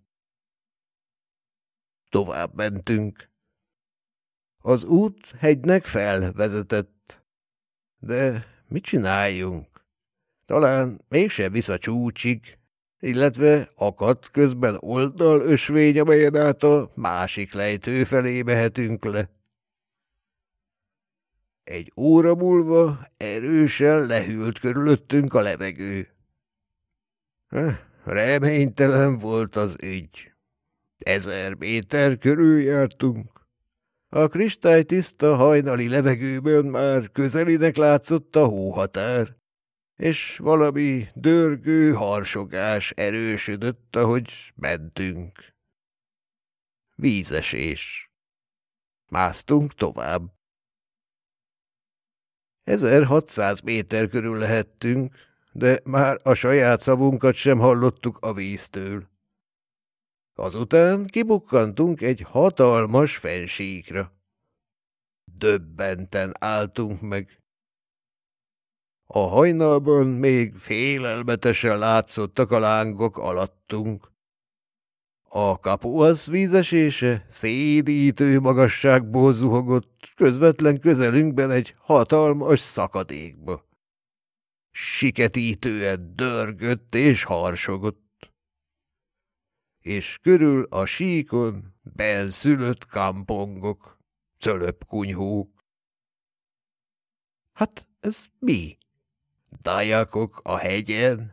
Tovább mentünk. Az út hegynek felvezetett. De mit csináljunk? Talán mégse visz a csúcsig, illetve akadt közben oldalösvény, amelyen át a másik lejtő felé mehetünk le. Egy óra múlva erősen lehűlt körülöttünk a levegő. Reménytelen volt az ügy. 1000 méter körül jártunk. A kristálytiszta hajnali levegőből már közelinek látszott a hóhatár, és valami dörgő harsogás erősödött, ahogy mentünk. Vízesés. Másztunk tovább. 1600 méter körül lehettünk, de már a saját szavunkat sem hallottuk a víztől. Azután kibukkantunk egy hatalmas fennsíkra. Döbbenten álltunk meg. A hajnalban még félelmetesen látszottak a lángok alattunk. A kapuasz vízesése szédítő magasságból zuhogott közvetlen közelünkben egy hatalmas szakadékba. Siketítően dörgött és harsogott. És körül a síkon benszülött kampongok, cölöpkunyhók. Hát ez mi? Dajakok a hegyen?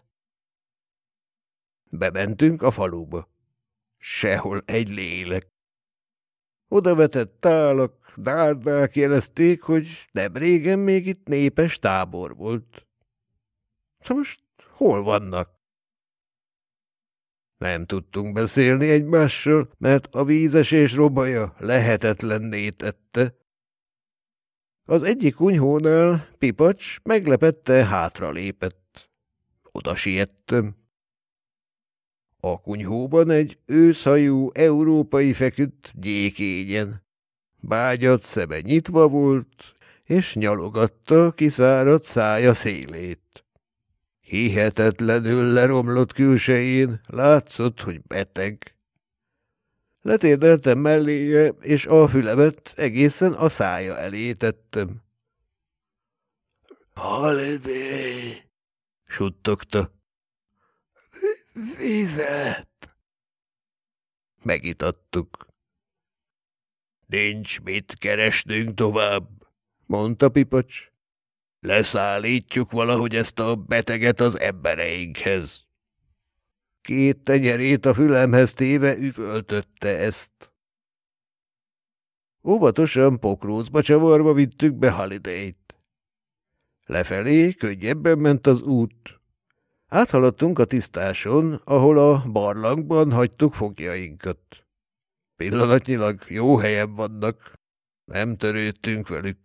Bementünk a faluba. Sehol egy lélek. Odavetett tálak, dárdák jelezték, hogy nem régen még itt népes tábor volt. Most hol vannak? Nem tudtunk beszélni egymással, mert a vízesés robaja lehetetlenné tette. Az egyik kunyhónál Pipacs meglepette hátralépett. Oda siettem. A kunyhóban egy őszhajú európai feküdt gyékényen. Bágyat szeme nyitva volt, és nyalogatta kiszáradt szája szélét. Hihetetlenül leromlott külsején látszott, hogy beteg. Letérdeltem melléje, és a fülemet egészen a szája elé tettem. – Holiday! – suttogta. – Vizet! Megitattuk. – Nincs mit keresnünk tovább – mondta Pipacs. – Leszállítjuk valahogy ezt a beteget az embereinkhez. Két tenyerét a fülemhez téve üvöltötte ezt. Óvatosan pokrózba csavarva vittük be Holiday-t. Lefelé könnyebben ment az út. Áthaladtunk a tisztáson, ahol a barlangban hagytuk fogjainkat. Pillanatnyilag jó helyen vannak, nem törődtünk velük.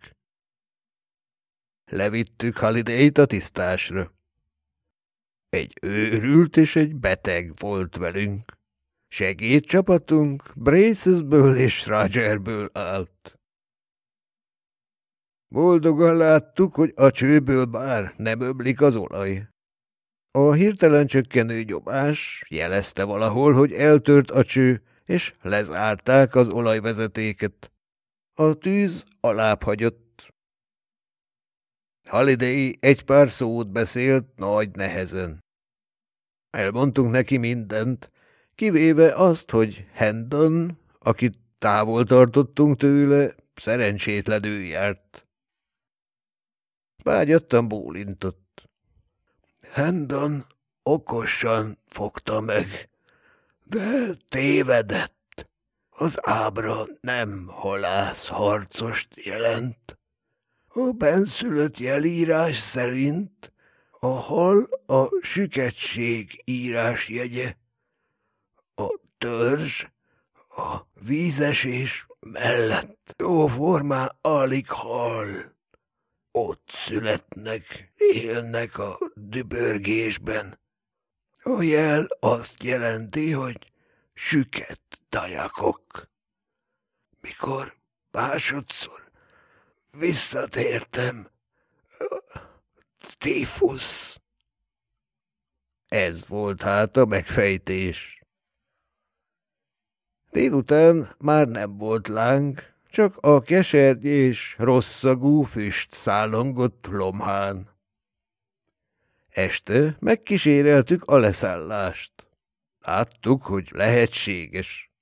Levittük Holiday-t a tisztásra. Egy őrült és egy beteg volt velünk. Segédcsapatunk Bracesből és Rogerből állt. Boldogan láttuk, hogy a csőből bár nem ömlik az olaj. A hirtelen csökkenő nyomás jelezte valahol, hogy eltört a cső, és lezárták az olajvezetéket. A tűz alább hagyott. Holiday egy pár szót beszélt nagy nehezen. Elmondtunk neki mindent, kivéve azt, hogy Hendon, akit távol tartottunk tőle, szerencsétlenül járt. Vágyattan bólintott. Hendon okosan fogta meg, de tévedett. Az ábra nem halászharcost jelent. A bennszülött jelírás szerint a hal a süketség írásjegye, a törzs a vízesés mellett jóformán alig hal. Ott születnek, élnek a dübörgésben. A jel azt jelenti, hogy süket dajakok. Mikor másodszor visszatértem, tífusz. Ez volt hát a megfejtés. Délután már nem volt láng, csak a kesernyés, rosszagú füst szállongott lomhán. Este megkíséreltük a leszállást. Láttuk, hogy lehetséges.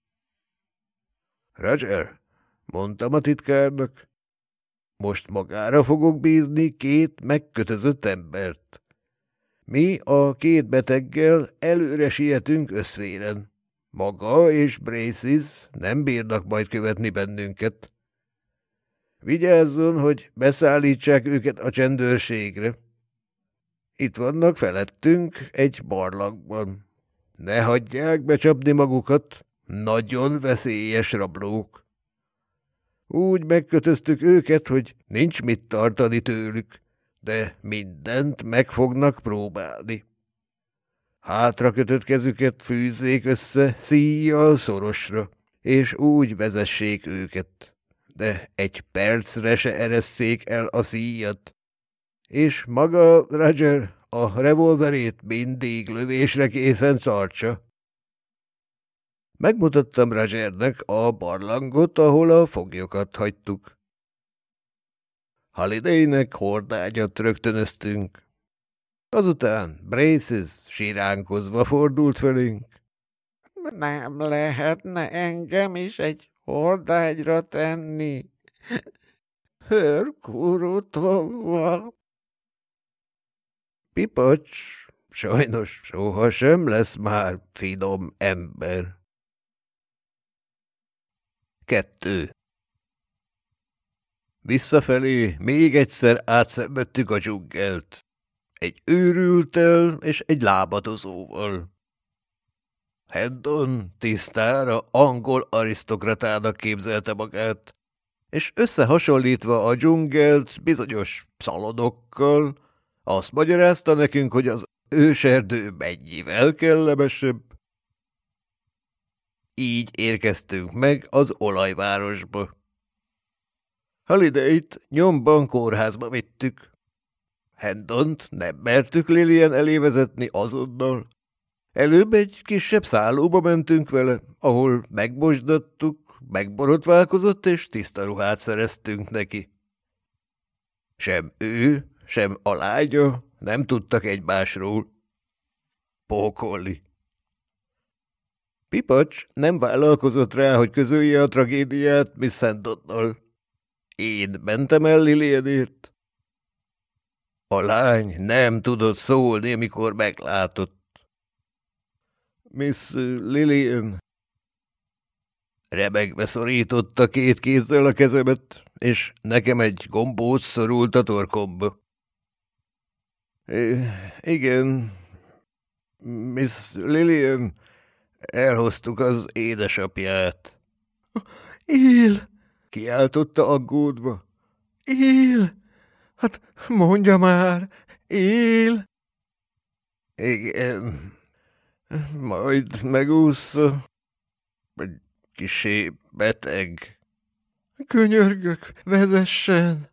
Roger, mondtam a titkárnak, most magára fogok bízni két megkötözött embert. Mi a két beteggel előre sietünk összvéren. Maga és Braces nem bírnak majd követni bennünket. Vigyázzon, hogy beszállítsák őket a csendőrségre. Itt vannak felettünk egy barlangban. Ne hagyják becsapni magukat, nagyon veszélyes rablók. Úgy megkötöztük őket, hogy nincs mit tartani tőlük, de mindent meg fognak próbálni. Hátra kötött kezüket fűzzék össze szíjjal szorosra, és úgy vezessék őket, de egy percre se eresszék el a szíjat. És maga, Roger, a revolverét mindig lövésre készen tartsa. Megmutattam Rogernek a barlangot, ahol a foglyokat hagytuk. Hallidaynek hordágyat rögtönöztünk. Azután Braces siránkozva fordult felénk. Nem lehetne engem is egy hordágyra tenni? Hőrkurutolva. Pipacs sajnos sohasem lesz már finom ember. 2. Visszafelé még egyszer átszenvedtük a dzsungelt. Egy őrülttel és egy lábadozóval. Hendon tisztára angol arisztokratának képzelte magát, és összehasonlítva a dzsungelt bizonyos szalonokkal, azt magyarázta nekünk, hogy az őserdő mennyivel kellemesebb. Így érkeztünk meg az olajvárosba. Hallidayt nyomban kórházba vittük. Hendont nem mertük Lillian elé vezetni azonnal. Előbb egy kisebb szállóba mentünk vele, ahol megbosdattuk, megborotválkozott és tiszta ruhát szereztünk neki. Sem ő, sem a lánya nem tudtak egymásról. Pókolni. Pipacs nem vállalkozott rá, hogy közölje a tragédiát Miss Hendonnal. Én mentem el Lillianért. A lány nem tudott szólni, amikor meglátott. Miss Lillian. Remegve szorította két kézzel a kezemet, és nekem egy gombóc szorult a torkomba. Igen, Miss Lillian, elhoztuk az édesapját. Él! Kiáltotta aggódva. Él! Hát mondja már, él! Igen, majd megúszza. Egy kissé beteg. Könyörgök, vezessen!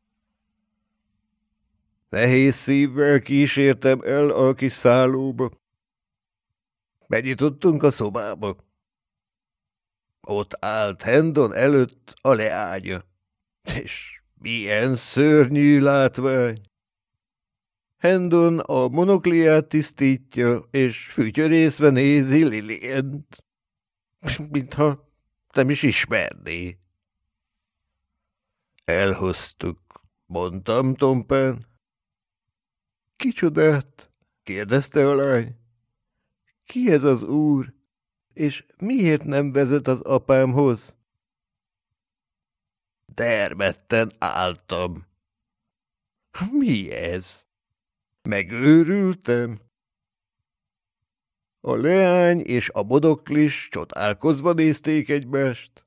Nehéz szívvel kísértem el a kis szállóba. Benyitottunk a szobába. Ott állt Hendon előtt a leánya. És milyen szörnyű látvány! Hendon a monokliát tisztítja, és fütyörészve nézi Lilliant, mintha nem is ismerné. Elhoztuk, mondtam tompán. Kicsodát? Kérdezte a lány. Ki ez az úr, és miért nem vezet az apámhoz? Dermedten álltam. Mi ez? Megőrültem? A leány és a monoklis csodálkozva nézték egymást.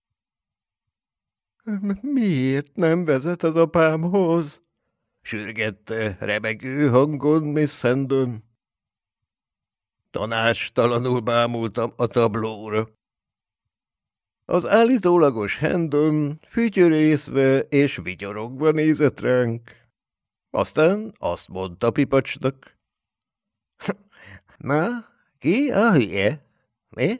Miért nem vezet az apámhoz? Sürgette remegő hangon Miss Hendon. Tanácstalanul bámultam a tablóra. Az állítólagos Hendon fütyörészve és vigyorogva nézett ránk. Aztán azt mondta Pipacsnak. Na, ki a hülye? Mi?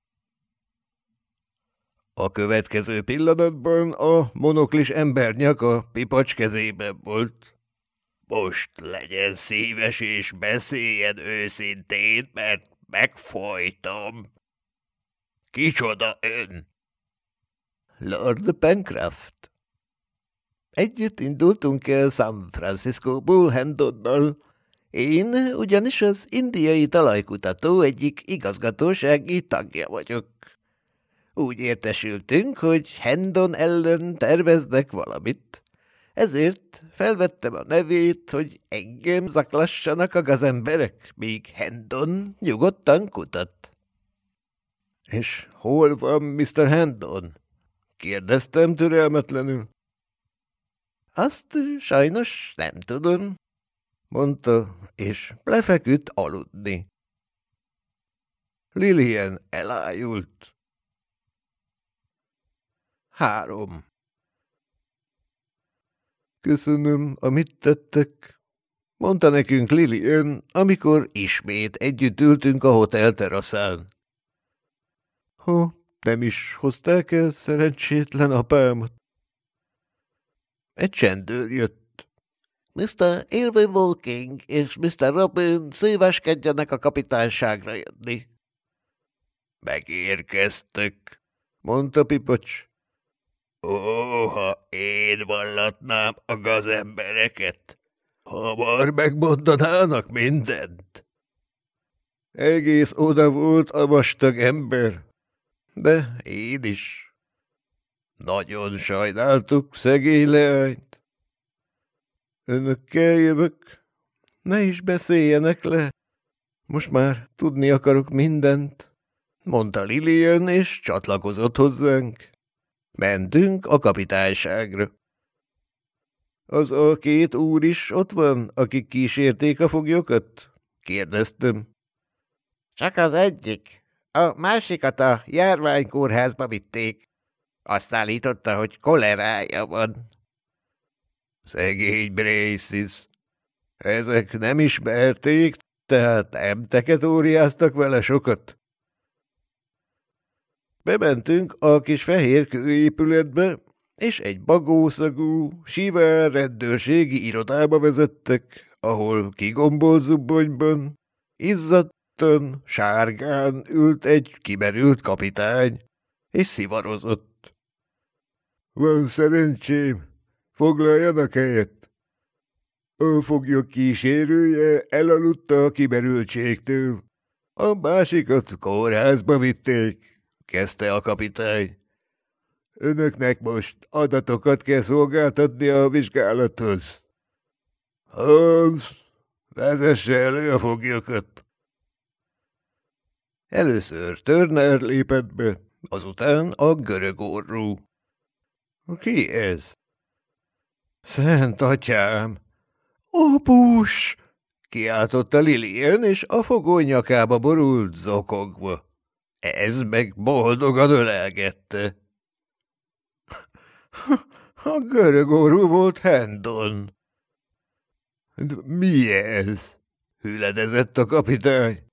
A következő pillanatban a monoklis ember nyaka Pipacs kezében volt. Most legyen szíves és beszéljen őszintén, mert megfojtom. Kicsoda ön? Lord Pencroft. Együtt indultunk el San Franciscóból Hendonnal. Én ugyanis az indiai talajkutató egyik igazgatósági tagja vagyok. Úgy értesültünk, hogy Hendon ellen terveznek valamit. Ezért felvettem a nevét, hogy engem zaklassanak a gazemberek, míg Hendon nyugodtan kutat. – És hol van Mr. Hendon? – kérdeztem türelmetlenül. – Azt sajnos nem tudom – mondta, és lefeküdt aludni. Lillian elájult. 3. Köszönöm, amit tettek, mondta nekünk Lillian, amikor ismét együtt ültünk a hotel teraszán. ha nem is hozták el szerencsétlen apámat. Egy csendőr jött. Mr. Irving Walking és Mr. Robin szíveskedjenek a kapitányságra jönni. Megérkeztek, mondta Pipacs. Ó, ha én vallatnám a gazembereket, hamar megmondanának mindent. Egész oda volt a vastag ember, de én is. Nagyon sajnáltuk szegény leányt. Önökkel jövök, ne is beszéljenek le. Most már tudni akarok mindent, mondta Lilian, és csatlakozott hozzánk. Mentünk a kapitányságra. Az a két úr is ott van, akik kísérték a foglyokat? Kérdeztem. Csak az egyik. A másikat a járványkórházba vitték. Azt állította, hogy kolerája van. Szegény Braces. Ezek nem ismerték, tehát nem teketóriáztak vele sokat. Bementünk a kis fehér kőépületbe, és egy bagószagú, sivár rendőrségi irodába vezettek, ahol kigombolt zubbonyban, izzadtan, sárgán ült egy kimerült kapitány, és szivarozott. Van szerencsém, foglaljanak helyet. A foglyok kísérője elaludta a kimerültségtől. A másikat kórházba vitték, kezdte a kapitány. Önöknek most adatokat kell szolgáltatni a vizsgálathoz. Hans, vezesse elő a foglyokat. Először Turner lépett be, azután a görög orrú. Ki ez? Szent atyám! Apus! Kiáltotta Lilian, és a fogoly nyakába borult zokogva. Ez meg boldogan ölelgette. A görög orrú volt Hendon. Mi ez? Hüledezett a kapitány.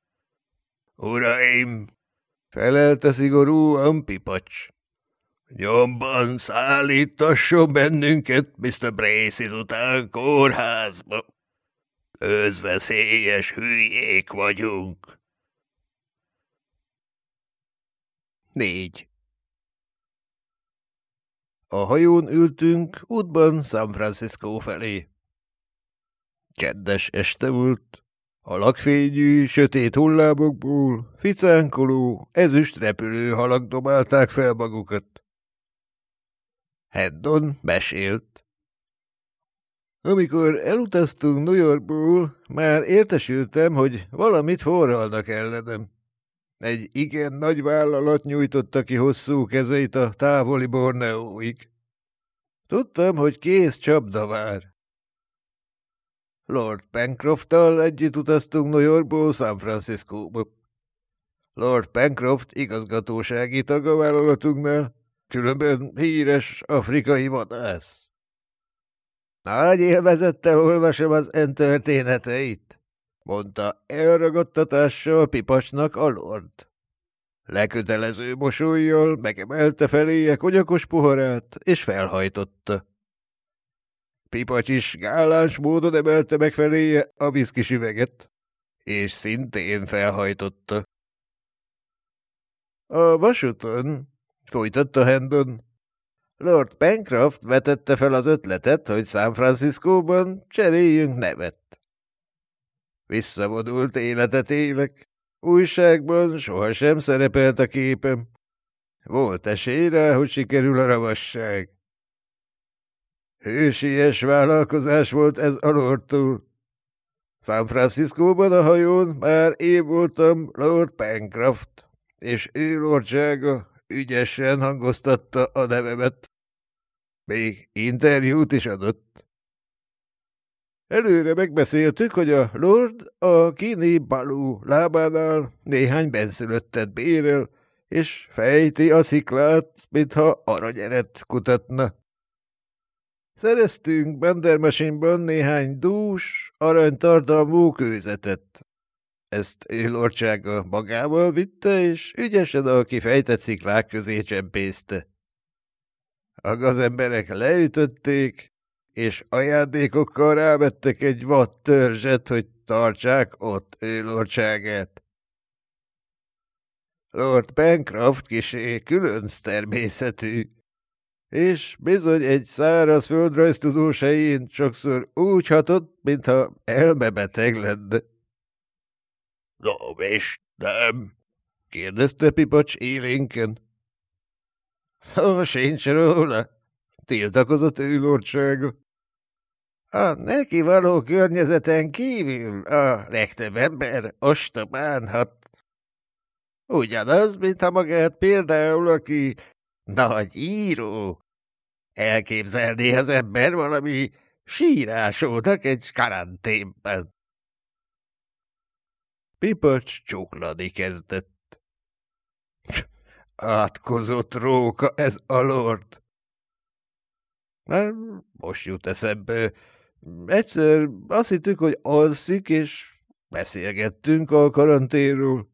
Uraim, felelte szigorúan Pipacs. Nyomban szállítasson bennünket Mr. Braces után kórházba. Özveszélyes hülyék vagyunk. 4. A hajón ültünk, útban San Francisco felé. Csendes este volt. A lakfényű, sötét hullámokból ficánkoló, ezüst repülőhalak dobálták fel magukat. Hendon mesélt. Amikor elutaztunk New Yorkból, már értesültem, hogy valamit forralnak ellenem. Egy igen nagy vállalat nyújtotta ki hosszú kezeit a távoli Borneóig. Tudtam, hogy kész csapda vár. Lord Pencrofttal együtt utaztunk New Yorkból San Franciscóba. Lord Pencroft igazgatósági tag a vállalatunknál, különben híres afrikai vadász. Nagy élvezettel olvasom az ön történeteit, mondta elragadtatással Pipacsnak a lord. Lekötelező mosollyal megemelte feléje konyakos poharát, és felhajtotta. Pipacs is gáláns módon emelte meg feléje a viszkis üveget, és szintén felhajtotta. A vasúton, folytatta Hendon, Lord Pencroft vetette fel az ötletet, hogy San Franciscóban cseréljünk nevet. Visszavonult életet élek, újságban sohasem szerepelt a képem. Volt esély rá, hogy sikerül a ravasság. Hősies vállalkozás volt ez a lordtól. San Franciscóban a hajón már én voltam Lord Pencroft, és ő lordsága ügyesen hangoztatta a nevemet. Még interjút is adott. Előre megbeszéltük, hogy a lord a kínai balú lábánál néhány benszülöttet bérel, és fejti a sziklát, mintha aranyeret kutatna. Szereztünk Bandermachine-ban néhány dús, aranytartalmú kőzetet. Ezt élországa magával vitte, és ügyesen a kifejtett sziklák közé csempészte. A gazemberek leütötték, és ajándékokkal rávettek egy vad törzset, hogy tartsák ott élországát. Lord Bancroft kisé különc természetű, és bizony egy száraz földrajztudós helyén sokszor úgy hatott, mintha elmebeteg lenne. – No, és nem? – kérdezte Pipacs élénken. – Szó sincs róla – tiltakozott élországa. A neki való környezeten kívül a legtöbb ember ostobán hat. Ugyanaz, mintha magát például, aki nagy író. Elképzelné az ember valami sírásónak egy karanténben. Pipacs csuklani kezdett. Átkozott róka ez a lord. Most jut eszembe. Egyszer azt hittük, hogy alszik, és beszélgettünk a karanténról.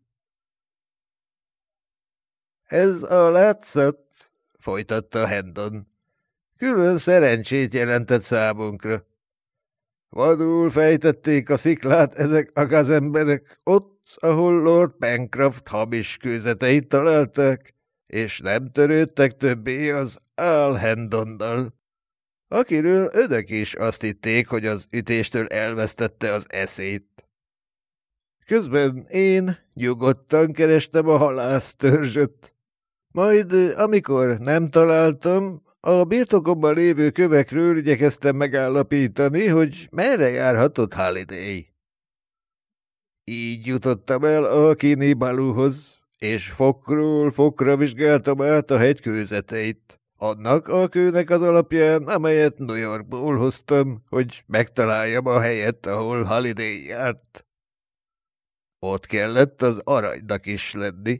Ez a látszat, folytatta Hendon, külön szerencsét jelentett számunkra. Vadul fejtették a sziklát ezek a gazemberek ott, ahol Lord Bancroft hamis kőzeteit találták, és nem törődtek többé az Al Hendonnal, akiről önök is azt hitték, hogy az ütéstől elvesztette az eszét. Közben én nyugodtan kerestem a halásztörzsöt. Majd, amikor nem találtam, a birtokomban lévő kövekről igyekeztem megállapítani, hogy merre járhatott Halliday. Így jutottam el a Kinibaluhoz, és fokról fokra vizsgáltam át a hegy kőzeteit, annak a kőnek az alapján, amelyet New Yorkból hoztam, hogy megtaláljam a helyet, ahol Halliday járt. Ott kellett az aranynak is lenni.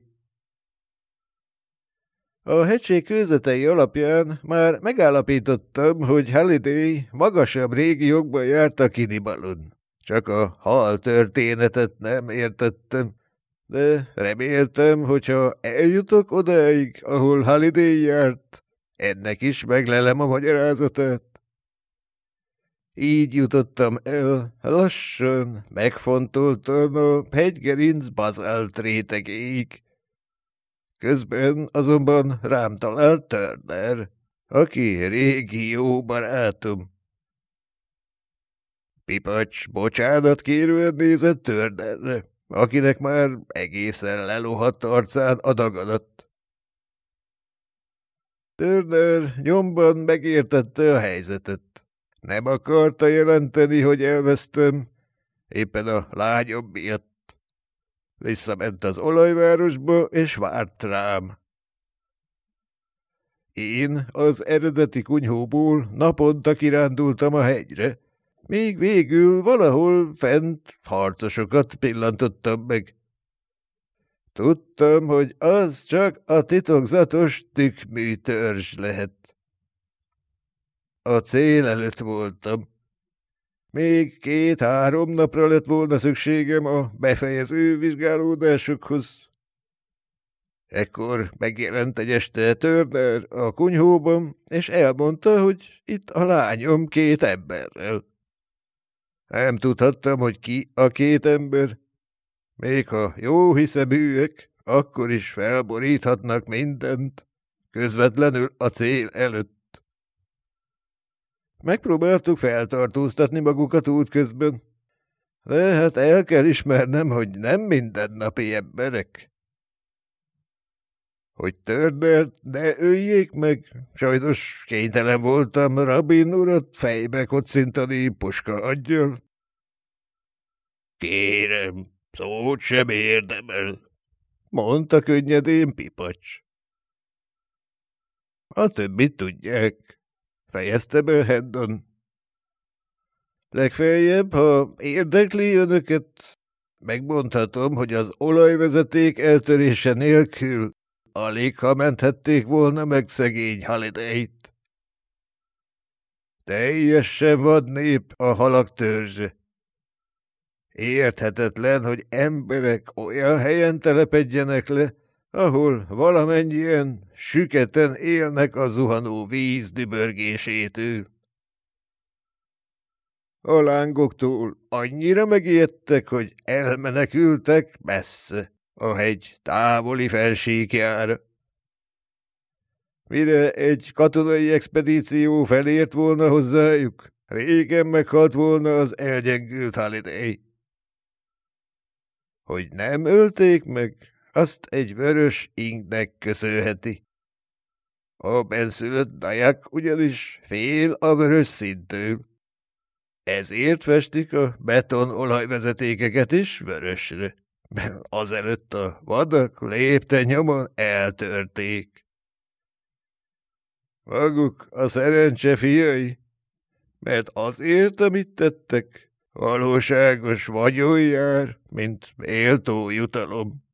A hegység kőzetei alapján már megállapítottam, hogy Halliday magasabb régiókban járt a Kinibalon. Csak a hal történetet nem értettem, de reméltem, hogyha eljutok odáig, ahol Halliday járt, ennek is meglelem a magyarázatát. Így jutottam el, lassan, megfontoltan a hegygerinc bazált rétegéig. Közben azonban rám talált Turner, aki régi jó barátom. Pipacs bocsánat kérően nézett Turnerre, akinek már egészen lelohadt arcán a dagadat. Turner nyomban megértette a helyzetet. Nem akarta jelenteni, hogy elvesztem, éppen a lányom miatt. Visszament az olajvárosba, és várt rám. Én az eredeti kunyhóból naponta kirándultam a hegyre, míg végül valahol fent harcosokat pillantottam meg. Tudtam, hogy az csak a titokzatos tükkmű törzs lehet. A cél előtt voltam. Még 2-3 napra lett volna szükségem a befejező vizsgálódásokhoz. Ekkor megjelent egy este Turner a kunyhóban, és elmondta, hogy itt a lányom 2 emberrel. Nem tudhattam, hogy ki a 2 ember. Még ha jó hiszeműek, akkor is felboríthatnak mindent, közvetlenül a cél előtt. Megpróbáltuk feltartóztatni magukat útközben, de hát el kell ismernem, hogy nem mindennapi emberek. Hogy Turnert ne öljék meg, sajnos kénytelen voltam Rabin urat fejbe kocintani puska aggyal. Kérem, szót sem érdemel, mondta könnyedén Pipacs. A többit tudják, fejezte be Hendon. Legfeljebb, ha érdekli önöket, megmondhatom, hogy az olajvezeték eltörése nélkül alig ha menthették volna meg szegény Halliday-t. Teljesen vad nép a halak törzse. Érthetetlen, hogy emberek olyan helyen telepedjenek le, ahol valamennyien süketen élnek a zuhanó víz dübörgésétől. A lángoktól annyira megijedtek, hogy elmenekültek messze, a hegy távoli fensíkjára. Mire egy katonai expedíció felért volna hozzájuk, régen meghalt volna az elgyengült Halliday. Hogy nem ölték meg, azt egy vörös ingnek köszönheti. A benszülött daják ugyanis fél a vörös színtől. Ezért festik a beton olajvezetékeket is vörösre, mert azelőtt a vadak lépten nyomon eltörték. Maguk a szerencse fiai, mert azért, amit tettek, valóságos vagyon jár, mint méltó jutalom.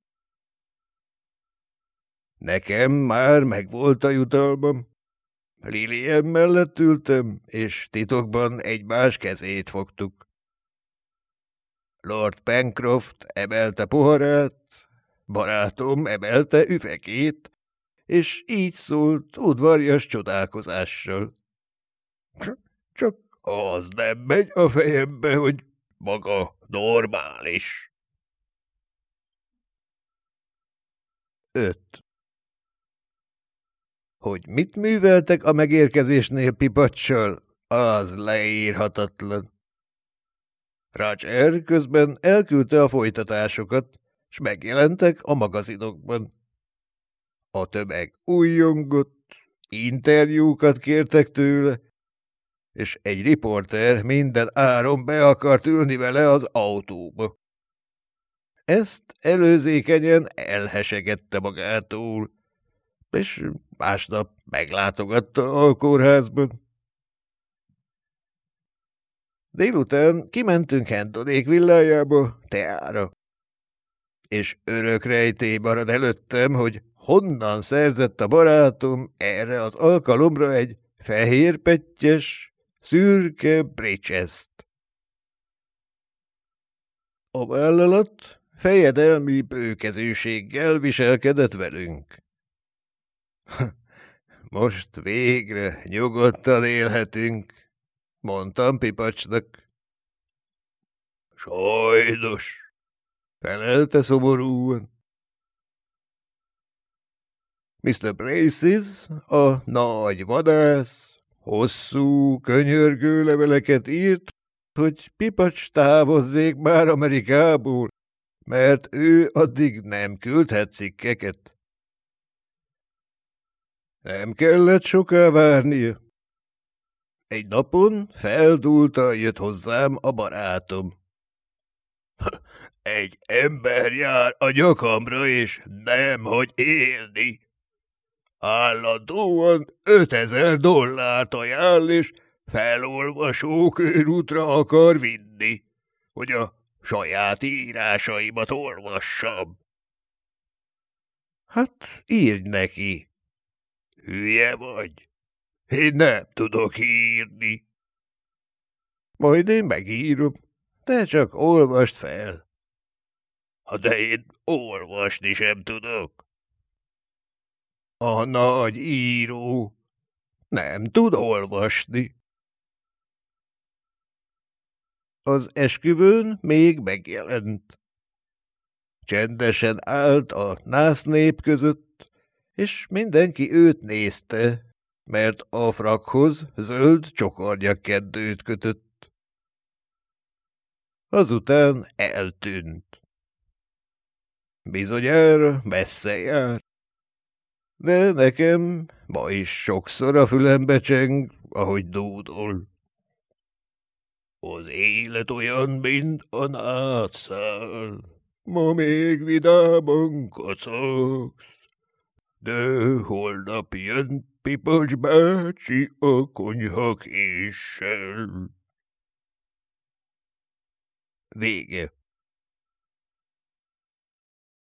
Nekem már megvolt a jutalmam. Lillian mellett ültem, és titokban egymás kezét fogtuk. Lord Pencroft emelte poharát, barátom emelte üvegét, és így szólt udvarjas csodálkozással. Csak az nem megy a fejembe, hogy maga normális. 5. Hogy mit műveltek a megérkezésnél Pipaccsal, az leírhatatlan. Roger közben elküldte a folytatásokat, s megjelentek a magazinokban. A tömeg újjongott, interjúkat kértek tőle, és egy riporter minden áron be akart ülni vele az autóba. Ezt előzékenyen elhesegette magától, és másnap meglátogatta a kórházban. Délután kimentünk Hentonék villájába, teára. És örök rejtély marad előttem, hogy honnan szerzett a barátom erre az alkalomra egy fehérpettyes, szürke bridge-ezt. A vállalat fejedelmi bőkezűséggel viselkedett velünk. Most végre nyugodtan élhetünk, mondtam Pipacsnak. Sajnos, felelte szomorúan. Mr. Braces, a nagy vadász, hosszú, könyörgő leveleket írt, hogy Pipacs távozzék már Amerikából, mert ő addig nem küldhet cikkeket. Nem kellett soká várnia. Egy napon feldúltan jött hozzám a barátom. Egy ember jár a nyakamra, és nem hagy élni. Állandóan $5000 ajánl, és felolvasó körútra akar vinni, hogy a saját írásaimat olvassam. Hát írd neki. Hülye vagy? Én nem tudok írni. Majd én megírom, te csak olvasd fel. De én olvasni sem tudok. A nagy író nem tud olvasni. Az esküvőn még megjelent. Csendesen állt a násznép között, és mindenki őt nézte, mert a frakhoz zöld csokornyakkendőt kötött. Azután eltűnt. Bizonyára messze jár, de nekem ma is sokszor a fülembe cseng, ahogy dúdol. Az élet olyan, mint a nátszál, ma még vidáman kacagsz, de holnap jön Pipacs bácsi a konyhakéssel. Vége.